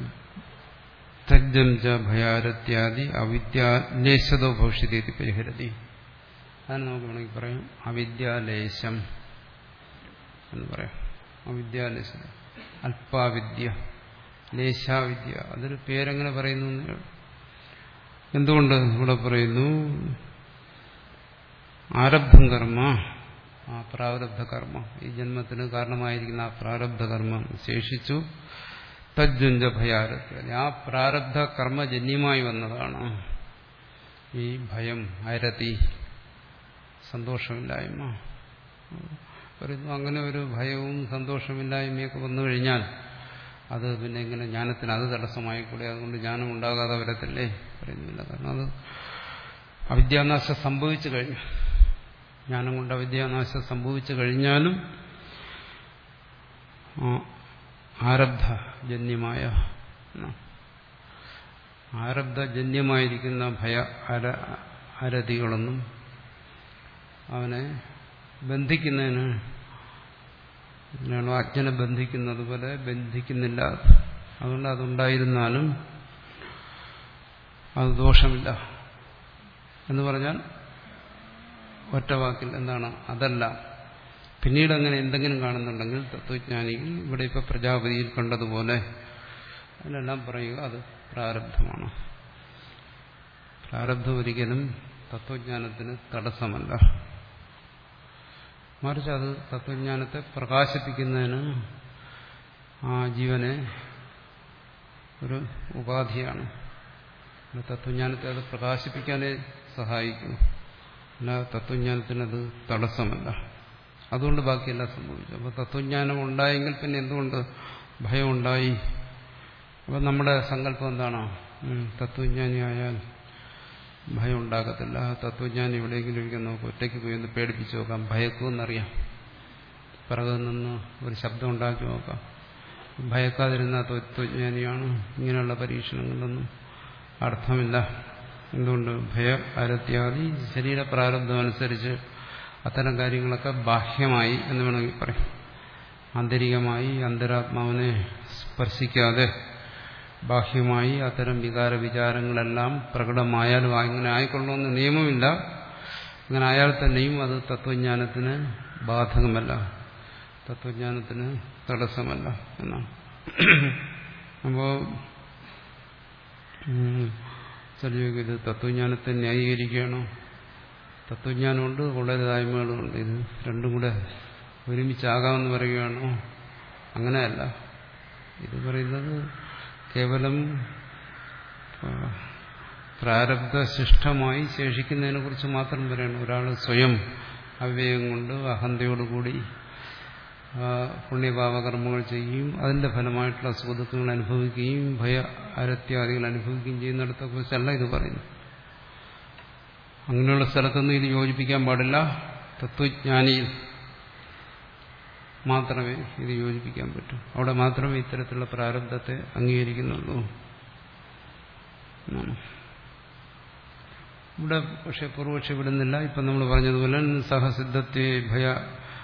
തജ്ജം ച ഭയാരത്യാദി അവിദ്യാലേശതോ ഭവിഷ്യതി പരിഹരതി. അതിന് നമുക്ക് വേണമെങ്കിൽ പറയാം അവിദ്യാലേശം എന്ന് പറയാം. അവിദ്യാലേശം, അല്പാവിദ്യ, ലേശാവിദ്യ, അതൊരു പേരെങ്ങനെ പറയുന്നു? എന്തുകൊണ്ട് ഇവിടെ പറയുന്നു? ആരബ്ധം കർമ്മ, ആ പ്രാരബ്ധ കർമ്മം, ഈ ജന്മത്തിന് കാരണമായിരിക്കുന്ന ആ പ്രാരബ്ധ കർമ്മം ശേഷിച്ചു. തജ്ജുഞ്ച ഭയാരത്യ, ആ പ്രാരബ്ധ കർമ്മജന്യമായി വന്നതാണ് ഈ ഭയം, അരതി, സന്തോഷമില്ലായ്മ. പറയുന്നു അങ്ങനെ ഒരു ഭയവും സന്തോഷമില്ലായ്മയൊക്കെ വന്നു കഴിഞ്ഞാൽ അത് പിന്നെ ഇങ്ങനെ ജ്ഞാനത്തിന് അത് തടസ്സമായിക്കൂടെ? അതുകൊണ്ട് ജ്ഞാനം ഉണ്ടാകാതെ വരത്തില്ലേ? പറയുന്നില്ല. കാരണം അത് അവിദ്യാനാശം സംഭവിച്ചു കഴിഞ്ഞു. ജ്ഞാനം കൊണ്ട് അവിദ്യാനാശം സംഭവിച്ചു കഴിഞ്ഞാലും ആരബ്ധജന്യമായ ആരബ്ധജന്യമായിരിക്കുന്ന ഭയ അര അരതികളൊന്നും അവനെ ബന്ധിക്കുന്നതിന്, ഇതിനാണോ അജ്ഞനെ ബന്ധിക്കുന്നത് പോലെ ബന്ധിക്കുന്നില്ല. അതുകൊണ്ട് അതുണ്ടായിരുന്നാലും അത് ദോഷമില്ല എന്ന് പറഞ്ഞാൽ ഒറ്റ വാക്കിൽ എന്താണ്? അതല്ല. പിന്നീട് അങ്ങനെ എന്തെങ്കിലും കാണുന്നുണ്ടെങ്കിൽ തത്വജ്ഞാനികൾ ഇവിടെ ഇപ്പൊ പ്രജാപതിയിൽ കണ്ടതുപോലെ അതിനെല്ലാം പറയുക അത് പ്രാരബ്ധമാണ്. പ്രാരബ്ധം ഒരിക്കലും തത്വജ്ഞാനത്തിന് തടസ്സമല്ല, മറിച്ച് അത് തത്വജ്ഞാനത്തെ പ്രകാശിപ്പിക്കുന്നതിന് ആ ജീവനെ ഒരു ഉപാധിയാണ്. തത്വജ്ഞാനത്തെ അത് പ്രകാശിപ്പിക്കാനേ സഹായിക്കുന്നു, അല്ല തത്വജ്ഞാനത്തിനത് തടസ്സമല്ല. അതുകൊണ്ട് ബാക്കിയെല്ലാം സംഭവിച്ചു. അപ്പോൾ തത്വജ്ഞാനം ഉണ്ടായെങ്കിൽ പിന്നെ എന്തുകൊണ്ട് ഭയം ഉണ്ടായി? അപ്പം നമ്മുടെ സങ്കല്പം എന്താണ്? തത്വജ്ഞാനിയായാൽ ഭയം ഉണ്ടാകത്തില്ല. തത്വജ്ഞാനി എവിടെയെങ്കിലും ഇരിക്കാൻ നോക്കും, ഒറ്റയ്ക്ക് പോയി ഒന്ന് പേടിപ്പിച്ച് നോക്കാം, ഭയക്കുമെന്നറിയാം. പിറകിൽ നിന്ന് ഒരു ശബ്ദം ഉണ്ടാക്കി നോക്കാം. ഭയക്കാതിരുന്ന തത്വജ്ഞാനിയാണ്. ഇങ്ങനെയുള്ള പരീക്ഷണങ്ങളിലൊന്നും അർത്ഥമില്ല. എന്തുകൊണ്ട്? ഭയ അരത്യാദി ശരീര പ്രാരബ്ധം അനുസരിച്ച് അത്തരം കാര്യങ്ങളൊക്കെ ബാഹ്യമായി എന്ന് വേണമെങ്കിൽ പറയും. ആന്തരികമായി അന്തരാത്മാവിനെ സ്പർശിക്കാതെ ബാഹ്യമായി അത്തരം വികാര വിചാരങ്ങളെല്ലാം പ്രകടമായാലും ഇങ്ങനെ ആയിക്കൊള്ളണമെന്ന് നിയമമില്ല. ഇങ്ങനെ ആയാൽ തന്നെയും അത് തത്വജ്ഞാനത്തിന് ബാധകമല്ല, തത്വജ്ഞാനത്തിന് തടസ്സമല്ല എന്നാണ്. അപ്പോൾ ചെറിയ ഇത് തത്വജ്ഞാനത്തെ ന്യായീകരിക്കുകയാണോ? തത്വജ്ഞാനമുണ്ട്, കൊള്ളരുതായ്മകളുമുണ്ട്. ഇത് രണ്ടും കൂടെ ഒരുമിച്ചാകാമെന്ന് പറയുകയാണോ? അങ്ങനെയല്ല. ഇത് പറയുന്നത് കേവലം പ്രാരബ്ധശിഷ്ടമായി ശേഷിക്കുന്നതിനെ കുറിച്ച് മാത്രം പറയണം. ഒരാൾ സ്വയം അവിവേകം കൊണ്ട് അഹന്തയോടുകൂടി പുണ്യപാപകർമ്മങ്ങൾ ചെയ്യുകയും അതിന്റെ ഫലമായിട്ടുള്ള സുഖദുഃഖങ്ങൾ അനുഭവിക്കുകയും ഭയ അരത്യാദികൾ അനുഭവിക്കുകയും ചെയ്യുന്നിടത്തെ കുറിച്ചല്ല ഇത് പറയുന്നു. അങ്ങനെയുള്ള സ്ഥലത്തൊന്നും ഇത് യോജിപ്പിക്കാൻ പാടില്ല. തത്വജ്ഞാനിയിൽ മാത്രമേ ഇത് യോജിപ്പിക്കാൻ പറ്റൂ. അവിടെ മാത്രമേ ഇത്തരത്തിലുള്ള പ്രാരബ്ധത്തെ അംഗീകരിക്കുന്നുള്ളൂ. ഇവിടെ പക്ഷെ പൂർവക്ഷി വിടുന്നില്ല. ഇപ്പം നമ്മൾ പറഞ്ഞതുപോലെ സഹസിദ്ധത്തെ ഭയ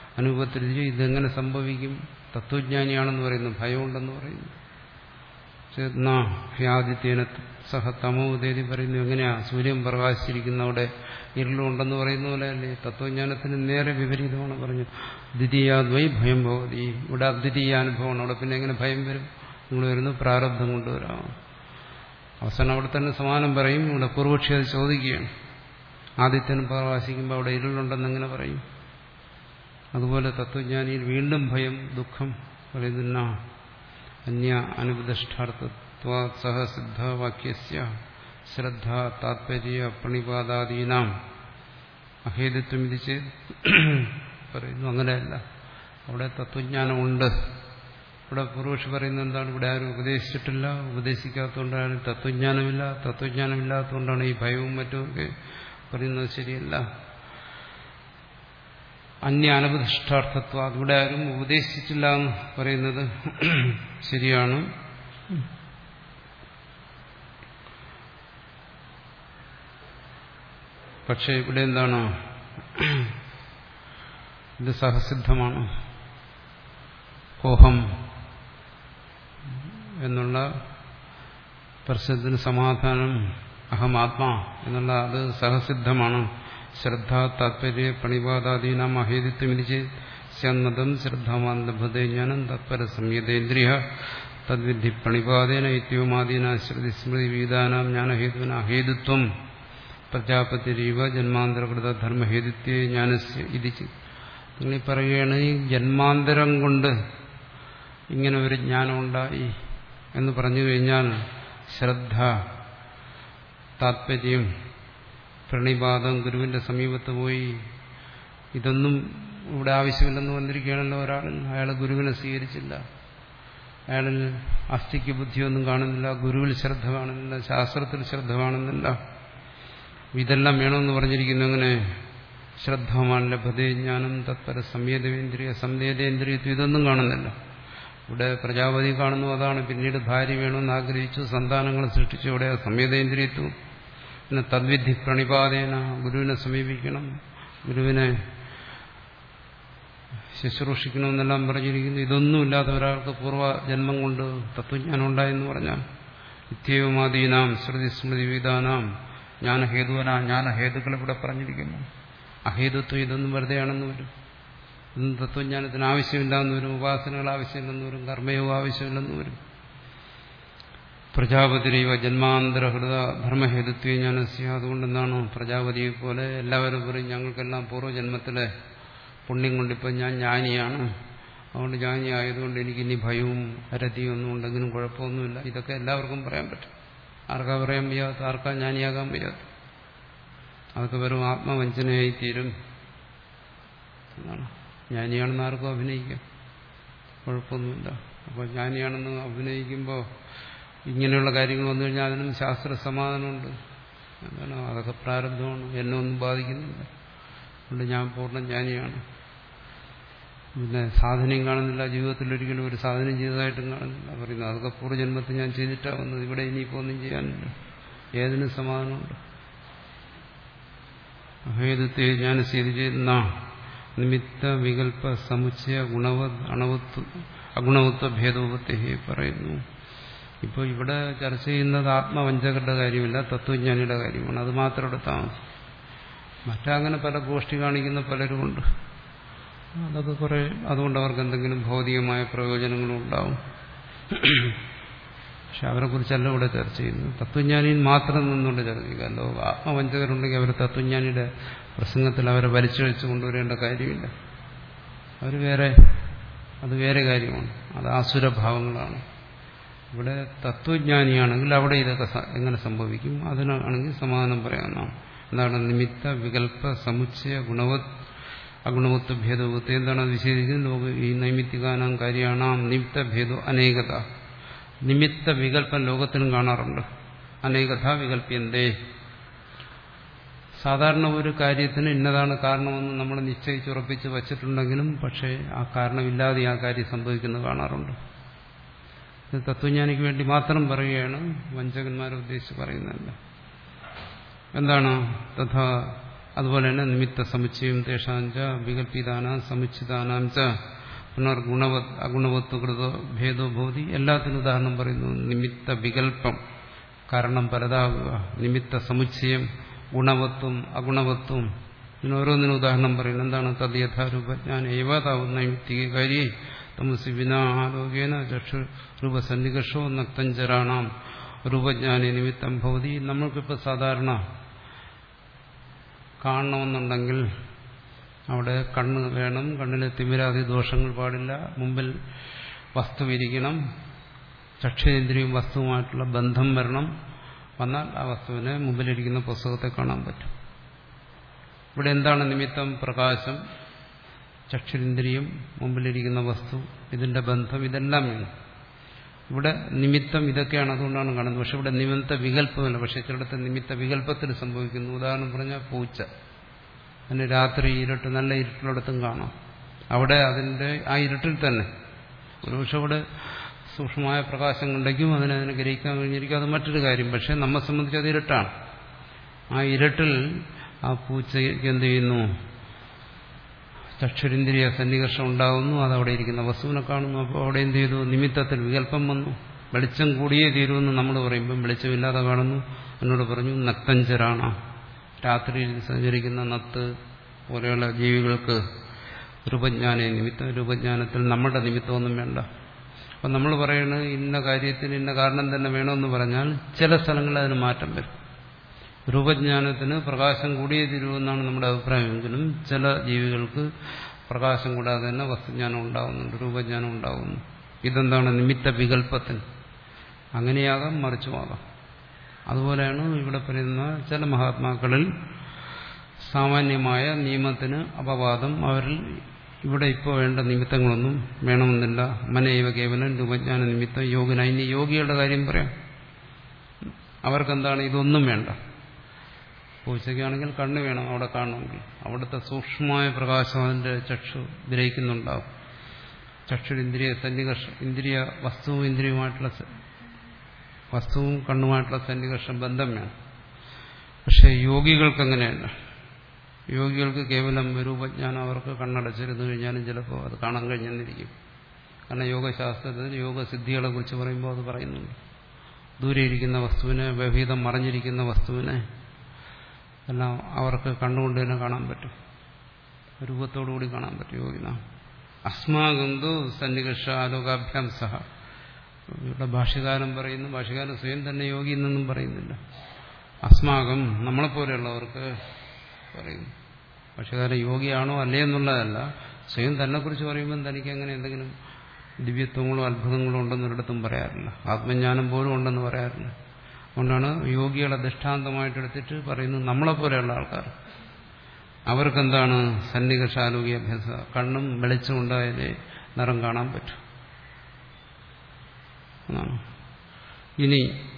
അനുഭവത്തിൽ ഇതെങ്ങനെ സംഭവിക്കും? തത്വജ്ഞാനിയാണെന്ന് പറയുന്നു, ഭയമുണ്ടെന്ന് പറയുന്നു. ഹ്യാദിത്യേന സഹ തമോദേതി പറയുന്നു. എങ്ങനെയാ സൂര്യൻ പ്രകാശിച്ചിരിക്കുന്ന അവിടെ ഇരുളുണ്ടെന്ന് പറയുന്ന പോലെ അല്ലേ? തത്വജ്ഞാനത്തിന് നേരെ വിപരീതമാണ് പറഞ്ഞു. ദ്വിതീയാദ്വൈ ഭയം ഭവതി. ഇവിടെ അദ്വിതീയ അനുഭവമാണ്. അവിടെ പിന്നെ എങ്ങനെ ഭയം വരും? നിങ്ങൾ വരുന്നു പ്രാരബ്ധം കൊണ്ടുവരാം. അവസാനം അവിടെ തന്നെ സമാനം പറയും. ഇവിടെ പൂർവക്ഷി അത് ചോദിക്കുകയാണ്. ആദിത്യന് പ്രകാശിക്കുമ്പോൾ അവിടെ ഇരുളുണ്ടെന്ന് എങ്ങനെ പറയും? അതുപോലെ തത്വജ്ഞാനിയിൽ വീണ്ടും ഭയം, ദുഃഖം പറയുന്ന അന്യ അനുപദിഷ്ടാർത്ഥത്വാ സഹ സിദ്ധവാക്യസ്യ ശ്രദ്ധ താത്പര്യ പ്രണിപാദാദീനാം അഹേതുത്വം ഇത് ചെയ്ത് പറയുന്നു. അങ്ങനെയല്ല, അവിടെ തത്വജ്ഞാനമുണ്ട്. ഇവിടെ പൂർവക്ഷി പറയുന്നത് എന്താണ്? ഇവിടെ ആരും ഉപദേശിച്ചിട്ടില്ല, ഉപദേശിക്കാത്തതുകൊണ്ടാണ് തത്വജ്ഞാനമില്ല. തത്വജ്ഞാനമില്ലാത്തതുകൊണ്ടാണ് ഈ ഭയവും മറ്റുമൊക്കെ പറയുന്നത്. ശരിയല്ല. അന്യ അനപദിഷ്ടാർത്ഥത്വം ഇവിടെ ആരും ഉപദേശിച്ചിട്ടില്ല എന്ന് പറയുന്നത് ശരിയാണ്. പക്ഷെ ഇവിടെ എന്താണ്? ഇത് സഹസിദ്ധമാണ്. കോഹം എന്നുള്ള പ്രശ്നത്തിന് സമാധാനം അഹം ആത്മാ എന്നുള്ള അത് സഹസിദ്ധമാണ്. ശ്രദ്ധ താത്പര്യ പ്രണിപാദാദീനാം അഹേതിത്വം സന്നദ്ധം ശ്രദ്ധാമാന്തഭൂതേ ജ്ഞാനം തത്പര സംയതേന്ദ്രിയ തദ്വിധി പ്രണിപാദേന ഇത്യവുമാദീന ശ്രുതി സ്മൃതി വീതാനാം ജ്ഞാനഹേതുവിന അഹേതുത്വം പ്രജാപതിരീവ ജന്മാന്തരകൃത ധർമ്മഹേതുത്വേ ജ്ഞാനസ്യ ഇതിച്ച്. നിങ്ങൾ പറയുകയാണ് ഈ ജന്മാന്തരം കൊണ്ട് ഇങ്ങനെ ഒരു ജ്ഞാനം ഉണ്ടായി എന്ന് പറഞ്ഞു കഴിഞ്ഞാൽ ശ്രദ്ധ, താത്പര്യം, പ്രണിപാദം, ഗുരുവിന്റെ സമീപത്ത് പോയി ഇതൊന്നും ഇവിടെ ആവശ്യമില്ലെന്ന് വന്നിരിക്കുകയാണല്ലോ ഒരാളിൽ. അയാൾ ഗുരുവിനെ സ്വീകരിച്ചില്ല, അയാളിൽ അസ്ഥിക്ക് ബുദ്ധിയൊന്നും കാണുന്നില്ല, ഗുരുവിൽ ശ്രദ്ധ കാണുന്നില്ല, ശാസ്ത്രത്തിൽ ശ്രദ്ധ കാണുന്നില്ല. ഇതെല്ലാം വേണമെന്ന് പറഞ്ഞിരിക്കുന്നു. എങ്ങനെ? ശ്രദ്ധമാൻ ലഭതേ ജ്ഞാനം തത്പര സംവേദേന്ദ്രിയ സംവേദേന്ദ്രിയത്വം ഇതൊന്നും കാണുന്നില്ല. ഇവിടെ പ്രജാപതി കാണുന്നു, അതാണ്. പിന്നീട് ഭാര്യ വേണമെന്ന് ആഗ്രഹിച്ചു, സന്താനങ്ങളെ സൃഷ്ടിച്ചു. ഇവിടെ സംവേദേന്ദ്രിയത്വം. പിന്നെ തദ്വിധി പ്രണിപാതേന ഗുരുവിനെ സമീപിക്കണം, ഗുരുവിനെ ശുശ്രൂഷിക്കണമെന്നെല്ലാം പറഞ്ഞിരിക്കുന്നു. ഇതൊന്നുമില്ലാത്ത ഒരാൾക്ക് പൂർവ്വജന്മം കൊണ്ട് തത്വജ്ഞാനം ഉണ്ടായെന്ന് പറഞ്ഞാൽ ഇത്യവുമാദീനാം ശ്രുതി സ്മൃതി വിധാനാം ജ്ഞാനഹേതുവന ജ്ഞാനഹേതുക്കൾ ഇവിടെ പറഞ്ഞിരിക്കുന്നു. അഹേതുത്വം ഇതൊന്നും വെറുതെയാണെന്ന് വരും. ഇതൊന്നും തത്വജ്ഞാനത്തിന് ആവശ്യമില്ലാന്ന് വരും. ഉപാസനകൾ ആവശ്യമില്ലെന്ന് വരും. കർമ്മയോഗം ആവശ്യമില്ലെന്ന് വരും. പ്രജാപതിരൈവ ജന്മാന്തരഹൃത ധർമ്മഹേതുത്വ ജ്ഞാനസ്യ. അതുകൊണ്ടെന്താണ് പ്രജാപതിയെ പോലെ എല്ലാവരും പറയും ഞങ്ങൾക്കെല്ലാം പൂർവ്വജന്മത്തിലെ പുണ്യം കൊണ്ടിപ്പോൾ ഞാൻ ജ്ഞാനിയാണ്, അതുകൊണ്ട് ജ്ഞാനിയായതുകൊണ്ട് എനിക്കിനി ഭയവും അരതിയും ഒന്നും ഉണ്ടെങ്കിലും കുഴപ്പമൊന്നുമില്ല. ഇതൊക്കെ എല്ലാവർക്കും പറയാൻ പറ്റും. ആർക്കാ പറയാൻ വയ്യാത്ത? ആർക്കാ ജ്ഞാനിയാകാൻ വയ്യാത്ത? അതൊക്കെ വെറും ആത്മവഞ്ചനയായി തീരും എന്നാണ്. ജ്ഞാനിയാണെന്ന് ആർക്കും അഭിനയിക്കാം, കുഴപ്പമൊന്നുമില്ല. അപ്പോൾ ജ്ഞാനിയാണെന്ന് അഭിനയിക്കുമ്പോൾ ഇങ്ങനെയുള്ള കാര്യങ്ങൾ വന്നു കഴിഞ്ഞാൽ അതിനും ശാസ്ത്ര സമാധാനമുണ്ട്. എന്താണ്? അതൊക്കെ പ്രാരബ്ധമാണ്, എന്നെ ഒന്നും ബാധിക്കുന്നില്ല, അതുകൊണ്ട് ഞാൻ പൂർണ്ണ ജ്ഞാനിയാണ്. പിന്നെ സാധനയും കാണുന്നില്ല, ജീവിതത്തിൽ ഒരിക്കലും ഒരു സാധനം ചെയ്തതായിട്ടും കാണുന്നില്ല. പറയുന്നത് അതൊക്കെ പൂർവ്വജന്മത്തിൽ ഞാൻ ചെയ്തിട്ടാണ് വന്നത്, ഇവിടെ ഇനിയിപ്പോൾ ഒന്നും ചെയ്യാനില്ല. ഏതിനും സമാധാനമുണ്ട്. അഹേതുത്തെ ഞാൻ സ്ഥിതി ചെയ്യുന്ന നിമിത്ത വികല്പ സമുച്ചയ ഗുണവ അണവത്വ അഗുണവത്വ ഭേദോപത്തെ പറയുന്നു. ഇപ്പോൾ ഇവിടെ ചർച്ച ചെയ്യുന്നത് ആത്മവഞ്ചകരുടെ കാര്യമില്ല, തത്വജ്ഞാനിയുടെ കാര്യമാണ്. അത് മാത്രം എടുത്താൽ മതി. മറ്റങ്ങനെ പല ഗോഷ്ഠി കാണിക്കുന്ന പലരുമുണ്ട്. അതൊക്കെ കുറെ അതുകൊണ്ട് അവർക്ക് എന്തെങ്കിലും ഭൗതികമായ പ്രയോജനങ്ങളും ഉണ്ടാവും. പക്ഷെ അവരെ കുറിച്ചല്ല ഇവിടെ ചർച്ച ചെയ്യുന്നത്. തത്വജ്ഞാനിയിൽ മാത്രം നിന്നുകൊണ്ട് ചർച്ച ചെയ്യുക. ആത്മവഞ്ചകരുണ്ടെങ്കിൽ അവർ തത്വജ്ഞാനിയുടെ പ്രസംഗത്തിൽ അവരെ വലിച്ചഴിച്ച് കൊണ്ടുവരേണ്ട കാര്യമില്ല. അവർ വേറെ, അത് വേറെ കാര്യമാണ്. അത് ആസുരഭാവങ്ങളാണ്. ഇവിടെ തത്വജ്ഞാനിയാണെങ്കിൽ അവിടെ ഇതൊക്കെ എങ്ങനെ സംഭവിക്കും? അതിനാണെങ്കിൽ സമാധാനം പറയാവുന്നതാണ്. എന്താണ്? നിമിത്ത വികല്പ സമുച്ചയ ഗുണവത് അഗുണവത്വ ഭേദവത്വം. എന്താണ് അത് വിശേഷിക്കുന്നത്? ലോക ഈ നൈമിത്തികാനാം കാര്യമാണ് നിമിത്ത ഭേദം അനേകത. നിമിത്ത വികല്പം ലോകത്തിനും കാണാറുണ്ട്. അനേകഥ വികല്പ്യന്തേ. സാധാരണ ഒരു കാര്യത്തിന് ഇന്നതാണ് കാരണമെന്ന് നമ്മൾ നിശ്ചയിച്ചുറപ്പിച്ച് വച്ചിട്ടുണ്ടെങ്കിലും പക്ഷേ ആ കാരണമില്ലാതെ ആ കാര്യം സംഭവിക്കുന്നത് കാണാറുണ്ട്. ഇത് തത്വജ്ഞാനിക്ക് വേണ്ടി മാത്രം പറയുകയാണ്, വഞ്ചകന്മാരെ ഉദ്ദേശിച്ച് പറയുന്നതല്ല. എന്താണ്? തഥാ അതുപോലെ തന്നെ നിമിത്ത സമുച്ചയം തേഷാഞ്ച വികല്പിതാന സമുച്ചിതാനാം ച പുനർ ഗുണവത് അഗുണവത്വ കൃതോ ഭേദോ ഭൂതി എല്ലാത്തിനും ഉദാഹരണം പറയുന്നു. നിമിത്ത വികല്പം, കാരണം പരതാവുക, നിമിത്ത സമുച്ചയം, ഗുണവത്വം അഗുണവത്വം, ഇതിന് ഓരോന്നിനും ഉദാഹരണം പറയുന്നു. എന്താണ്? തദ് യഥാരൂപജ്ഞാന ഏവതാവുന്ന നൈമിത്തികാരി തമസി വിനാലോകേന ചക്ഷുരൂപസന്നികർഷോ നക്തഞ്ചരാണാം രൂപജ്ഞാനി നിമിത്തം ഭവതി. നമ്മൾക്കിപ്പോൾ സാധാരണ കാണണമെന്നുണ്ടെങ്കിൽ അവിടെ കണ്ണ് വേണം, കണ്ണിലെ തിമിരാദി ദോഷങ്ങൾ പാടില്ല, മുമ്പിൽ വസ്തു ഇരിക്കണം, ചക്ഷേന്ദ്രിയും വസ്തുവുമായിട്ടുള്ള ബന്ധം വരണം. വന്നാൽ ആ വസ്തുവിനെ മുമ്പിലിരിക്കുന്ന പുസ്തകത്തെ കാണാൻ പറ്റും. ഇവിടെ എന്താണ് നിമിത്തം? പ്രകാശം, ചക്ഷുരേന്ദ്രിയം, മുമ്പിലിരിക്കുന്ന വസ്തു, ഇതിന്റെ ബന്ധം, ഇതെല്ലാം വേണം. ഇവിടെ നിമിത്തം ഇതൊക്കെയാണ്, അതുകൊണ്ടാണ് കാണുന്നത്. പക്ഷെ ഇവിടെ നിമിത്ത വികല്പമല്ല. പക്ഷെ ചിലടത്ത് നിമിത്ത വികല്പത്തിൽ സംഭവിക്കുന്നു. ഉദാഹരണം പറഞ്ഞാൽ പൂച്ച, അതിന് രാത്രി ഇരുട്ട്, നല്ല ഇരുട്ടിലടത്തും കാണാം. അവിടെ അതിന്റെ ആ ഇരുട്ടിൽ തന്നെ ഒരുപക്ഷെ അവിടെ സൂക്ഷ്മമായ പ്രകാശം കൊണ്ടേക്കും അതിനെ അതിനെ ഗ്രഹിക്കാൻ കഴിഞ്ഞിരിക്കും, അത് മറ്റൊരു കാര്യം. പക്ഷെ നമ്മെ സംബന്ധിച്ച് അത് ഇരുട്ടാണ്. ആ ഇരുട്ടിൽ ആ പൂച്ചയ്ക്ക് എന്ത് ചെയ്യുന്നു? ചക്ഷുരിന്ദ്രിയ സന്നികർഷം ഉണ്ടാകുന്നു, അതവിടെ ഇരിക്കുന്ന വസ്തുവിനെ കാണുന്നു. അപ്പോൾ അവിടെ എന്ത് ചെയ്തു? നിമിത്തത്തിൽ വികല്പം വന്നു. വെളിച്ചം കൂടിയേ തീരുമെന്ന് നമ്മൾ പറയുമ്പം വെളിച്ചമില്ലാതെ കാണുന്നു. എന്നോട് പറഞ്ഞു നക്തഞ്ചരാണ്, രാത്രിയിൽ സഞ്ചരിക്കുന്ന നത്ത് പോലെയുള്ള ജീവികൾക്ക് രൂപജ്ഞാന നിമിത്തം, രൂപജ്ഞാനത്തിൽ നമ്മുടെ നിമിത്തമൊന്നും വേണ്ട. അപ്പം നമ്മൾ പറയുന്നത് ഇന്ന കാര്യത്തിന് ഇന്ന കാരണം തന്നെ വേണമെന്ന് പറഞ്ഞാൽ ചില സ്ഥലങ്ങളിൽ അതിന് മാറ്റം വരും. രൂപജ്ഞാനത്തിന് പ്രകാശം കൂടിയേ തീരുമെന്നാണ് നമ്മുടെ അഭിപ്രായമെങ്കിലും ചില ജീവികൾക്ക് പ്രകാശം കൂടാതെ തന്നെ വസ്തുജ്ഞാനം ഉണ്ടാകുന്നുണ്ട്, രൂപജ്ഞാനം ഉണ്ടാകുന്നു. ഇതെന്താണ്? നിമിത്ത വികല്പത്തിന്. അങ്ങനെയാകാം, മറിച്ചുമാകാം. അതുപോലെയാണ് ഇവിടെ പറയുന്ന ചില മഹാത്മാക്കളിൽ സാമാന്യമായ നിയമത്തിന് അപവാദം. അവരിൽ ഇവിടെ ഇപ്പോൾ വേണ്ട നിമിത്തങ്ങളൊന്നും വേണമെന്നില്ല. മനൈവ കേവലം രൂപജ്ഞാന നിമിത്തം യോഗിന. ഇനി യോഗികളുടെ കാര്യം പറയാം. അവർക്കെന്താണ്? ഇതൊന്നും വേണ്ട. പൂച്ചയ്ക്കാണെങ്കിൽ കണ്ണ് വേണം അവിടെ കാണണമെങ്കിൽ. അവിടുത്തെ സൂക്ഷ്മമായ പ്രകാശം അതിന്റെ ചക്ഷു ഗ്രഹിക്കുന്നുണ്ടാവും. ചക്ഷു ഇന്ദ്രിയ സന്നികർഷ, ഇന്ദ്രിയ വസ്തുവും ഇന്ദ്രിയുമായിട്ടുള്ള വസ്തുവും കണ്ണുമായിട്ടുള്ള സന്നികർഷ ബന്ധം വേണം. പക്ഷെ യോഗികൾക്ക് അങ്ങനെയല്ല. യോഗികൾക്ക് കേവലം രൂപജ്ഞാനം, അവർക്ക് കണ്ണടച്ചിരുന്നു കഴിഞ്ഞാലും ചിലപ്പോൾ അത് കാണാൻ കഴിഞ്ഞെന്നിരിക്കും. കാരണം യോഗശാസ്ത്രത്തിൽ യോഗസിദ്ധികളെ കുറിച്ച് പറയുമ്പോൾ അത് പറയുന്നുണ്ട്. ദൂരെ ഇരിക്കുന്ന വസ്തുവിനെ, വ്യവഹിതം മറഞ്ഞിരിക്കുന്ന വസ്തുവിനെ എല്ലാം അവർക്ക് കണ്ണുകൊണ്ട് തന്നെ കാണാൻ പറ്റും, രൂപത്തോടുകൂടി കാണാൻ പറ്റും. യോഗിന അസ്മാകന്തു സന്നികർഷ ആലോകാഭ്യാം സഹ. ഇവിടെ ഭാഷ്യകാരൻ പറയുന്നു, ഭാഷ്യകാരൻ സ്വയം തന്നെ യോഗി എന്നൊന്നും പറയുന്നില്ല. അസ്മാകം നമ്മളെപ്പോലെയുള്ളവർക്ക് പറയുന്നു. ഭാഷ്യകാരൻ യോഗിയാണോ അല്ലേ എന്നുള്ളതല്ല, സ്വയം തന്നെ കുറിച്ച് പറയുമ്പോൾ തനിക്ക് അങ്ങനെ എന്തെങ്കിലും ദിവ്യത്വങ്ങളോ അത്ഭുതങ്ങളോ ഉണ്ടെന്നൊരിടത്തും പറയാറില്ല. ആത്മജ്ഞാനം പോലും ഉണ്ടെന്ന് പറയാറില്ല. അതുകൊണ്ടാണ് യോഗികളെ ദൃഷ്ടാന്തമായിട്ടെടുത്തിട്ട് പറയുന്നത് നമ്മളെപ്പോലെയുള്ള ആൾക്കാർ. അവർക്കെന്താണ്? സന്നികർഷാലോകിയ അഭ്യാസ, കണ്ണും വെളിച്ചമുണ്ടായാലേ നിറം കാണാൻ പറ്റും. ഇനി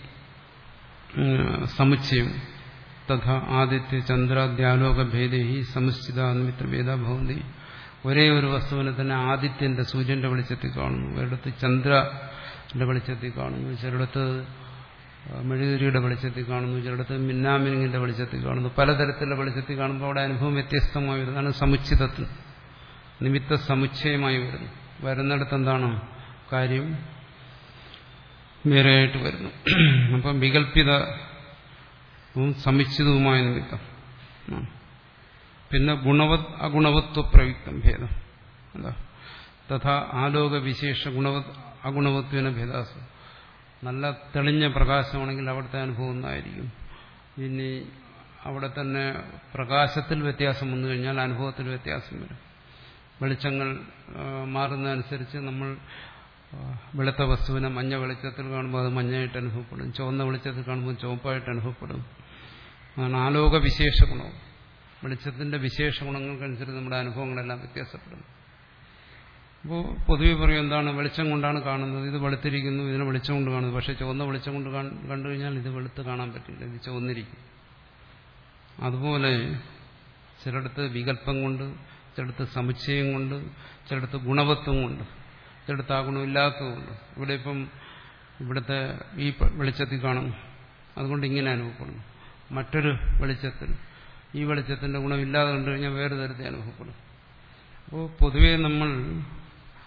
സമുച്ചയം തഥാ ആദിത്യ ചന്ദ്രാദ്യാലോക ഭേദേ സമുശ്ചിത നിമിത്തഭേദ ഭവന്തി. ഒരേ ഒരു വസ്തുവിനെ തന്നെ ആദിത്യന്റെ സൂര്യന്റെ വെളിച്ചത്തിൽ കാണുന്നു, ഒരിടത്ത് ചന്ദ്രന്റെ വെളിച്ചത്തിൽ കാണുന്നു, ചിലയിടത്ത് മെഴുകുതിരിയുടെ വെളിച്ചത്തിൽ കാണുന്നു, ചിലയിടത്ത് മിന്നാമിനിങ്ങിന്റെ വെളിച്ചത്തിൽ കാണുന്നു. പലതരത്തിലുള്ള വെളിച്ചത്തിൽ കാണുമ്പോൾ അവിടെ അനുഭവം വ്യത്യസ്തമായി വരുന്നതാണ് സമുച്ചിതത്തിൽ. നിമിത്ത സമുച്ചയമായി വരുന്നു. വരുന്നിടത്ത് എന്താണ് കാര്യം? വേറെയായിട്ട് വരുന്നു. അപ്പം വികല്പിതവും സമുച്ചിതവുമായ നിമിത്തം. പിന്നെ ഗുണവത് അഗുണവത്വ പ്രയുക്തം ഭേദം. എന്താ? തഥാ ആലോക വിശേഷ ഗുണവത് അഗുണവത്വന ഭേദാസ്. നല്ല തെളിഞ്ഞ പ്രകാശമാണെങ്കിൽ അവിടുത്തെ അനുഭവം ഒന്നായിരിക്കും. ഇനി അവിടെ തന്നെ പ്രകാശത്തിൽ വ്യത്യാസം വന്നു കഴിഞ്ഞാൽ അനുഭവത്തിൽ വ്യത്യാസം വരും. വെളിച്ചങ്ങൾ മാറുന്നതനുസരിച്ച് നമ്മൾ വെളുത്ത വസ്തുവിനെ മഞ്ഞ വെളിച്ചത്തിൽ കാണുമ്പോൾ അത് മഞ്ഞയായിട്ട് അനുഭവപ്പെടും, ചുവന്ന വെളിച്ചത്തിൽ കാണുമ്പോൾ ചുവപ്പായിട്ട് അനുഭവപ്പെടും. അതാണ് ആലോക വിശേഷ ഗുണവും. വെളിച്ചത്തിന്റെ വിശേഷ ഗുണങ്ങൾക്കനുസരിച്ച് നമ്മുടെ അനുഭവങ്ങളെല്ലാം വ്യത്യാസപ്പെടുന്നു. അപ്പോൾ പൊതുവെ പറയും എന്താണ്? വെളിച്ചം കൊണ്ടാണ് കാണുന്നത്, ഇത് വെളുത്തിരിക്കുന്നു, ഇതിനെ വെളിച്ചം കൊണ്ട് കാണുന്നത്. പക്ഷെ ചുവന്ന വെളിച്ചം കൊണ്ട് കണ്ടു കഴിഞ്ഞാൽ ഇത് വെളുത്ത് കാണാൻ പറ്റില്ല, ഇത് ചുവന്നിരിക്കും. അതുപോലെ ചിലയിടത്ത് വികല്പം കൊണ്ട്, ചിലയിടത്ത് സമുച്ചയം കൊണ്ട്, ചിലയിടത്ത് ഗുണവത്വം കൊണ്ട്, ചിലയിടത്ത് ആ ഗുണമില്ലാത്തതുകൊണ്ട്. ഇവിടെ ഇപ്പം ഇവിടുത്തെ ഈ വെളിച്ചത്തിൽ കാണും, അതുകൊണ്ട് ഇങ്ങനെ അനുഭവപ്പെടുന്നു. മറ്റൊരു വെളിച്ചത്തിൽ ഈ വെളിച്ചത്തിന്റെ ഗുണമില്ലാതെ കണ്ടു കഴിഞ്ഞാൽ വേറെ തരത്തിൽ അനുഭവപ്പെടും. അപ്പോൾ പൊതുവെ നമ്മൾ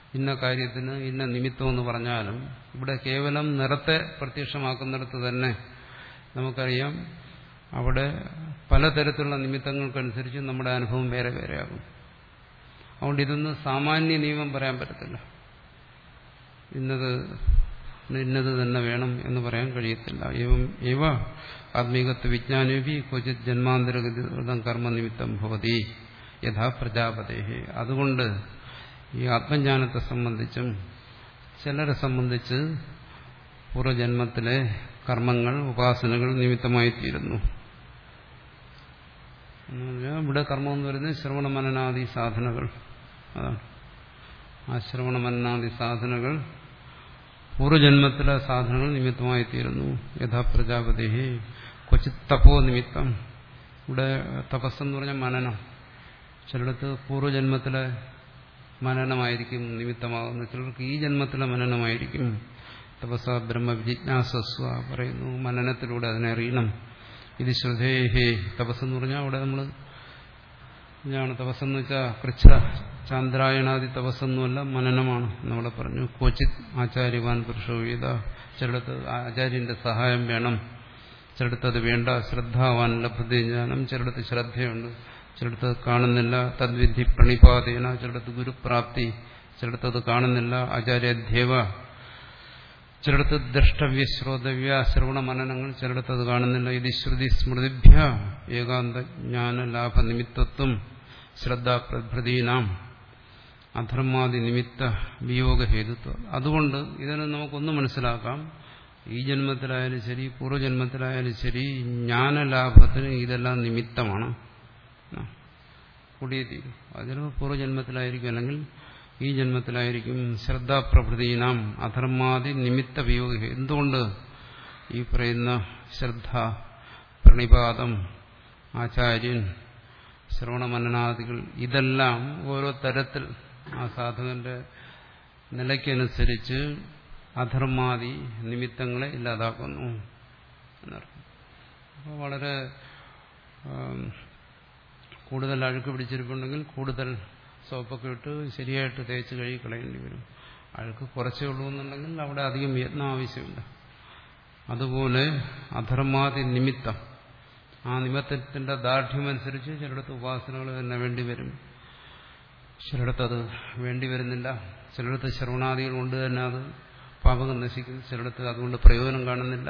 ഇന്ന കാര്യത്തിന് ഇന്ന നിമിത്തം എന്ന് പറഞ്ഞാലും ഇവിടെ കേവലം നിറത്തെ പ്രത്യക്ഷമാക്കുന്നിടത്ത് തന്നെ നമുക്കറിയാം അവിടെ പലതരത്തിലുള്ള നിമിത്തങ്ങൾക്കനുസരിച്ച് നമ്മുടെ അനുഭവം വേറെ വേറെയാകും. അതുകൊണ്ട് ഇതൊന്നും സാമാന്യ നിയമം പറയാൻ പറ്റത്തില്ല. ഇന്നത് ഇന്നത് തന്നെ വേണം എന്ന് പറയാൻ കഴിയത്തില്ല. ഏവം ഏവ ആത്മീകത്വ വിജ്ഞാനേപി ക്വചിത് ജന്മാന്തരഗതം കർമ്മനിമിത്തം ഭവതി യഥാ പ്രജാപതേ. അതുകൊണ്ട് ഈ ആത്മജ്ഞാനത്തെ സംബന്ധിച്ചും ചിലരെ സംബന്ധിച്ച് പൂർവ്വജന്മത്തിലെ കർമ്മങ്ങൾ ഉപാസനകൾ നിമിത്തമായി തീരുന്നു. ഇവിടെ കർമ്മം എന്ന് പറയുന്നത് ശ്രവണ മനനാദി സാധനകൾ. അതാണ് ആ ശ്രവണ മനനാദി സാധനകൾ പൂർവ്വജന്മത്തിലെ സാധനങ്ങൾ നിമിത്തമായി തീരുന്നു. യഥാ പ്രജാപതി ക്വചിത് തപോ നിമിത്തം. ഇവിടെ തപസ്സെന്ന് പറഞ്ഞാൽ മനനം. ചിലടത്ത് പൂർവ്വജന്മത്തിലെ മനനമായിരിക്കും നിമിത്തമാകുന്നു, ചിലർക്ക് ഈ ജന്മത്തിലെ മനനമായിരിക്കും. തപസ്സ ബ്രഹ്മ വിജിജ്ഞാസസ്വ പറയുന്നു, മനനത്തിലൂടെ അതിനെ അറിയണം. ഇത് ശ്രദ്ധേഹേ. തപസ്സെന്ന് പറഞ്ഞാൽ അവിടെ നമ്മൾ എന്താണ് തപസ്സെന്ന് വെച്ചാൽ കൃച്ഛ ചാന്ദ്രായണാദി തപസ്സൊന്നുമല്ല, മനനമാണ് നമ്മളെ പറഞ്ഞു. ക്വചിത് ആചാര്യവാൻ പുരുഷോ വേദ. ചിലടത്ത് ആചാര്യന്റെ സഹായം വേണം, ചിലടത്ത് അത് വേണ്ട. ശ്രദ്ധാവാൻ ലഭ്യത ജ്ഞാനം. ചിലടത്ത് ശ്രദ്ധയുണ്ട്, ചിലടത്ത് കാണുന്നില്ല. തദ്വിധി പ്രണിപാതേന. ചിലടത്ത് ഗുരുപ്രാപ്തി, ചിലടത്ത് അത് കാണുന്നില്ല. ആചാര്യാധ്യേവ. ചിലടത്ത് ദ്രഷ്ടവ്യ ശ്രോതവ്യ ശ്രവണ മനനങ്ങൾ, ചിലടത്ത് അത് കാണുന്നില്ല. ഇത് ശ്രുതി സ്മൃതിഭ്യ ഏകാന്ത ജ്ഞാന ലാഭ നിമിത്തത്വം ശ്രദ്ധ പ്രഭൃതീനാം അധർമാദി നിമിത്ത വിയോഗ ഹേതുത്വം. അതുകൊണ്ട് ഇതിനെ നമുക്കൊന്ന് മനസ്സിലാക്കാം. ഈ ജന്മത്തിലായാലും ശരി പൂർവ്വജന്മത്തിലായാലും ശരി ജ്ഞാനലാഭത്തിന് ഇതെല്ലാം നിമിത്തമാണ്. കൂടിയേ തീരും. അതിന് പൂർവ്വജന്മത്തിലായിരിക്കും, അല്ലെങ്കിൽ ഈ ജന്മത്തിലായിരിക്കും. ശ്രദ്ധാപ്രഭൃതീനാം അധർമാദി നിമിത്ത വിയോഗ. എന്തുകൊണ്ട് ഈ പറയുന്ന ശ്രദ്ധ, പ്രണിപാതം, ആചാര്യൻ, ശ്രവണമനനാദികൾ ഇതെല്ലാം ഓരോ തരത്തിൽ ആ സാധകന്റെ നിലയ്ക്കനുസരിച്ച് അധർമാദി നിമിത്തങ്ങളെ ഇല്ലാതാക്കുന്നു എന്നർത്ഥം. അപ്പോൾ വളരെ കൂടുതൽ അഴുക്ക് പിടിച്ചിരിപ്പുണ്ടെങ്കിൽ കൂടുതൽ സോപ്പൊക്കെ ഇട്ട് ശരിയായിട്ട് തേച്ച് കഴുകി കളയേണ്ടി വരും. അഴുക്ക് കുറച്ചേ ഉള്ളൂ എന്നുണ്ടെങ്കിൽ അവിടെ അധികം യത്നം ആവശ്യമില്ല. അതുപോലെ അധർമാദി നിമിത്തം, ആ നിമിത്തത്തിന്റെ ദാർഢ്യമനുസരിച്ച് ചിലയിടത്ത് ഉപാസനകൾ തന്നെ വേണ്ടി വരും, ചിലയിടത്ത് അത് വേണ്ടി വരുന്നില്ല. ചിലയിടത്ത് ശ്രവണാദികൾ കൊണ്ട് തന്നെ അത് പാപകം നശിക്കും, ചിലയിടത്ത് അതുകൊണ്ട് പ്രയോജനം കാണുന്നില്ല.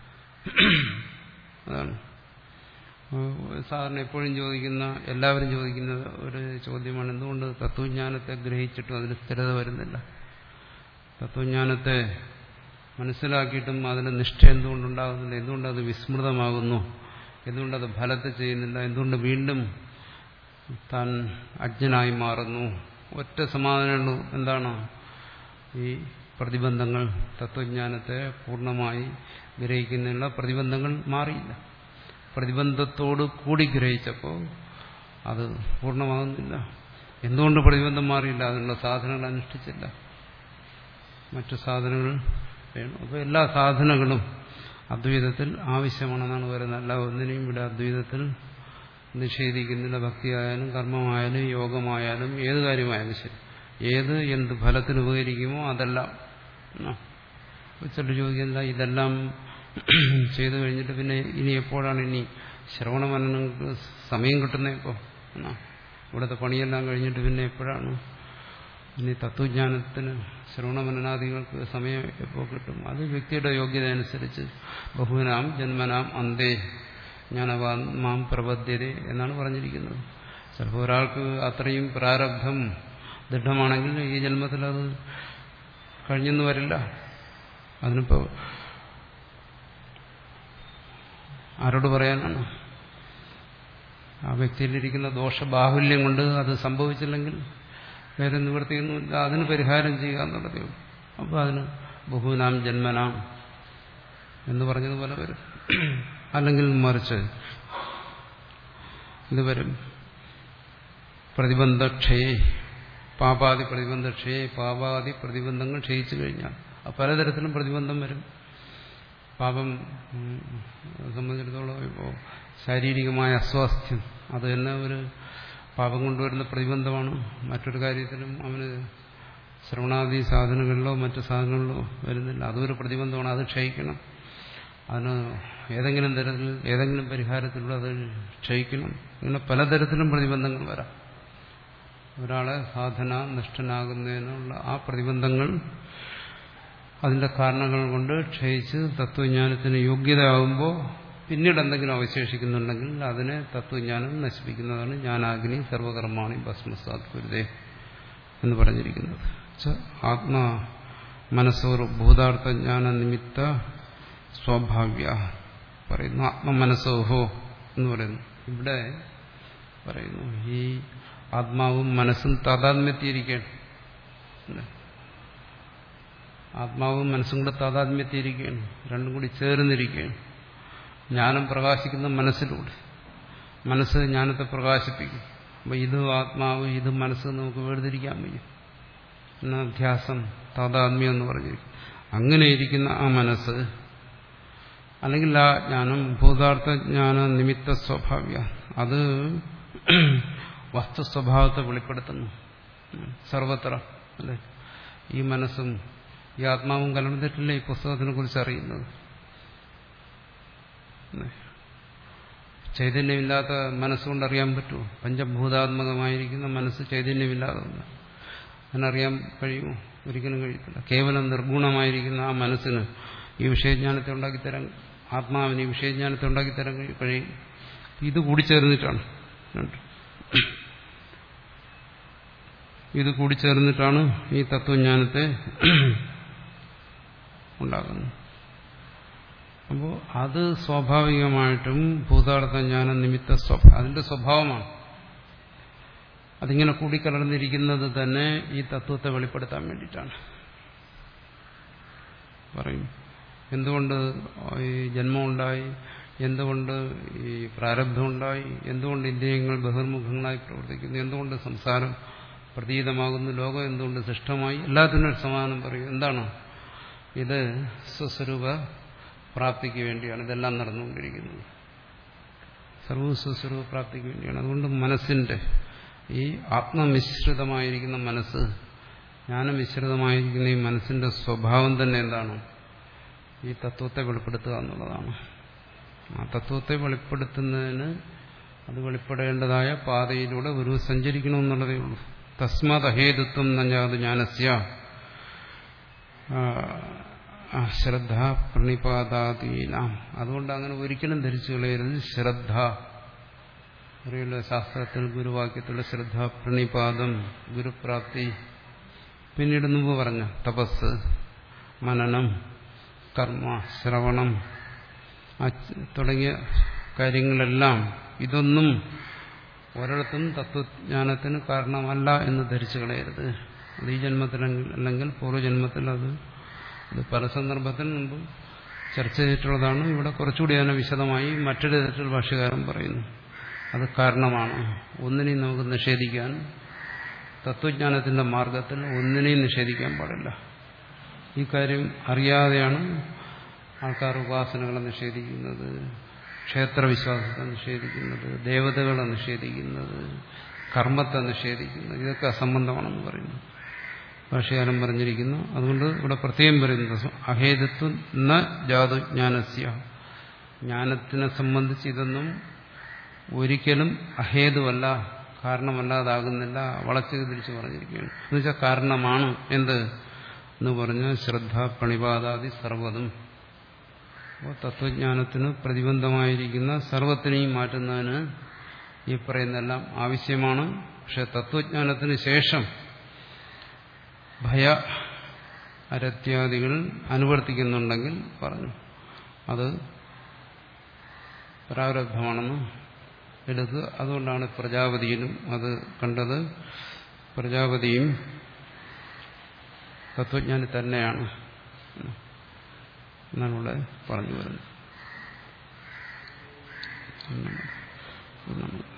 അതാണ് സാധാരണ എപ്പോഴും ചോദിക്കുന്ന, എല്ലാവരും ചോദിക്കുന്ന ഒരു ചോദ്യമാണ്, എന്തുകൊണ്ട് തത്വജ്ഞാനത്തെ ഗ്രഹിച്ചിട്ടും അതിന് സ്ഥിരത വരുന്നില്ല? തത്വജ്ഞാനത്തെ മനസ്സിലാക്കിയിട്ടും അതിന് നിഷ്ഠ എന്തുകൊണ്ടുണ്ടാകുന്നില്ല? എന്തുകൊണ്ടത് വിസ്മൃതമാകുന്നു? എന്തുകൊണ്ടത് ഫലത്തെ ചെയ്യുന്നില്ല? എന്തുകൊണ്ട് വീണ്ടും താൻ അജ്ഞനായി മാറുന്നു? ഒറ്റ സമാധാനമുള്ളൂ, എന്താണ്? ഈ പ്രതിബന്ധങ്ങൾ, തത്വജ്ഞാനത്തെ പൂർണ്ണമായി ഗ്രഹിക്കുന്നതിനുള്ള പ്രതിബന്ധങ്ങൾ മാറിയില്ല. പ്രതിബന്ധത്തോട് കൂടി ഗ്രഹിച്ചപ്പോൾ അത് പൂർണ്ണമാകുന്നില്ല. എന്തുകൊണ്ട് പ്രതിബന്ധം മാറിയില്ല? അതിനുള്ള സാധനങ്ങൾ അനുഷ്ഠിച്ചില്ല, മറ്റു സാധനങ്ങൾ വേണം. അപ്പോൾ എല്ലാ സാധനങ്ങളും അദ്വൈതത്തിൽ ആവശ്യമാണെന്നാണ് പറയുന്നത്. അല്ല ഒന്നിനെയും ഇവിടെ അദ്വൈതത്തിൽ നിഷേധിക്കുന്നില്ല. ഭക്തിയായാലും കർമ്മമായാലും യോഗമായാലും ഏത് കാര്യമായാലും ശരി, ഏത് എന്ത് ഫലത്തിന് ഉപകരിക്കുമോ അതെല്ലാം. ചിലർ ചോദിക്കുന്നില്ല, ഇതെല്ലാം ചെയ്തു കഴിഞ്ഞിട്ട് പിന്നെ ഇനി എപ്പോഴാണ് ഇനി ശ്രവണമനനങ്ങൾക്ക് സമയം കിട്ടുന്നത്? ഇപ്പോൾ ഇവിടുത്തെ പണിയെല്ലാം കഴിഞ്ഞിട്ട് പിന്നെ എപ്പോഴാണ് ഇനി തത്വജ്ഞാനത്തിന് ശ്രവണമനനാദികൾക്ക് സമയം എപ്പോൾ കിട്ടും? അത് വ്യക്തിയുടെ യോഗ്യത അനുസരിച്ച് ബഹുനാം ജന്മനാം അന്തേ ജ്ഞാനവാൻ പ്രബദ്ധ്യത എന്നാണ് പറഞ്ഞിരിക്കുന്നത്. ചിലപ്പോൾ ഒരാൾക്ക് അത്രയും പ്രാരബ്ധം ദൃഢമാണെങ്കിൽ ഈ ജന്മത്തിൽ അത് കഴിഞ്ഞെന്ന് വരില്ല. അതിനിപ്പോൾ ആരോട് പറയാനാണ്? ആ വ്യക്തിയിലിരിക്കുന്ന ദോഷബാഹുല്യം കൊണ്ട് അത് സംഭവിച്ചില്ലെങ്കിൽ വേറെ നിവൃത്തിയൊന്നുമില്ല. അതിന് പരിഹാരം ചെയ്യുക എന്നുള്ളതേ ഉള്ളൂ. അപ്പോൾ അതിന് ബഹുനാം ജന്മനാം എന്ന് പറഞ്ഞതുപോലെ വരും. അല്ലെങ്കിൽ മറിച്ച് ഇത് വരും, പ്രതിബന്ധക്ഷയെ, പാപാദി പ്രതിബന്ധക്ഷയെ. പാപാദി പ്രതിബന്ധങ്ങൾ ക്ഷയിച്ചു കഴിഞ്ഞാൽ പലതരത്തിലും പ്രതിബന്ധം വരും. പാപം സംബന്ധിച്ചിടത്തോളം ഇപ്പോൾ ശാരീരികമായ അസ്വാസ്ഥ്യം അത് തന്നെ ഒരു പാപം കൊണ്ടുവരുന്ന പ്രതിബന്ധമാണ്. മറ്റൊരു കാര്യത്തിലും അവന് ശ്രവണാദി സാധനങ്ങളിലോ മറ്റു സാധനങ്ങളിലോ വരുന്നില്ല. അതൊരു പ്രതിബന്ധമാണ്. അത് ക്ഷയിക്കണം. അതിന് ഏതെങ്കിലും തരത്തിൽ ഏതെങ്കിലും പരിഹാരത്തിലൂടെ അത് ക്ഷയിക്കണം. ഇങ്ങനെ പലതരത്തിലും പ്രതിബന്ധങ്ങൾ വരാം. ഒരാളെ സാധന നിഷ്ഠനാകുന്നതിനുള്ള ആ പ്രതിബന്ധങ്ങൾ അതിന്റെ കാരണങ്ങൾ കൊണ്ട് ക്ഷയിച്ച് തത്വജ്ഞാനത്തിന് യോഗ്യതയാകുമ്പോൾ പിന്നീട് എന്തെങ്കിലും അവശേഷിക്കുന്നുണ്ടെങ്കിൽ അതിനെ തത്വജ്ഞാനം നശിപ്പിക്കുന്നതാണ് ജ്ഞാനാഗ്നി സർവകർമാണി ഭസ്മസാത് കുരുതേ എന്ന് പറഞ്ഞിരിക്കുന്നത്. ആത്മാ മനസ്സോർ ഭൂതാർത്ഥജ്ഞാന നിമിത്ത സ്വാഭാവ്യ പറയുന്നു. ആത്മമനസ്സോഹോ എന്ന് പറയുന്നു. ഇവിടെ പറയുന്നു ഈ ആത്മാവും മനസ്സും താതാത്മ്യത്തിയിരിക്കുകയാണ്. ആത്മാവും മനസ്സും കൂടെ താതാത്മ്യത്തിയിരിക്കുകയാണ്. രണ്ടും കൂടി ചേർന്നിരിക്കുകയാണ്. ജ്ഞാനം പ്രകാശിക്കുന്ന മനസ്സിലൂടെ. മനസ്സ് ജ്ഞാനത്തെ പ്രകാശിപ്പിക്കും. അപ്പൊ ഇത് ആത്മാവ്, ഇത് മനസ്സ് നമുക്ക് വേർതിരിക്കാൻ വയ്യ. എന്നാ അധ്യാസം താതാത്മ്യം എന്ന് പറഞ്ഞിരിക്കും. അങ്ങനെ ഇരിക്കുന്ന ആ മനസ്സ് അല്ലെങ്കിൽ ആ ജ്ഞാനം ഭൂതാർത്ഥ ജ്ഞാന നിമിത്ത സ്വഭാവ്യ, അത് വസ്തുസ്വഭാവത്തെ വെളിപ്പെടുത്തുന്നു സർവത്ര. അല്ലെ, ഈ മനസ്സും ഈ ആത്മാവും കലർന്നിട്ടില്ല ഈ പുസ്തകത്തിനെ കുറിച്ച് അറിയുന്നത്. ചൈതന്യമില്ലാത്ത മനസ്സുകൊണ്ട് അറിയാൻ പറ്റുമോ? പഞ്ചഭൂതാത്മകമായിരിക്കുന്ന മനസ്സ് ചൈതന്യമില്ലാതെ അതിനറിയാൻ കഴിയുമോ? ഒരിക്കലും കഴിയത്തില്ല. കേവലം നിർഗുണമായിരിക്കുന്ന ആ മനസ്സിന് ഈ വിഷയജ്ഞാനത്തെ ഉണ്ടാക്കിത്തരാൻ, ആത്മാവിന് ഈ വിഷയജ്ഞാനത്തെ ഉണ്ടാക്കിത്തരാൻ കഴിയും. ഇത് കൂടിച്ചേർന്നിട്ടാണ് ഇത് കൂടിച്ചേർന്നിട്ടാണ് ഈ തത്വജ്ഞാനത്തെ ഉണ്ടാകുന്നത്. അപ്പോൾ അത് സ്വാഭാവികമായിട്ടും ഭൂതാർത്ഥജ്ഞാന നിമിത്ത സ്വഭാവം, അതിന്റെ സ്വഭാവമാണ്. അതിങ്ങനെ കൂടിക്കലർന്നിരിക്കുന്നത് തന്നെ ഈ തത്വത്തെ വെളിപ്പെടുത്താൻ വേണ്ടിയിട്ടാണ്. പറയും എന്തുകൊണ്ട് ഈ ജന്മമുണ്ടായി, എന്തുകൊണ്ട് ഈ പ്രാരബ്ധമുണ്ടായി, എന്തുകൊണ്ട് ഇന്ദ്രിയങ്ങൾ ബഹിർമുഖങ്ങളായി പ്രവർത്തിക്കുന്നു, എന്തുകൊണ്ട് സംസാരം പ്രതീതമാകുന്നു, ലോകം എന്തുകൊണ്ട് സൃഷ്ടമായി, എല്ലാത്തിനും ഒരു സമാധാനം പറയും. എന്താണ് ഇത്? സ്വസ്വരൂപ പ്രാപ്തിക്ക് വേണ്ടിയാണ് ഇതെല്ലാം നടന്നുകൊണ്ടിരിക്കുന്നത്. സർവ്വ സ്വസ്വരൂപ പ്രാപ്തിക്ക് വേണ്ടിയാണ്. അതുകൊണ്ട് മനസ്സിന്റെ ഈ ആത്മമിശ്രിതമായിരിക്കുന്ന മനസ്സ്, ജ്ഞാനമിശ്രിതമായിരിക്കുന്ന ഈ മനസ്സിന്റെ സ്വഭാവം തന്നെ എന്താണ്? ഈ തത്വത്തെ വെളിപ്പെടുത്തുക എന്നുള്ളതാണ്. ആ തത്വത്തെ വെളിപ്പെടുത്തുന്നതിന് അത് വെളിപ്പെടേണ്ടതായ പാതയിലൂടെ ഒരു സഞ്ചരിക്കണമെന്നുള്ളതേ ഉള്ളൂ. തസ്മാത് അഹേതുത്വം നജാത് ജ്ഞാനസ്യ ശ്രദ്ധ പ്രണിപാതാദീനാം. അതുകൊണ്ട് അങ്ങനെ ഒരിക്കലും ധരിച്ചു കളയരുത്. ശ്രദ്ധ അറിയുള്ള ശാസ്ത്രത്തിൽ ഗുരുവാക്യത്തിലുള്ള ശ്രദ്ധ, പ്രണിപാദം, ഗുരുപ്രാപ്തി, പിന്നീട് മുമ്പ് പറഞ്ഞ തപസ്, മനനം, കർമ്മ, ശ്രവണം തുടങ്ങിയ കാര്യങ്ങളെല്ലാം ഇതൊന്നും ഒരിടത്തും തത്വജ്ഞാനത്തിന് കാരണമല്ല എന്ന് ധരിച്ചു കളയരുത്. അത് ഈ ജന്മത്തിൽ അല്ലെങ്കിൽ പൂർവ്വജന്മത്തിൽ അത് ഇത് പല സന്ദർഭത്തിൽ മുമ്പ് ചർച്ച ചെയ്തിട്ടുള്ളതാണ്. ഇവിടെ കുറച്ചുകൂടി അതിനെ വിശദമായി മറ്റൊരു തരത്തിൽ ഭാഷ്യകാരൻ പറയുന്നു. അത് കാരണമാണ്. ഒന്നിനെയും നമുക്ക് നിഷേധിക്കാൻ, തത്വജ്ഞാനത്തിന്റെ മാർഗത്തിൽ ഒന്നിനെയും നിഷേധിക്കാൻ പാടില്ല. ഈ കാര്യം അറിയാതെയാണ് ആൾക്കാർ ഉപാസനകളെ നിഷേധിക്കുന്നത്, ക്ഷേത്രവിശ്വാസത്തെ നിഷേധിക്കുന്നത്, ദേവതകളെ നിഷേധിക്കുന്നത്, കർമ്മത്തെ നിഷേധിക്കുന്നത്. ഇതൊക്കെ അസംബന്ധമാണെന്ന് പറയുന്നു ഭാഷ്യകാരൻ പറഞ്ഞിരിക്കുന്നു. അതുകൊണ്ട് ഇവിടെ പ്രത്യേകം പറയുന്നത് അഹേതുത്വം ന ജാതു ജ്ഞാനസ്യ, ജ്ഞാനത്തിനെ സംബന്ധിച്ച് ഇതൊന്നും ഒരിക്കലും അഹേതുവല്ല, കാരണമല്ലാതാകുന്നില്ല. വളച്ചു തിരിച്ച് പറഞ്ഞിരിക്കുകയാണ്. എന്നുവെച്ചാൽ കാരണമാണ്. എന്ത് എന്ന് പറഞ്ഞാൽ ശ്രദ്ധ, പ്രണിപാതാദി സർവ്വതും. അപ്പോൾ തത്വജ്ഞാനത്തിന് പ്രതിബന്ധമായിരിക്കുന്ന സർവത്തിനെയും മാറ്റുന്നതിന് ഈ പറയുന്നതെല്ലാം ആവശ്യമാണ്. പക്ഷെ തത്വജ്ഞാനത്തിന് ശേഷം ഭയ അരത്യാദികൾ അനുവർത്തിക്കുന്നുണ്ടെങ്കിൽ പറഞ്ഞു അത് പ്രാരബ്ധമാണെന്ന് എടുക്കുക. അതുകൊണ്ടാണ് പ്രജാപതിയിലും അത് കണ്ടത്. പ്രജാപതിയും തത്വജ്ഞാനി തന്നെയാണ് എന്നാണ് ഇവിടെ പറഞ്ഞു വരുന്നത്.